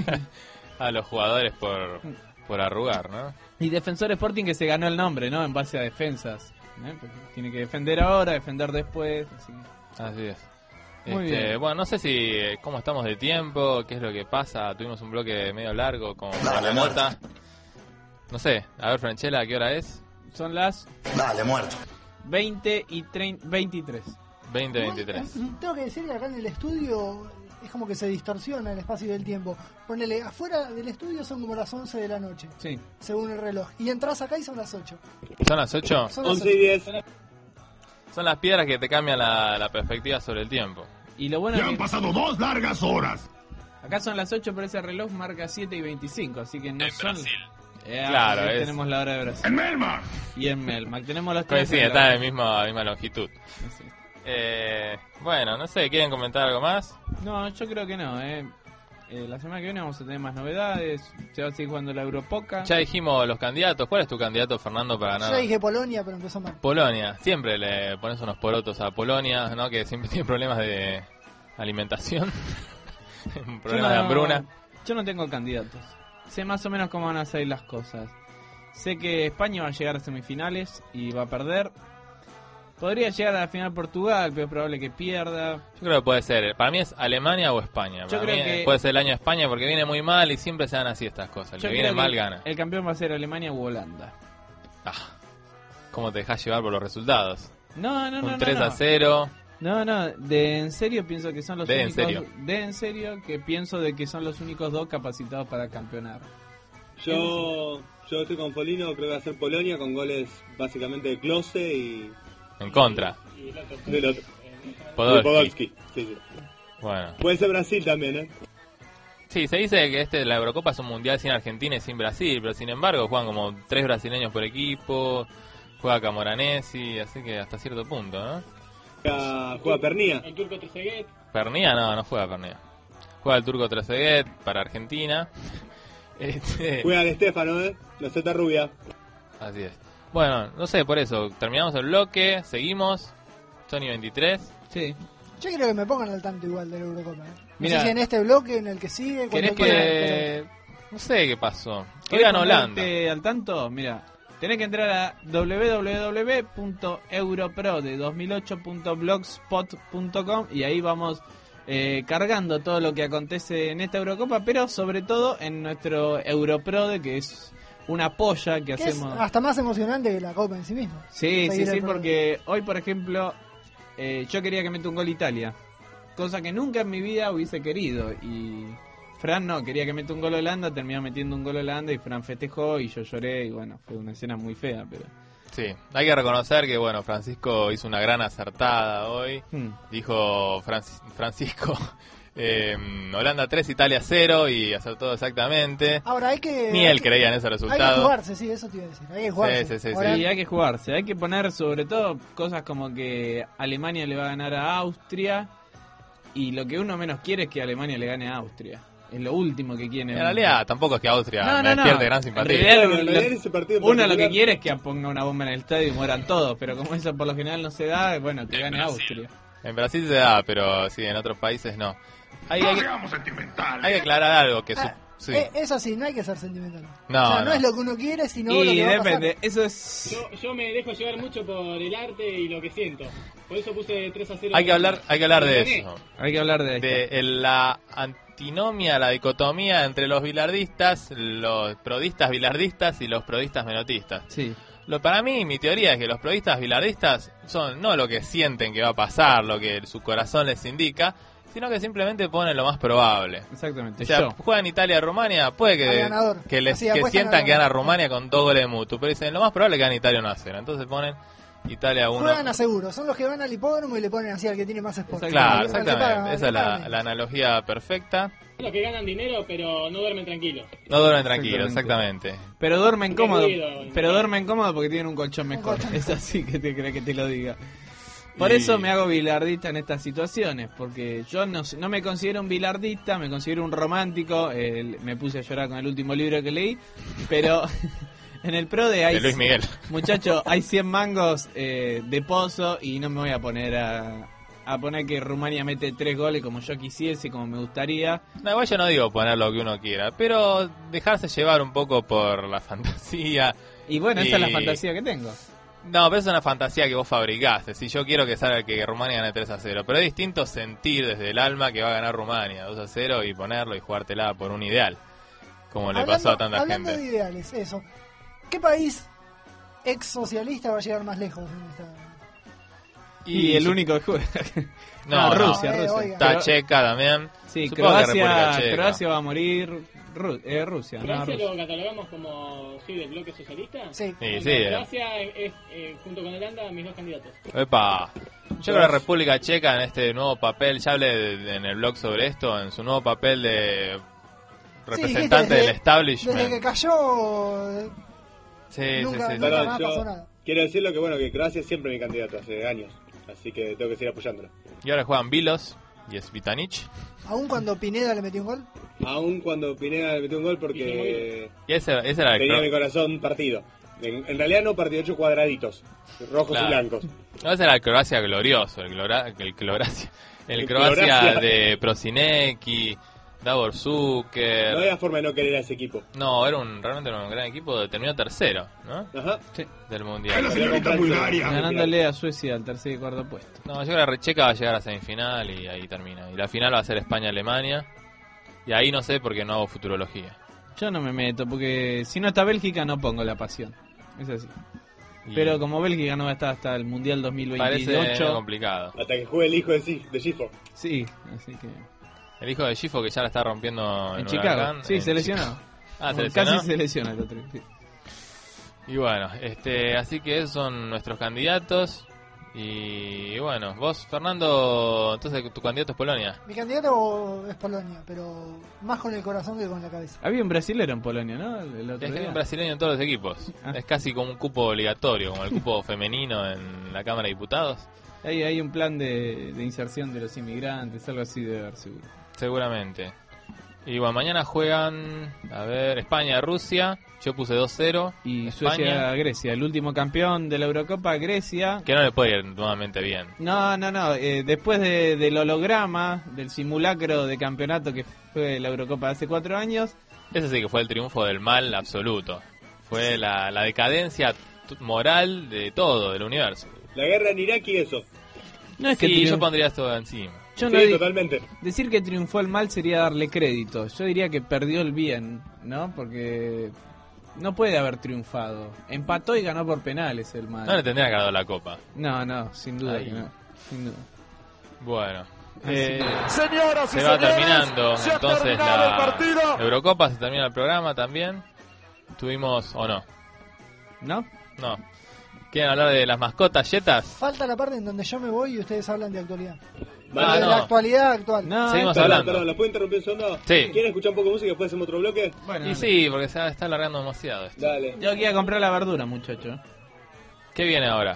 a los jugadores por, por arrugar, ¿no? Y Defensor Sporting que se ganó el nombre, ¿no? En base a defensas. ¿eh? Porque tiene que defender ahora, defender después. Así, Así es. Muy Este, bien. bueno, no sé si eh, cómo estamos de tiempo, qué es lo que pasa. Tuvimos un bloque medio largo con Dale, la muerto. nota. No sé, a ver, Franchella, ¿a qué hora es? son las Dale, muerto. veinte y treinta, veintitrés. veinte veintitrés. Tengo que decir que acá en el estudio es como que se distorsiona el espacio y el tiempo. Ponele, afuera del estudio son como las once de la noche, Sí. según el reloj. Y entras acá y son las ocho. ¿Son las ocho? Son las once y diez. Son las piedras que te cambian la, la perspectiva sobre el tiempo. Y lo bueno Ya es han que pasado dos largas horas. acá son las ocho, pero ese reloj marca siete y veinticinco, así que no son... Eh, Claro, ahí es- tenemos la hora de Brasil. En Melmac. Y en Melmac. Tenemos los tres. Coincide, en la está hora. en la misma, misma longitud. Sí. Eh, bueno, no sé, ¿quieren comentar algo más? No, yo creo que no. Eh. Eh, la semana que viene vamos a tener más novedades. Se va a seguir jugando la Europoca. Ya dijimos los candidatos. ¿Cuál es tu candidato, Fernando, para ganar? Ya dije Polonia, pero empezó mal. Polonia. Siempre le pones unos porotos a Polonia, ¿no? Que siempre tiene problemas de alimentación. Un problema Yo de no- hambruna. Yo no tengo candidatos. Sé más o menos cómo van a salir las cosas. Sé que España va a llegar a semifinales y va a perder. Podría llegar a la final Portugal, pero es probable que pierda. Yo creo que puede ser. Para mí es Alemania o España. Yo Para creo mí que- puede ser el año de España porque viene muy mal y siempre se dan así estas cosas. El Yo que creo viene mal que gana. El campeón va a ser Alemania u Holanda. ¿Cómo te dejas llevar por los resultados? No, no, no. Un no, tres no. a cero. No, no, de en serio pienso que son los De en únicos. serio. De en serio que pienso de que son los únicos dos capacitados para campeonar. Yo, yo estoy con Polino, creo que va a ser Polonia con goles básicamente de Klose y En contra. del otro. Podolski. De Podolski, sí, sí. Bueno. Puede ser Brasil también, ¿eh? Sí, se dice que este la Eurocopa es un mundial sin Argentina y sin Brasil, pero sin embargo juegan como tres brasileños por equipo, juega Camoranesi, así que hasta cierto punto, ¿no? Juega, juega Pernía. El turco Trezeguet. Pernía no, no juega Pernía. Juega el turco Trezeguet para Argentina. Este, Juega de Estefano, ¿eh? La Z rubia. así es. Bueno, no sé, por eso, terminamos el bloque, seguimos. Sony veintitrés. Sí. Yo quiero que me pongan al tanto igual de la Eurocopa. ¿eh? No Mira. sé si en este bloque, en el que sigue. ¿Querés cuando quieran, que...? No sé qué pasó. Que ¿Querés ganó Holanda. ponerte al tanto? Mira, tenés que entrar a w w w punto europro de dos mil ocho punto blogspot punto com y ahí vamos eh, cargando todo lo que acontece en esta Eurocopa, pero sobre todo en nuestro Europrode, que es una polla que Que es hacemos. hasta más emocionante que la Copa en sí misma. Sí, sí, Seguir sí, el programa. porque hoy, por ejemplo, eh, yo quería que meta un gol Italia, cosa que nunca en mi vida hubiese querido, y Fran no, quería que meta un gol Holanda, terminó metiendo un gol Holanda y Fran festejó y yo lloré y bueno, fue una escena muy fea, pero... Sí, hay que reconocer que, bueno, Francisco hizo una gran acertada hoy. Hmm. Dijo Francis- Francisco, eh, Holanda tres, Italia cero, y acertó exactamente. Ahora hay que. Ni hay él que- creía en ese Hay que resultado. jugarse, sí, eso te iba a decir. Hay que jugarse. Sí, sí, sí, Ahora, Y hay que jugarse, hay que poner sobre todo cosas como que Alemania le va a ganar a Austria y lo que uno menos quiere es que Alemania le gane a Austria. Es lo último que quiere. En realidad, tampoco es que Austria No, me no, no. despierte gran En simpatía. realidad, Bueno, en lo- realidad ese partido en uno lo que particular- quiere es que ponga una bomba en el estadio y mueran todos, pero como eso por lo general no se da, bueno, que gane Austria. En Brasil se da, pero sí, en otros países no. Hay, No hay- seamos sentimentales. hay que aclarar algo que... su- Ah, sí. eh, es así, no hay que ser sentimental. No, o sea, no, no. es lo que uno quiere, sino lo Y que va a pasar. depende, eso es... Yo, yo me dejo llevar mucho por el arte y lo que siento. Por eso puse tres a cero. Hay que hablar, hay que hablar de Gané. eso. Hay que hablar de esto. De el- la antinomia, la dicotomía entre los bilardistas, los prodistas bilardistas y los prodistas menotistas. Sí. Lo, para mí, mi teoría es que los prodistas bilardistas son no lo que sienten que va a pasar, lo que su corazón les indica, sino que simplemente ponen lo más probable. Exactamente, O sea, yo. juegan Italia-Rumania, puede Al que, ganador. que, les, Así, que apuestan sientan al que gana ganador. Rumania con dos goles de mutuo, pero dicen, lo más probable es que gane Italia uno a cero. Entonces ponen Italia uno. Juegan a seguro, son los que van al hipódromo y le ponen así al que tiene más sport. Claro, Al que- al que exactamente. paga- al Esa que es la, paga. la analogía perfecta. Los que ganan dinero, pero no duermen tranquilos. No duermen tranquilos, exactamente. Pero duermen Qué cómodo, ruido, pero ¿no? duermen cómodo porque tienen un colchón mejor. Es así que te cree que te lo diga. Por Y- eso me hago bilardista en estas situaciones, porque yo no, no me considero un bilardista, me considero un romántico, eh, me puse a llorar con el último libro que leí, pero en el pro de hay... De Luis Miguel. Muchacho, hay cien mangos eh, de pozo y no me voy a poner a, a poner que Rumania mete tres goles como yo quisiese, como me gustaría. No, igual yo no digo poner lo que uno quiera, pero dejarse llevar un poco por la fantasía. Y bueno, esa es la Y- fantasía que tengo. No, pero es una fantasía que vos fabricaste. Si yo quiero que salga que Rumania gane tres a cero, pero es distinto sentir desde el alma que va a ganar Rumania dos a cero y ponerlo y jugártela por un ideal, como le pasó a tanta hablando gente. de ideales, eso. ¿Qué país ex socialista va a llegar más lejos en esta? Y, el único que juega. No, Ah, no. Rusia, Eh, Rusia. oiga. Está Pero- Checa también. Sí, Supongo que República Croacia, Checa. Croacia va a morir. Ru- eh, Rusia, no, ¿Croacia Rusia. lo catalogamos como sí del bloque socialista? Sí. Sí, Bueno, sí, eh. Croacia es, eh, junto con Holanda, mis dos candidatos. Epa. Yo creo que la República Checa en este nuevo papel, ya hablé de- de- en el blog sobre esto, en su nuevo papel de representante Sí, desde- del establishment. Desde que cayó, eh, Sí, nunca, sí, sí. nunca Perdón, más yo pasó nada. quiero decirlo que bueno, que Croacia es siempre mi candidato hace años, así que tengo que seguir apoyándolo. Y ahora juegan Vilos y Svitanic. Aún cuando Pineda le metió un gol. Aún cuando Pineda le metió un gol porque Y ese, ese era el tenía Cro- mi corazón partido. En, en realidad no partido, hecho cuadraditos, rojos Claro. y blancos. No, ese era el Croacia glorioso, el, Glora- el, Cloracia, el El Croacia Cloracia. de Prosinecki, Davor Zucker. No había forma de no querer a ese equipo. No, era un realmente era un gran equipo. Terminó tercero, ¿no? Ajá. Sí. Del mundial. Ganándole a Suecia al tercer y cuarto puesto. No, yo creo que Checa va a llegar a semifinal y ahí termina. Y la final va a ser España-Alemania. Y ahí no sé porque no hago futurología. Yo no me meto, porque si no está Bélgica no pongo la pasión. Es así. Y Pero como Bélgica no va a estar hasta el Mundial dos mil veintiocho... parece complicado. Hasta que juegue el hijo de, Sif- de Gifo. Sí, así que... El hijo de Gifo que ya la está rompiendo en, En Chicago. Huracán, Sí, en se lesionó. Chicago. Ah, se lesionó. Casi se lesiona el otro. Sí. Y bueno, este, así que esos son nuestros candidatos. Y bueno, vos, Fernando, entonces tu candidato es Polonia. Mi candidato es Polonia, pero más con el corazón que con la cabeza. Había un brasilero en Polonia, ¿no? El otro Es que hay día. un brasileño en todos los equipos. Ah. Es casi como un cupo obligatorio, como el cupo femenino en la Cámara de Diputados. Hay, hay un plan de, de inserción de los inmigrantes, algo así debe haber seguro. Seguramente. Y bueno, mañana juegan, a ver, España-Rusia. Yo puse dos cero. Y España, Suecia-Grecia, el último campeón de la Eurocopa, Grecia. que no le puede ir nuevamente bien. No, no, no. Eh, después de, del holograma, del simulacro de campeonato que fue la Eurocopa de hace cuatro años. Ese sí que fue el triunfo del mal absoluto. Fue la, la decadencia t- moral de todo, del universo. La guerra en Irak y eso. No es que Sí, triunf- yo pondría esto encima. Yo Sí, no di- totalmente. Decir que triunfó el mal sería darle crédito. Yo diría que perdió el bien, ¿no? Porque no puede haber triunfado. Empató y ganó por penales el mal. No le tendría que haber dado la copa. No, no, sin duda Ahí. que no. Sin duda. Bueno. Así eh, que- Señoras y se va señores, terminando se ha entonces terminado el la partido. Eurocopa, se termina el programa también. Tuvimos, o no, ¿No? no. ¿Quieren hablar de las mascotas yetas? Falta la parte en donde yo me voy y ustedes hablan de actualidad. Ah, de no. la actualidad actual. No, Seguimos Perdón, hablando. perdón, ¿la puedo interrumpir un segundo? Sí. ¿Quieren escuchar un poco de música y después hacemos otro bloque? Bueno, Y sí, porque se está alargando demasiado esto. Dale. yo aquí a comprar la verdura, muchacho. ¿Qué viene ahora?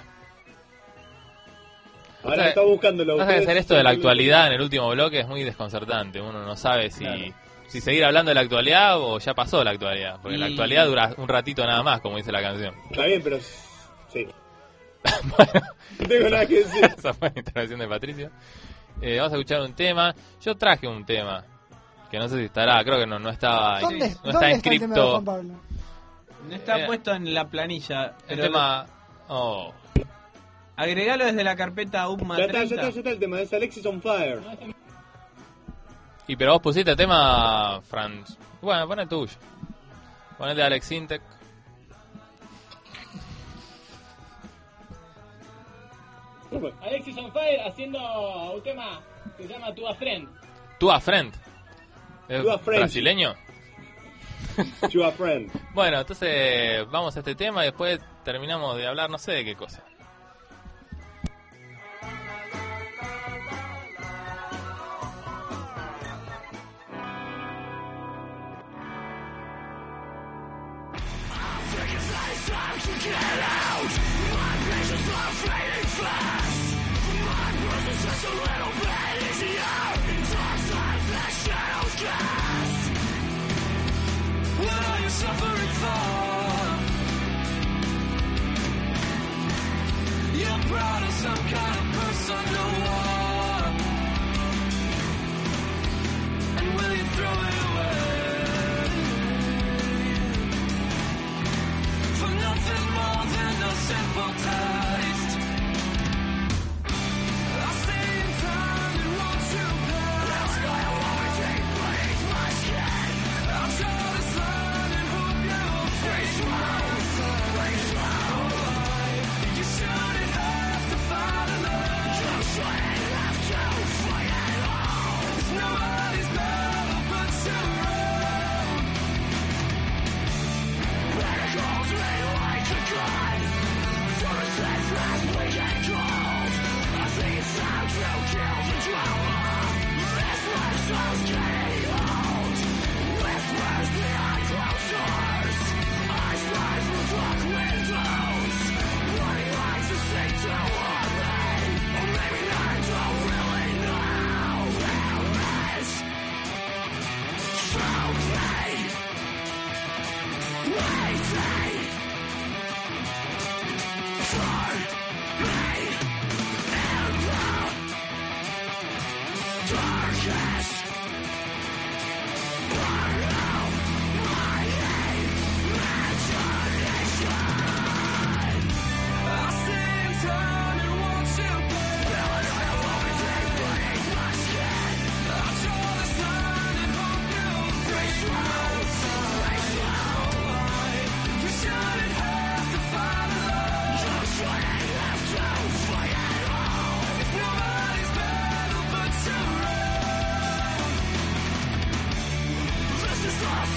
Ahora Pasa- está buscándolo. Pasa que Ustedes- hacer esto de la actualidad en el último bloque es muy desconcertante. Uno no sabe si, Claro. si seguir hablando de la actualidad o ya pasó la actualidad. Porque la Y- actualidad dura un ratito nada más, como dice la canción. Está bien, pero... Sí. No tengo nada que decir. Esa fue la intervención de Patricio. Eh, vamos a escuchar un tema. Yo traje un tema que no sé si estará, creo que no, no estaba ¿Dónde, no ¿dónde está está el tema de inscripto. Juan Pablo? No está Eh, puesto en la planilla. El Pero tema. Oh. agregalo desde la carpeta U P M A Ya está, ya treinta. está, ya está el tema. Es Alexis on Fire. Y pero vos pusiste el tema, Franz. Bueno, pon el tuyo. Pon el de Alex Intec. Alexis on Fire haciendo un tema que se llama Tu a Friend. Tu a friend. ¿Es Tu a friend. brasileño? You are friend. Bueno, entonces vamos a este tema y después terminamos de hablar no sé de qué cosa. What are you suffering for? You're proud of some kind of personal war. And will you throw it away for nothing more than a simple taste? I stay in time and watch you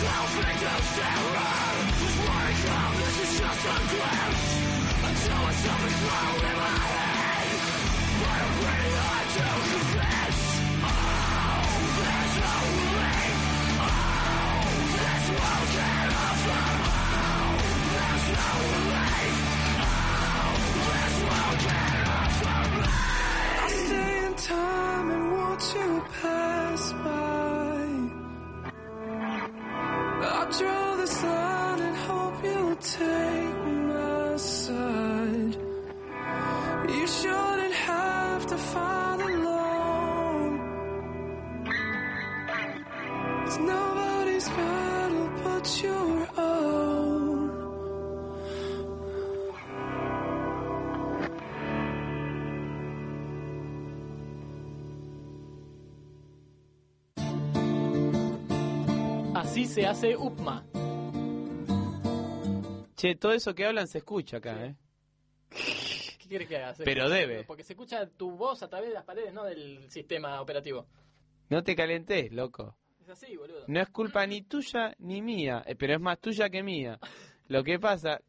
I'll stay in time and watch you pass by. I'll draw this line and hope you'll take my side. You shouldn't have to fight alone. It's nobody's battle but your own. Así se hace Upma. Che, todo eso que hablan se escucha acá, ¿eh? ¿Qué quieres que haga? Se Pero escucha- debe. Porque se escucha tu voz a través de las paredes, no del sistema operativo. No te calentes, loco. Es así, boludo. No es culpa ni tuya ni mía, eh, pero es más tuya que mía. Lo que pasa...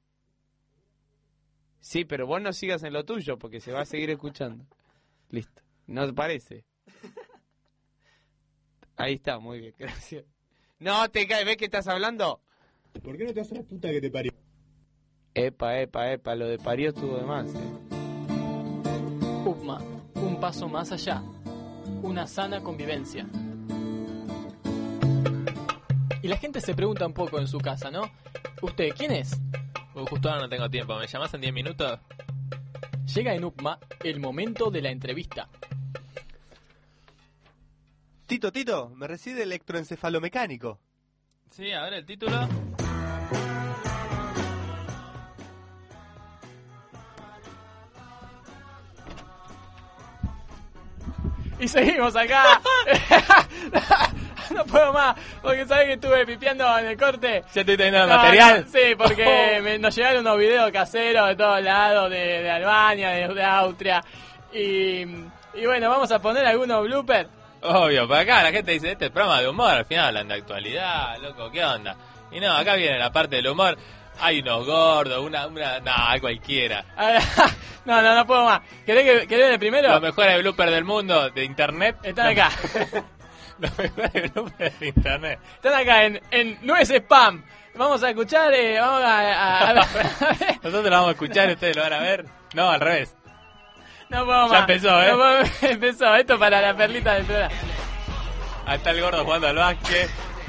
Sí, pero vos no sigas en lo tuyo porque se va a seguir escuchando. Listo. ¿No te parece? Ahí está, muy bien, gracias. No te caes, ¿ves que estás hablando? ¿Por qué no te haces la puta que te parió? Epa, epa, epa, lo de parió estuvo de más, eh. Upma, un paso más allá. Una sana convivencia. Y la gente se pregunta un poco en su casa, ¿no? ¿Usted quién es? Uh, justo ahora no tengo tiempo. ¿Me llamás en diez minutos? Llega en Upma el momento de la entrevista. Tito, Tito, me recibe electroencefalomecánico. Sí, a ver el título. Y seguimos acá. No puedo más, porque sabes que estuve pipiando en el corte. ¿Ya estoy teniendo No, material? no, sí, porque me- nos llegaron unos videos caseros de todos lados, de, de Albania, de, de Austria. Y, y bueno, vamos a poner algunos bloopers. Obvio, para acá la gente dice, este es programa de humor, al final hablan de actualidad, loco, ¿qué onda? Y no, acá viene la parte del humor, hay unos gordos, una, una, no, cualquiera. No, no, no puedo más. ¿Querés que querés el primero? Los mejores bloopers del mundo, de internet. Están acá. Los mejores bloopers de internet. Están acá en, en No es Spam. Vamos a escuchar, eh, vamos a... a- a- Nosotros lo vamos a escuchar, ustedes lo van a ver. No, al revés. No puedo Ya más. empezó, ¿eh? No puedo- empezó, esto para la perlita del programa. Ahí está el gordo jugando al básquet.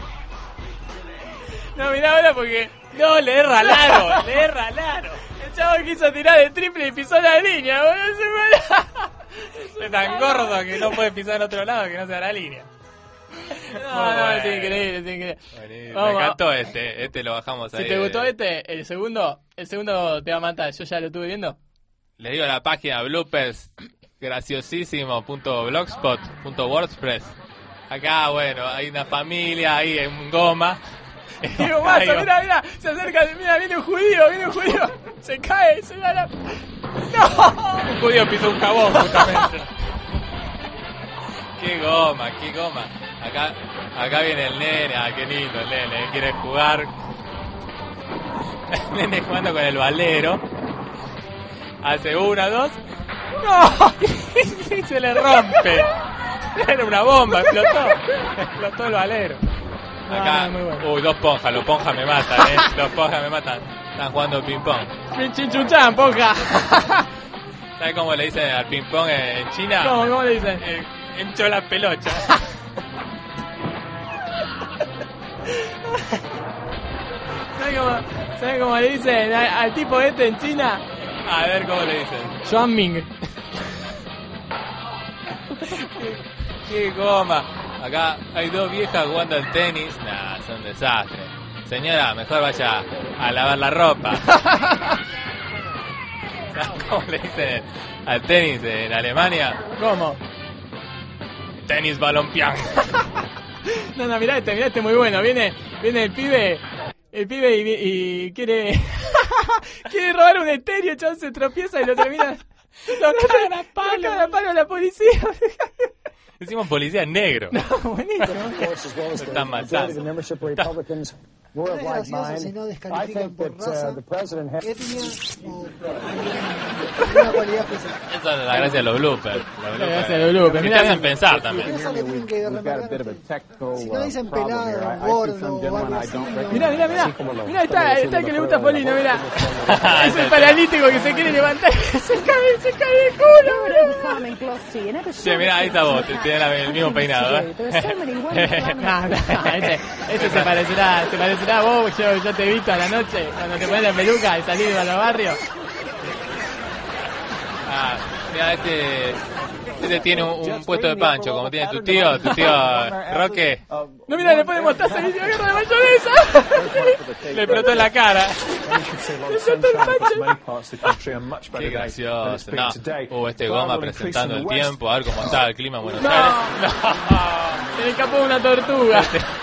No, mirá ahora porque... No, le erra al aro, le erra al aro. El chavo quiso tirar el triple y pisó la línea, boludo. Se Es tan gordo que no puede pisar en otro lado que no sea la línea. No, Muy no, bueno. es increíble, es increíble. Buenísimo. Vamos, Me encantó este, este lo bajamos ahí. Si te de- gustó este, el segundo, el segundo te va a matar. Yo ya lo estuve viendo. Les digo la página bloopers graciosísimo punto blogspot punto wordpress. Acá, bueno, hay una familia ahí en goma. Digo, mazo, mira, mira, se acerca, mira, viene un judío, viene un judío. Se cae, se da la... ¡No! Un judío pisó un jabón, justamente. Qué goma, qué goma. Acá, acá viene el nene, ah, qué lindo el nene, quiere jugar. El nene jugando con el valero. Hace una, dos. ¡No! Y se le rompe. Era una bomba, explotó. Explotó el valero. Acá, Ah, muy bueno. uy, dos ponjas, los ponjas me matan, eh. Los ponjas me matan. Están jugando ping pong. Chinchuchán, ponja. ¿Sabes cómo le dicen al ping pong en en China? ¿Cómo, cómo le dicen? Eh, hinchó la pelocha. ¿Sabes cómo, ¿sabes cómo le dicen al, al tipo este en China? A ver cómo le dicen. Joan Ming. Qué goma. Acá hay dos viejas jugando al tenis. Nah, son un desastre. Señora, mejor vaya a lavar la ropa. ¿Sabes cómo le dicen al tenis en Alemania? ¿Cómo? Tenis balompié. No, no, mirá este, mirá este muy bueno. Viene, viene el pibe, el pibe y, y quiere, quiere robar un estéreo, el chabón se tropieza y lo termina, lo cagan a palo, lo cagan a palo a la policía. Decimos policía negro. Buenísimo. Se están matando. No es gracioso si no descalifican por raza, etnia o una cualidad especial. Esa es la gracia de los bloopers. Los La gracia de los bloopers. Que te Mirá, hacen pensar también. Eso que tienen que remarcar. Si no dicen pelado, gordo o algo así. no- Mirá, mirá, mirá. Mirá, está, está el que le gusta a Polino, mirá. Es el paralítico que se quiere levantar. Se cae, se cae de culo, bro. Che, mirá, ahí está vos. Tienes la- el mismo peinado, ¿eh? No, no, ese, ese se parecerá, se parecerá a vos, yo, yo te he visto a la noche, cuando te pones la peluca y salís a los barrios. Ah, mira, este, este tiene un, un puesto de pancho, como tiene tu tío, tu tío Roque. No, mira, le pone mostaza y se agarra de mayonesa. Le explotó en la cara. Le explotó el pancho. Qué gracioso. No, uh, este Goma presentando el tiempo, a ver cómo está el clima en Buenos No. Aires. Se le escapó una tortuga.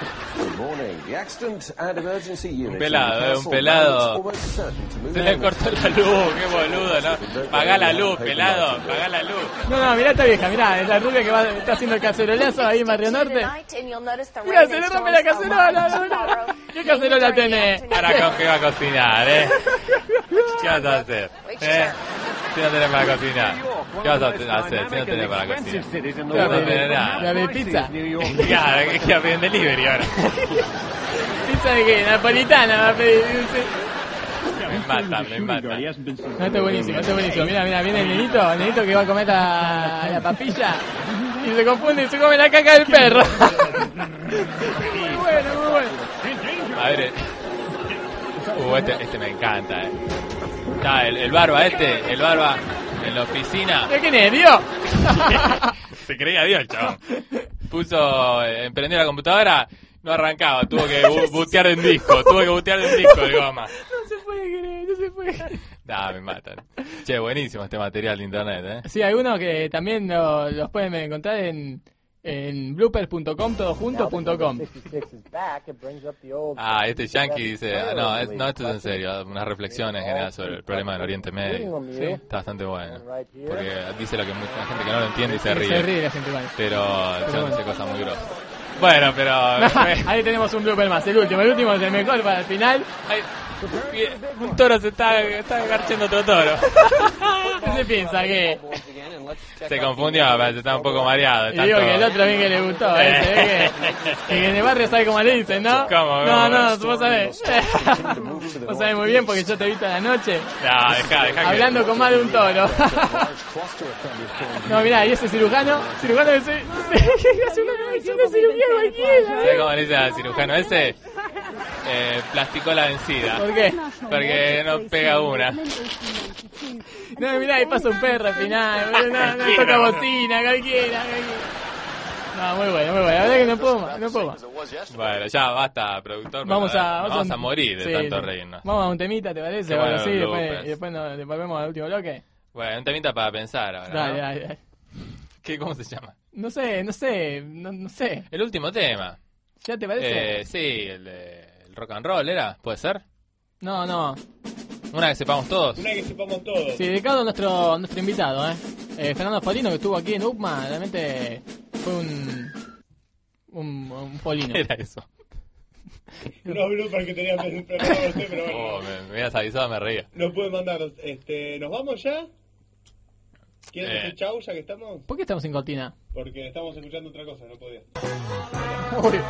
Un pelado, eh, un pelado. Se le cortó la luz, qué boludo, ¿no? Pagá la luz, pelado, pagá la luz. No, no, mirá esta vieja, mirá, esa rubia que va, está haciendo el cacerolazo ahí en Barrio Norte. Mirá, se le rompe la cacerola, no, no. ¿Qué cacerola tenés? Ahora con qué va a cocinar, ¿eh? ¿Qué vas a hacer? ¿Eh? Si no tenés para cocinar. ¿Qué vas a hacer si no tenés para cocinar? No tenés nada. ¿La de pizza? Claro, que quiero pedir en delivery ahora. ¿Pizza de qué? Napolitana va a pedir. Me matan, me matan. No, esto es buenísimo, esto es buenísimo. Mira, mira, viene el nenito, el nenito que va a comer la, la papilla y se confunde y se come la caca del perro. Muy bueno, muy bueno. A ver, eh. uh, este, este me encanta, eh. Está el, el barba este, el barba en la oficina. ¿De quién es, Dios? Se creía Dios el chabón. Puso, eh, emprendió la computadora, no arrancaba, tuvo que bu butear en disco, tuvo que butear en disco de Goma. No se puede creer, no se puede creer. Nah, me matan. Che, buenísimo este material de internet, eh. Sí, algunos que también lo- los pueden encontrar en, en bloopers punto com, todo junto punto com. Ah, este yankee dice, ah, no, es, no, esto es en serio, unas reflexiones en general sobre el problema del Oriente Medio. Sí. Está bastante bueno. Porque dice lo que mucha gente que no lo entiende y se ríe. Se ríe la gente igual. Pero el Pero chabón bueno. dice cosas muy grosas. Bueno, pero... Ahí tenemos un blooper más, el último, el último es el mejor para el final. Ay, un toro se está, está agarchando otro toro. ¿Qué se piensa? ¿Que? Se confundió, parece, está un poco mareado. Y digo que el otro bien que le gustó, ¿eh? Se ve que, que en el barrio sabe cómo le dicen, ¿no? ¿Cómo? No, ¿Cómo? no, vos sabés. Vos sabés muy bien porque yo te he visto a la noche. No, dejá, dejá que... Hablando con más de un toro. No, mirá, y ese cirujano, cirujano que se... hace una, hace una cirugía cualquiera. ¿Sabes cómo le dice al cirujano ese? Eh, plasticó la vencida. ¿Por qué? Porque no pega una. No, mirá, ahí pasa un perro al final. No, no, no toca bocina, cualquiera, cualquiera. No, muy bueno, muy bueno. La verdad que no puedo más, no puedo más. Bueno, ya basta, productor. Vamos a, Nos vamos un- a morir de sí, tanto sí. reírnos. Vamos a un temita, ¿te parece? Qué Bueno, bueno sí, los después, bloopers. y después nos devolvemos al último bloque. Bueno, un temita para pensar ahora, Dale, ¿no? dale, dale. ¿Qué, ¿Cómo se llama? No sé, no sé, no, no sé. El último tema. ¿Ya te parece? Eh, sí, el de el rock and roll, ¿era? ¿Puede ser? No, no. Una que sepamos todos. Una que sepamos todos. Sí, dedicado a nuestro, nuestro invitado, ¿eh? eh Fernando Polino, que estuvo aquí en U P M A, realmente fue un... un, un polino. ¿Qué era eso? Unos bloopers que tenía preparado usted, pero bueno. Oh, me, me hubieras avisado, me reía. No puede mandarnos. Este, ¿Nos vamos ya? ¿Quieren Eh. decir chau ya que estamos? ¿Por qué estamos sin cortina? Porque estamos escuchando otra cosa, no podía. Uy.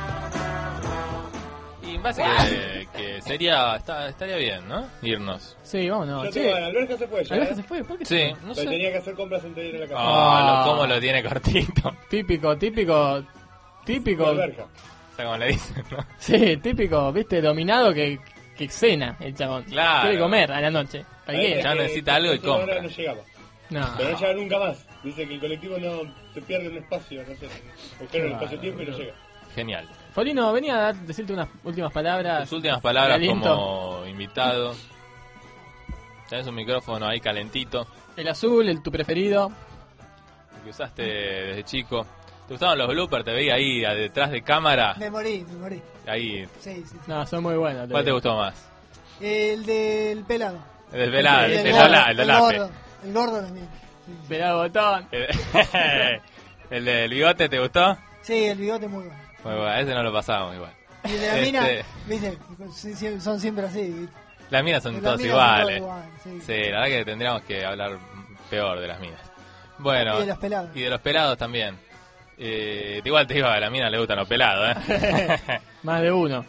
Y me parece que, que sería, está, estaría bien, ¿no? Irnos. Sí, vámonos. Ya Sí. te van, Alberca se fue ya. Alberca ¿eh? se fue, ¿por qué? Sí, no no Pero sé. tenía que hacer compras antes de ir a la casa. Ah, lo, cómo lo tiene cortito. Típico, típico, típico. Alberca. O sea, como le dicen, ¿no? Sí, típico, viste, dominado que, que cena el chabón. Claro. Quiere comer a la noche. Cualquiera. Ya necesita algo y Entonces ahora compra. no llegaba. No. Pero no llega nunca más. Dice que el colectivo no se pierde un espacio, no sé. Buscaron el espacio-tiempo y no llega. Genial. Polino, venía a dar- decirte unas últimas palabras. Tus últimas palabras de aliento. como invitado. Tenés un micrófono ahí calentito. El azul, el tu preferido. El que usaste desde chico. ¿Te gustaban los bloopers? Te veía ahí a- detrás de cámara. Me morí, me morí. Ahí. Sí, sí, sí. No, son muy buenos. ¿Cuál te digo. gustó más? El del pelado. El del velado, El el del del gordo, Ola- el el Olape. gordo. El gordo también. Pelado botón. Eh, ¿El del bigote te gustó? Sí, el bigote muy bueno. Muy bueno, ese no lo pasábamos igual. Y el de la Este, mina, viste, sí, sí, son siempre así, ¿viste? Las minas son Las todas minas son iguales. todas iguales, sí. Sí, la verdad que tendríamos que hablar peor de las minas. Bueno, Y de los pelados. y de los pelados también. Eh, igual te digo, a la mina le gustan los pelados, ¿eh? Más de uno.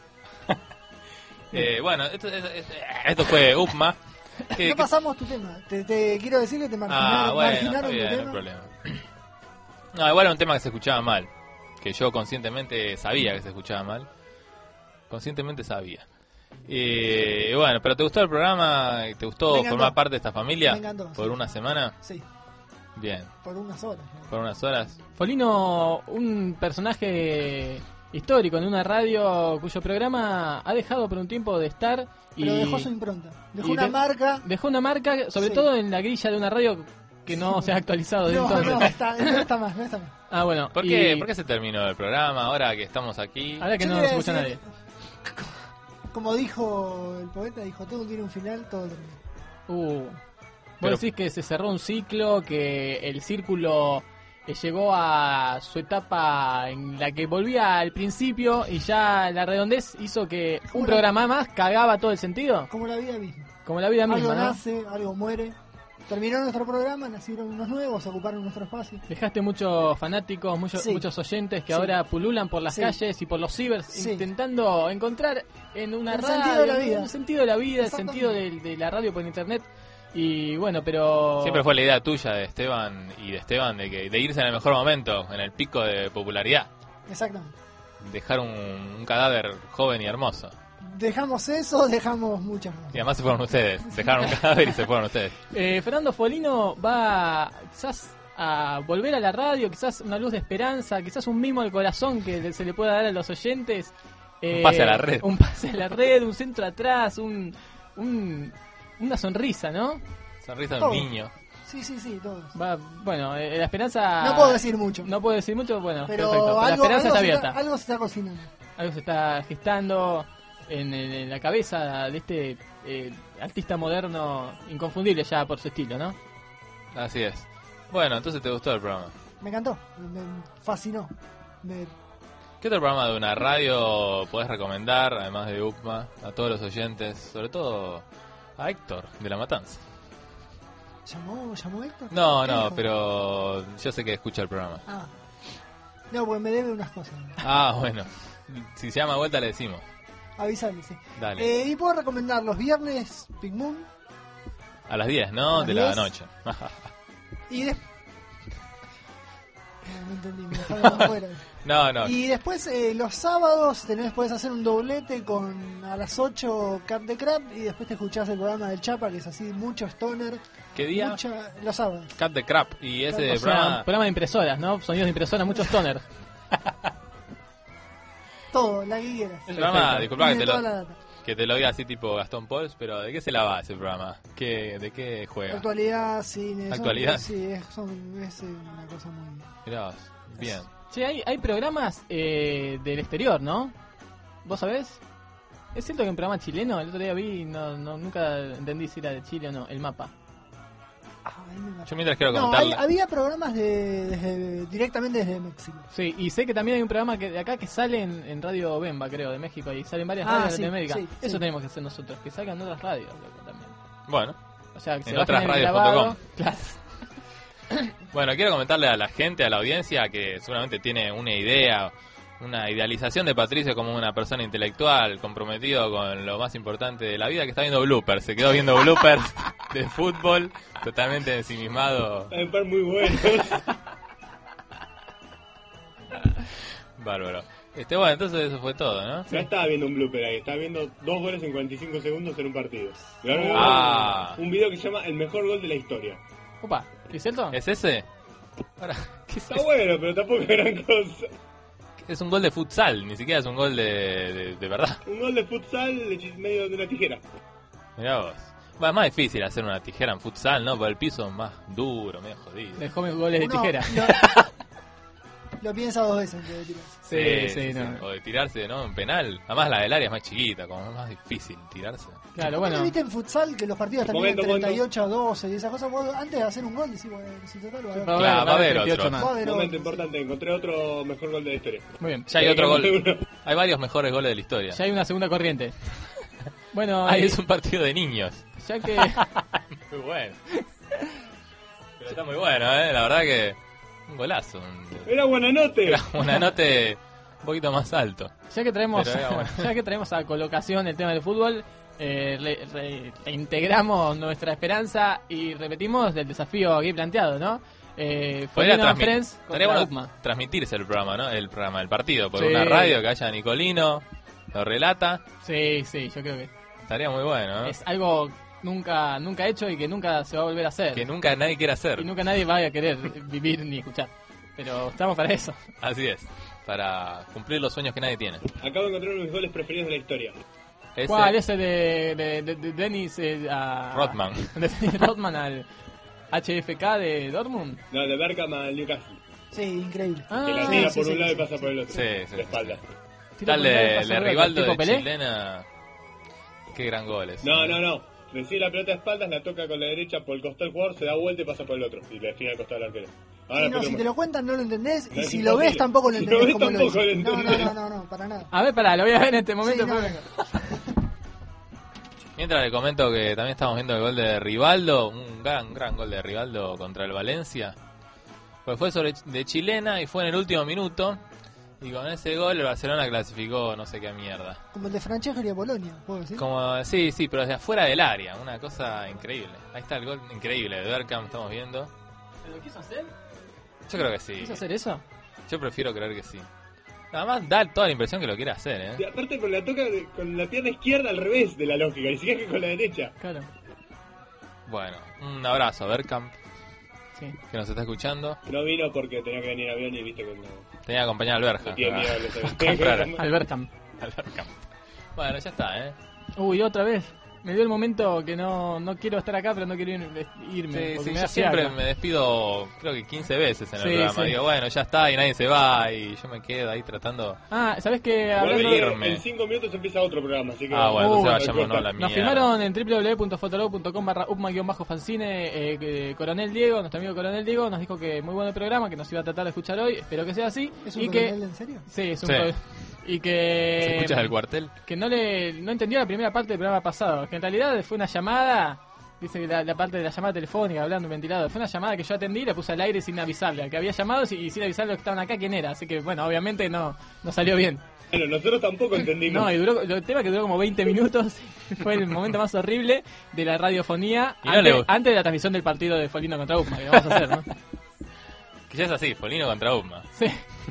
Eh, bueno, esto, esto, esto fue UPMA. Que- No pasamos tu tema. Te, te quiero decir que te marginaron, Ah, bueno, está marginaron bien, tu no hay tema. problema. No, igual era un tema que se escuchaba mal. Que yo conscientemente sabía que se escuchaba mal. Conscientemente sabía. Y bueno, pero ¿te gustó el programa? ¿Te gustó Me encantó. formar parte de esta familia? Me encantó, ¿Por sí. una semana? Sí, Bien. por unas horas. ¿no? ¿Por unas horas? Folino, un personaje histórico en una radio cuyo programa ha dejado por un tiempo de estar y Pero dejó su impronta. Dejó y una de- marca. dejó una marca, sobre Sí. todo en la grilla de una radio que no se ha actualizado de No, entonces. no, está, no está más, no está más. Ah, bueno. ¿Por y qué, ¿Por qué se terminó el programa ahora que estamos aquí? Ahora que Yo no te nos voy a escucha decir- nadie. Como dijo el poeta, dijo, todo tiene un final, todo termina. Uh. Vos Pero- decís que se cerró un ciclo, que el círculo eh, llegó a su etapa en la que volvía al principio y ya la redondez hizo que un Una- programa más cagaba todo el sentido. Como la vida misma. Como la vida Algo misma, ¿no? nace, algo muere. Terminó nuestro programa, nacieron unos nuevos, ocuparon nuestro espacio. Dejaste muchos fanáticos, muchos, Sí. muchos oyentes que Sí. ahora pululan por las Sí. calles y por los cibers Sí. intentando encontrar en una El radio sentido de la vida. el sentido de la vida, el Exactamente. sentido de, de la radio por internet. Y bueno, pero... Siempre fue la idea tuya de Esteban y de Esteban de que de irse en el mejor momento, en el pico de popularidad. Exactamente. Dejar un, un cadáver joven y hermoso. Dejamos eso, dejamos muchas cosas. Y además se fueron ustedes. Dejaron un cadáver y se fueron ustedes. Eh, Fernando Folino va quizás a volver a la radio, quizás una luz de esperanza, quizás un mimo al corazón que le- se le pueda dar a los oyentes. Eh, Un pase a la red. Un pase a la red, un centro atrás, un, un- una sonrisa, ¿no? Sonrisa de Todo. un niño. Sí, sí, sí, todos. Va, bueno, eh, la esperanza... No puedo decir mucho. No puedo decir mucho, bueno, Pero perfecto. algo, la esperanza algo está se abierta. algo se está cocinando. Algo se está gestando en, en- en la cabeza de este eh, artista moderno, inconfundible ya por su estilo, ¿no? Así es. Bueno, entonces te gustó el programa. Me encantó, me fascinó. Me- ¿Qué otro programa de una radio podés recomendar, además de UPMA, a todos los oyentes? Sobre todo a Héctor, de La Matanza. ¿Llamó, llamó Héctor? No, ¿Qué no, dijo? pero yo sé que escucha el programa. Ah. No, porque me debe unas cosas. Ah, bueno. Si se llama vuelta le decimos. Avisale, sí. Dale. Eh, y puedo recomendar los viernes Pink Moon A las diez, ¿no? a las De la diez. noche. y después... No, no entendí, me dejaron afuera. No, no. Y después eh, los sábados tenés, puedes hacer un doblete con a las ocho Cat the Crab y después te escuchás el programa del Chapa que es así mucho stoner. ¿Qué día? Mucha- los sábados. Cat the Crap. Y ese O sea, programa... programa de impresoras, ¿no? Sonidos de impresora, muchos toner. Todo, la que quieras. El programa, disculpa que Tiene te, toda lo, la data. que te lo diga así tipo Gastón Pauls, pero ¿de qué se la va ese programa? ¿Qué, ¿De qué juega? Actualidad, cine. son- Actualidad. sí, es, son- es, eh, una cosa muy... Mirá vos, bien. Che, hay, hay programas eh, del exterior, ¿no? ¿Vos sabés? ¿Es cierto que un programa chileno? El otro día vi, no, no, nunca entendí si era de Chile o no, El Mapa. Yo mientras quiero No, hay- comentarle... había programas de, desde- directamente desde México. Sí, y sé que también hay un programa que de acá que sale en, en Radio Bemba, creo, de México, y salen varias Ah, radios de sí, Latinoamérica. sí, Eso sí. tenemos que hacer nosotros, que salgan otras radios, loco, también. Bueno, O sea, que se en bajen otras el radios punto grabado. com. Claro. Bueno, quiero comentarle a la gente, a la audiencia, que seguramente tiene una idea, una idealización de Patricio como una persona intelectual, comprometido con lo más importante de la vida, que está viendo bloopers. Se quedó viendo bloopers de fútbol, totalmente ensimismado. Hay un par muy buenos. Bárbaro. Este, bueno, entonces eso fue todo, ¿no? Ya estaba viendo un blooper ahí, estaba viendo dos goles en cuarenta y cinco segundos en un partido. Y ahora Ah. un video que se llama El mejor gol de la historia. Opa, ¿es cierto? ¿Es ese? Ahora, ¿qué es Está eso? bueno, pero tampoco es gran cosa. Es un gol de futsal, ni siquiera es un gol de, de, de verdad. Un gol de futsal de medio de una tijera. Mirá vos. Bueno, es más difícil hacer una tijera en futsal, ¿no? Porque el piso es más duro, medio jodido. Dejó mis goles de Uno- tijera. lo- Lo piensa dos veces antes de tirarse. Sí, sí, no. O de tirarse, ¿no? En penal. Además, la del área es más chiquita, como es más difícil tirarse. Claro, ¿Por qué bueno. viste en futsal que los partidos terminan Momento, treinta y ocho a doce y esas cosas? Vos antes de hacer un gol decís, bueno, si total va a haber. Claro, va a haber otro. Va a haber Momento otro. importante, encontré otro mejor gol de la historia. Muy bien. Ya hay otro gol. Hay varios mejores goles de la historia. Ya hay una segunda corriente. Bueno, Ahí eh, es un partido de niños. ya que Muy bueno. Pero está muy bueno, ¿eh? La verdad que un golazo. Un- Era Buenanote. Era una note un poquito más alto. ya que traemos Pero era bueno. ya que traemos a colocación el tema del fútbol, eh, re- re- reintegramos nuestra esperanza y repetimos el desafío aquí planteado, ¿no? Eh, Podría Folino transmi- Friends estaría contra bueno UPMA. transmitirse el programa, ¿no? El programa, el partido, por Sí. una radio que haya Nicolino, lo relata. Sí, sí, yo creo que Estaría muy bueno, ¿no? es algo nunca nunca hecho y que nunca se va a volver a hacer. Que nunca nadie quiera hacer. Y nunca nadie va a querer vivir ni escuchar. Pero estamos para eso. Así es. Para cumplir los sueños que nadie tiene. Acabo de encontrar uno de mis goles preferidos de la historia. Ese- ¿Cuál? Ese de, de, de, de Dennis eh, a... Rodman. De Dennis Rodman al H F K de Dortmund. No, de Berkham al Newcastle. Sí, increíble. Ah, que la sí, tira sí, por sí, un lado sí, y pasa sí, por el otro. Sí, sí, de sí, espalda. Tiro Tal por el de, medio, pasa de arriba, Rivaldo tipo de Pelé. chilena. Qué gran goles. No, no, no. Recibe la pelota de espaldas, la toca con la derecha por el costado del jugador, se da vuelta y pasa por el otro. Y le define al costado del arquero. Ahora Sí, no, Pedro si Mo- te lo cuentan no lo entendés No, y es si lo ves imposible. tampoco lo Si lo entendés ves, como lo tampoco hizo. lo No, no, entendés. no, no, no, para nada. A ver, pará, lo voy a ver en este momento. Sí, no, pero- Mientras le comento que también estamos viendo el gol de Rivaldo, un gran, gran gol de Rivaldo contra el Valencia. Pues fue sobre de chilena y fue en el último minuto. Y con ese gol el Barcelona clasificó no sé qué mierda. Como el de Francesco y de Polonia, ¿puedo decir? Como, sí, sí, pero desde afuera del área, una cosa increíble. Ahí está el gol increíble de Berkham, estamos viendo. ¿Lo quiso hacer? Yo creo que sí. ¿Quiso hacer eso? Yo prefiero creer que sí. Nada más da toda la impresión que lo quiere hacer, ¿eh? Y aparte con la toca de- con la pierna izquierda al revés de la lógica, ni siquiera que con la derecha. Claro. Bueno, un abrazo a Berkham, Sí. que nos está escuchando. No vino porque tenía que venir en avión y viste que no. Tenía que acompañar al Berja. No tiene miedo a los aviones. Comprar Al Berkham. al Berkham. Bueno, ya está, ¿eh? Uy, otra vez. Me dio el momento que no, no quiero estar acá, pero no quiero ir- irme. Sí, porque sí, me yo da siempre fiaca. me despido, creo que quince veces en el Sí, programa. sí. Digo, bueno, ya está y nadie se va y yo me quedo ahí tratando. Ah, ¿sabes qué? Igual Hablando que irme. en cinco minutos empieza otro programa, así que... Ah, bueno, Uh, entonces no vayámonos a importa. la Nos mierda. firmaron en w w w punto fotolog punto com barra upma-fantine eh, que Coronel Diego, nuestro amigo Coronel Diego, nos dijo que muy bueno el programa, que nos iba a tratar de escuchar hoy, espero que sea así. ¿Es un y que coronel en serio? Sí, es un Sí. co- y que ¿Se escuchas del cuartel? que no le no entendió la primera parte del programa pasado, que en realidad fue una llamada, dice que la, la parte de la llamada telefónica hablando en ventilado, fue una llamada que yo atendí y la puse al aire sin avisarle, al que había llamado y, y sin avisarle a los que estaban acá quién era, así que bueno, obviamente no no salió bien. Bueno, nosotros tampoco entendimos. No, y duró, el tema que duró como veinte minutos, fue el momento más horrible de la radiofonía Y no antes, le- antes de la transmisión del partido de Folino contra Upma, que lo vamos a hacer, ¿no? Que ya es así, Folino contra Upma. Sí.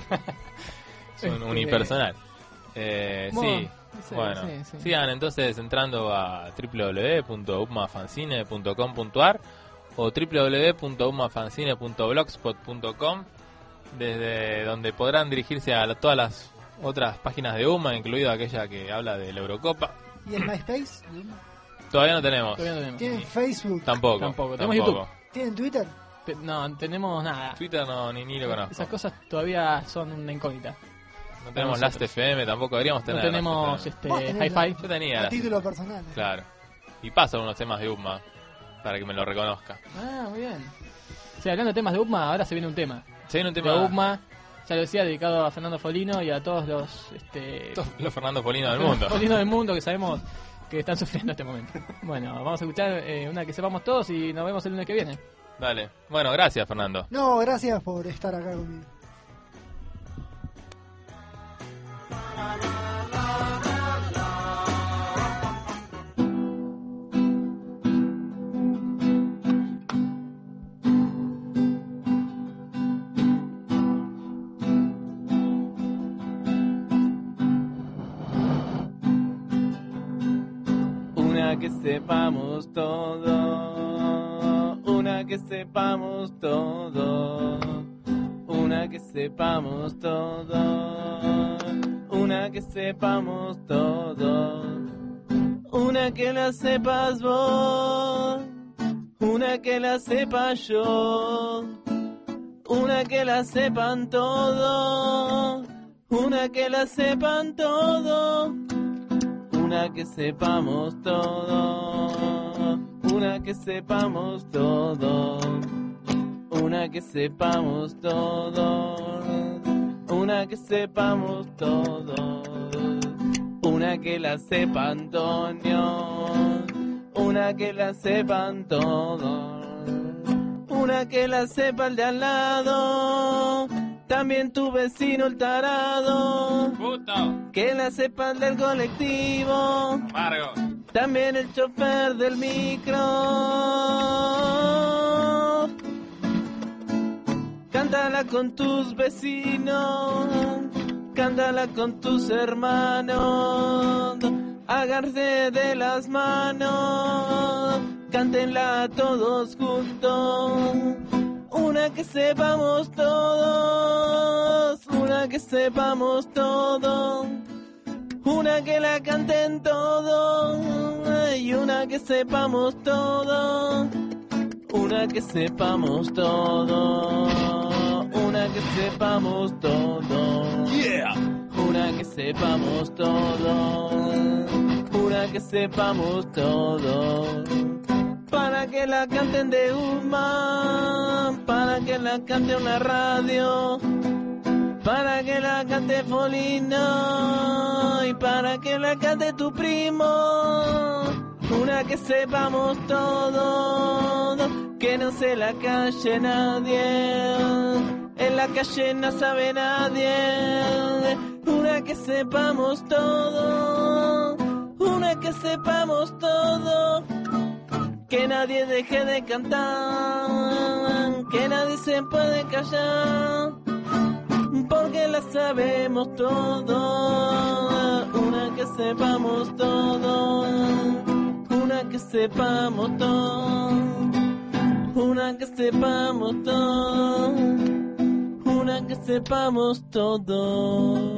Es un Este, unipersonal. Eh, Bueno, sí, sí, bueno. sí, sí. Sigan entonces entrando a w w w punto upmafanzine punto com punto a r o w w w punto upmafanzine punto blogspot punto com, desde donde podrán dirigirse a la- todas las otras páginas de UMA, incluida aquella que habla de la Eurocopa. ¿Y el MySpace? Todavía no tenemos. Todavía no tenemos. ¿Tienen Facebook? Tampoco. Tampoco. Tenemos tampoco. YouTube. ¿Tienen Twitter? Te- No, tenemos nada. Twitter no, ni, ni lo conozco. Esas cosas todavía son una incógnita. No tenemos nosotros. Last F M, tampoco deberíamos No tener. tenemos Last F M. Vos este tenés hi-fi. Yo tenía A Last título personal. Claro. Y paso unos temas de UMA para que me lo reconozca. Ah, muy bien. Sí, hablando de temas de UPMA, ahora se viene un tema. Se viene un tema De UPMA, ya lo decía, dedicado a Fernando Folino y a todos los... Este, Todos los Fernando Folino del mundo. Folino del mundo que sabemos que están sufriendo este momento. Bueno, vamos a escuchar eh, una que sepamos todos y nos vemos el lunes que viene. Dale. Bueno, gracias, Fernando. No, gracias por estar acá conmigo. Una que sepamos todo, una que sepamos todo, una que sepamos todo, una que sepamos todo, una que la sepas vos, una que la sepa yo, una que la sepan todo, una que la sepan todo, una que sepamos todo, una que sepamos todo, una que sepamos todo, una que sepamos todo, una que la sepa Antonio, una que la sepan todo, una que la sepa el de al lado, también tu vecino el tarado, Puto. que la sepa el del colectivo, Margo. también el chofer del micro. Cántala con tus vecinos, cántala con tus hermanos, agárrense de las manos, cántenla todos juntos, una que sepamos todos, una que sepamos todos, una que la canten todos, y una que sepamos todos, una que sepamos todos, una que sepamos todos, yeah, una que sepamos todos, una que sepamos todos, para que la canten de Uma, para que la cante una radio, para que la cante Folino y para que la cante tu primo, una que sepamos todos, que no se la calle nadie, en la calle no sabe nadie, una que sepamos todo, una que sepamos todo, que nadie deje de cantar, que nadie se puede callar, porque la sabemos todo, una que sepamos todo, una que sepamos todo, una que sepamos todo, una que sepamos todo.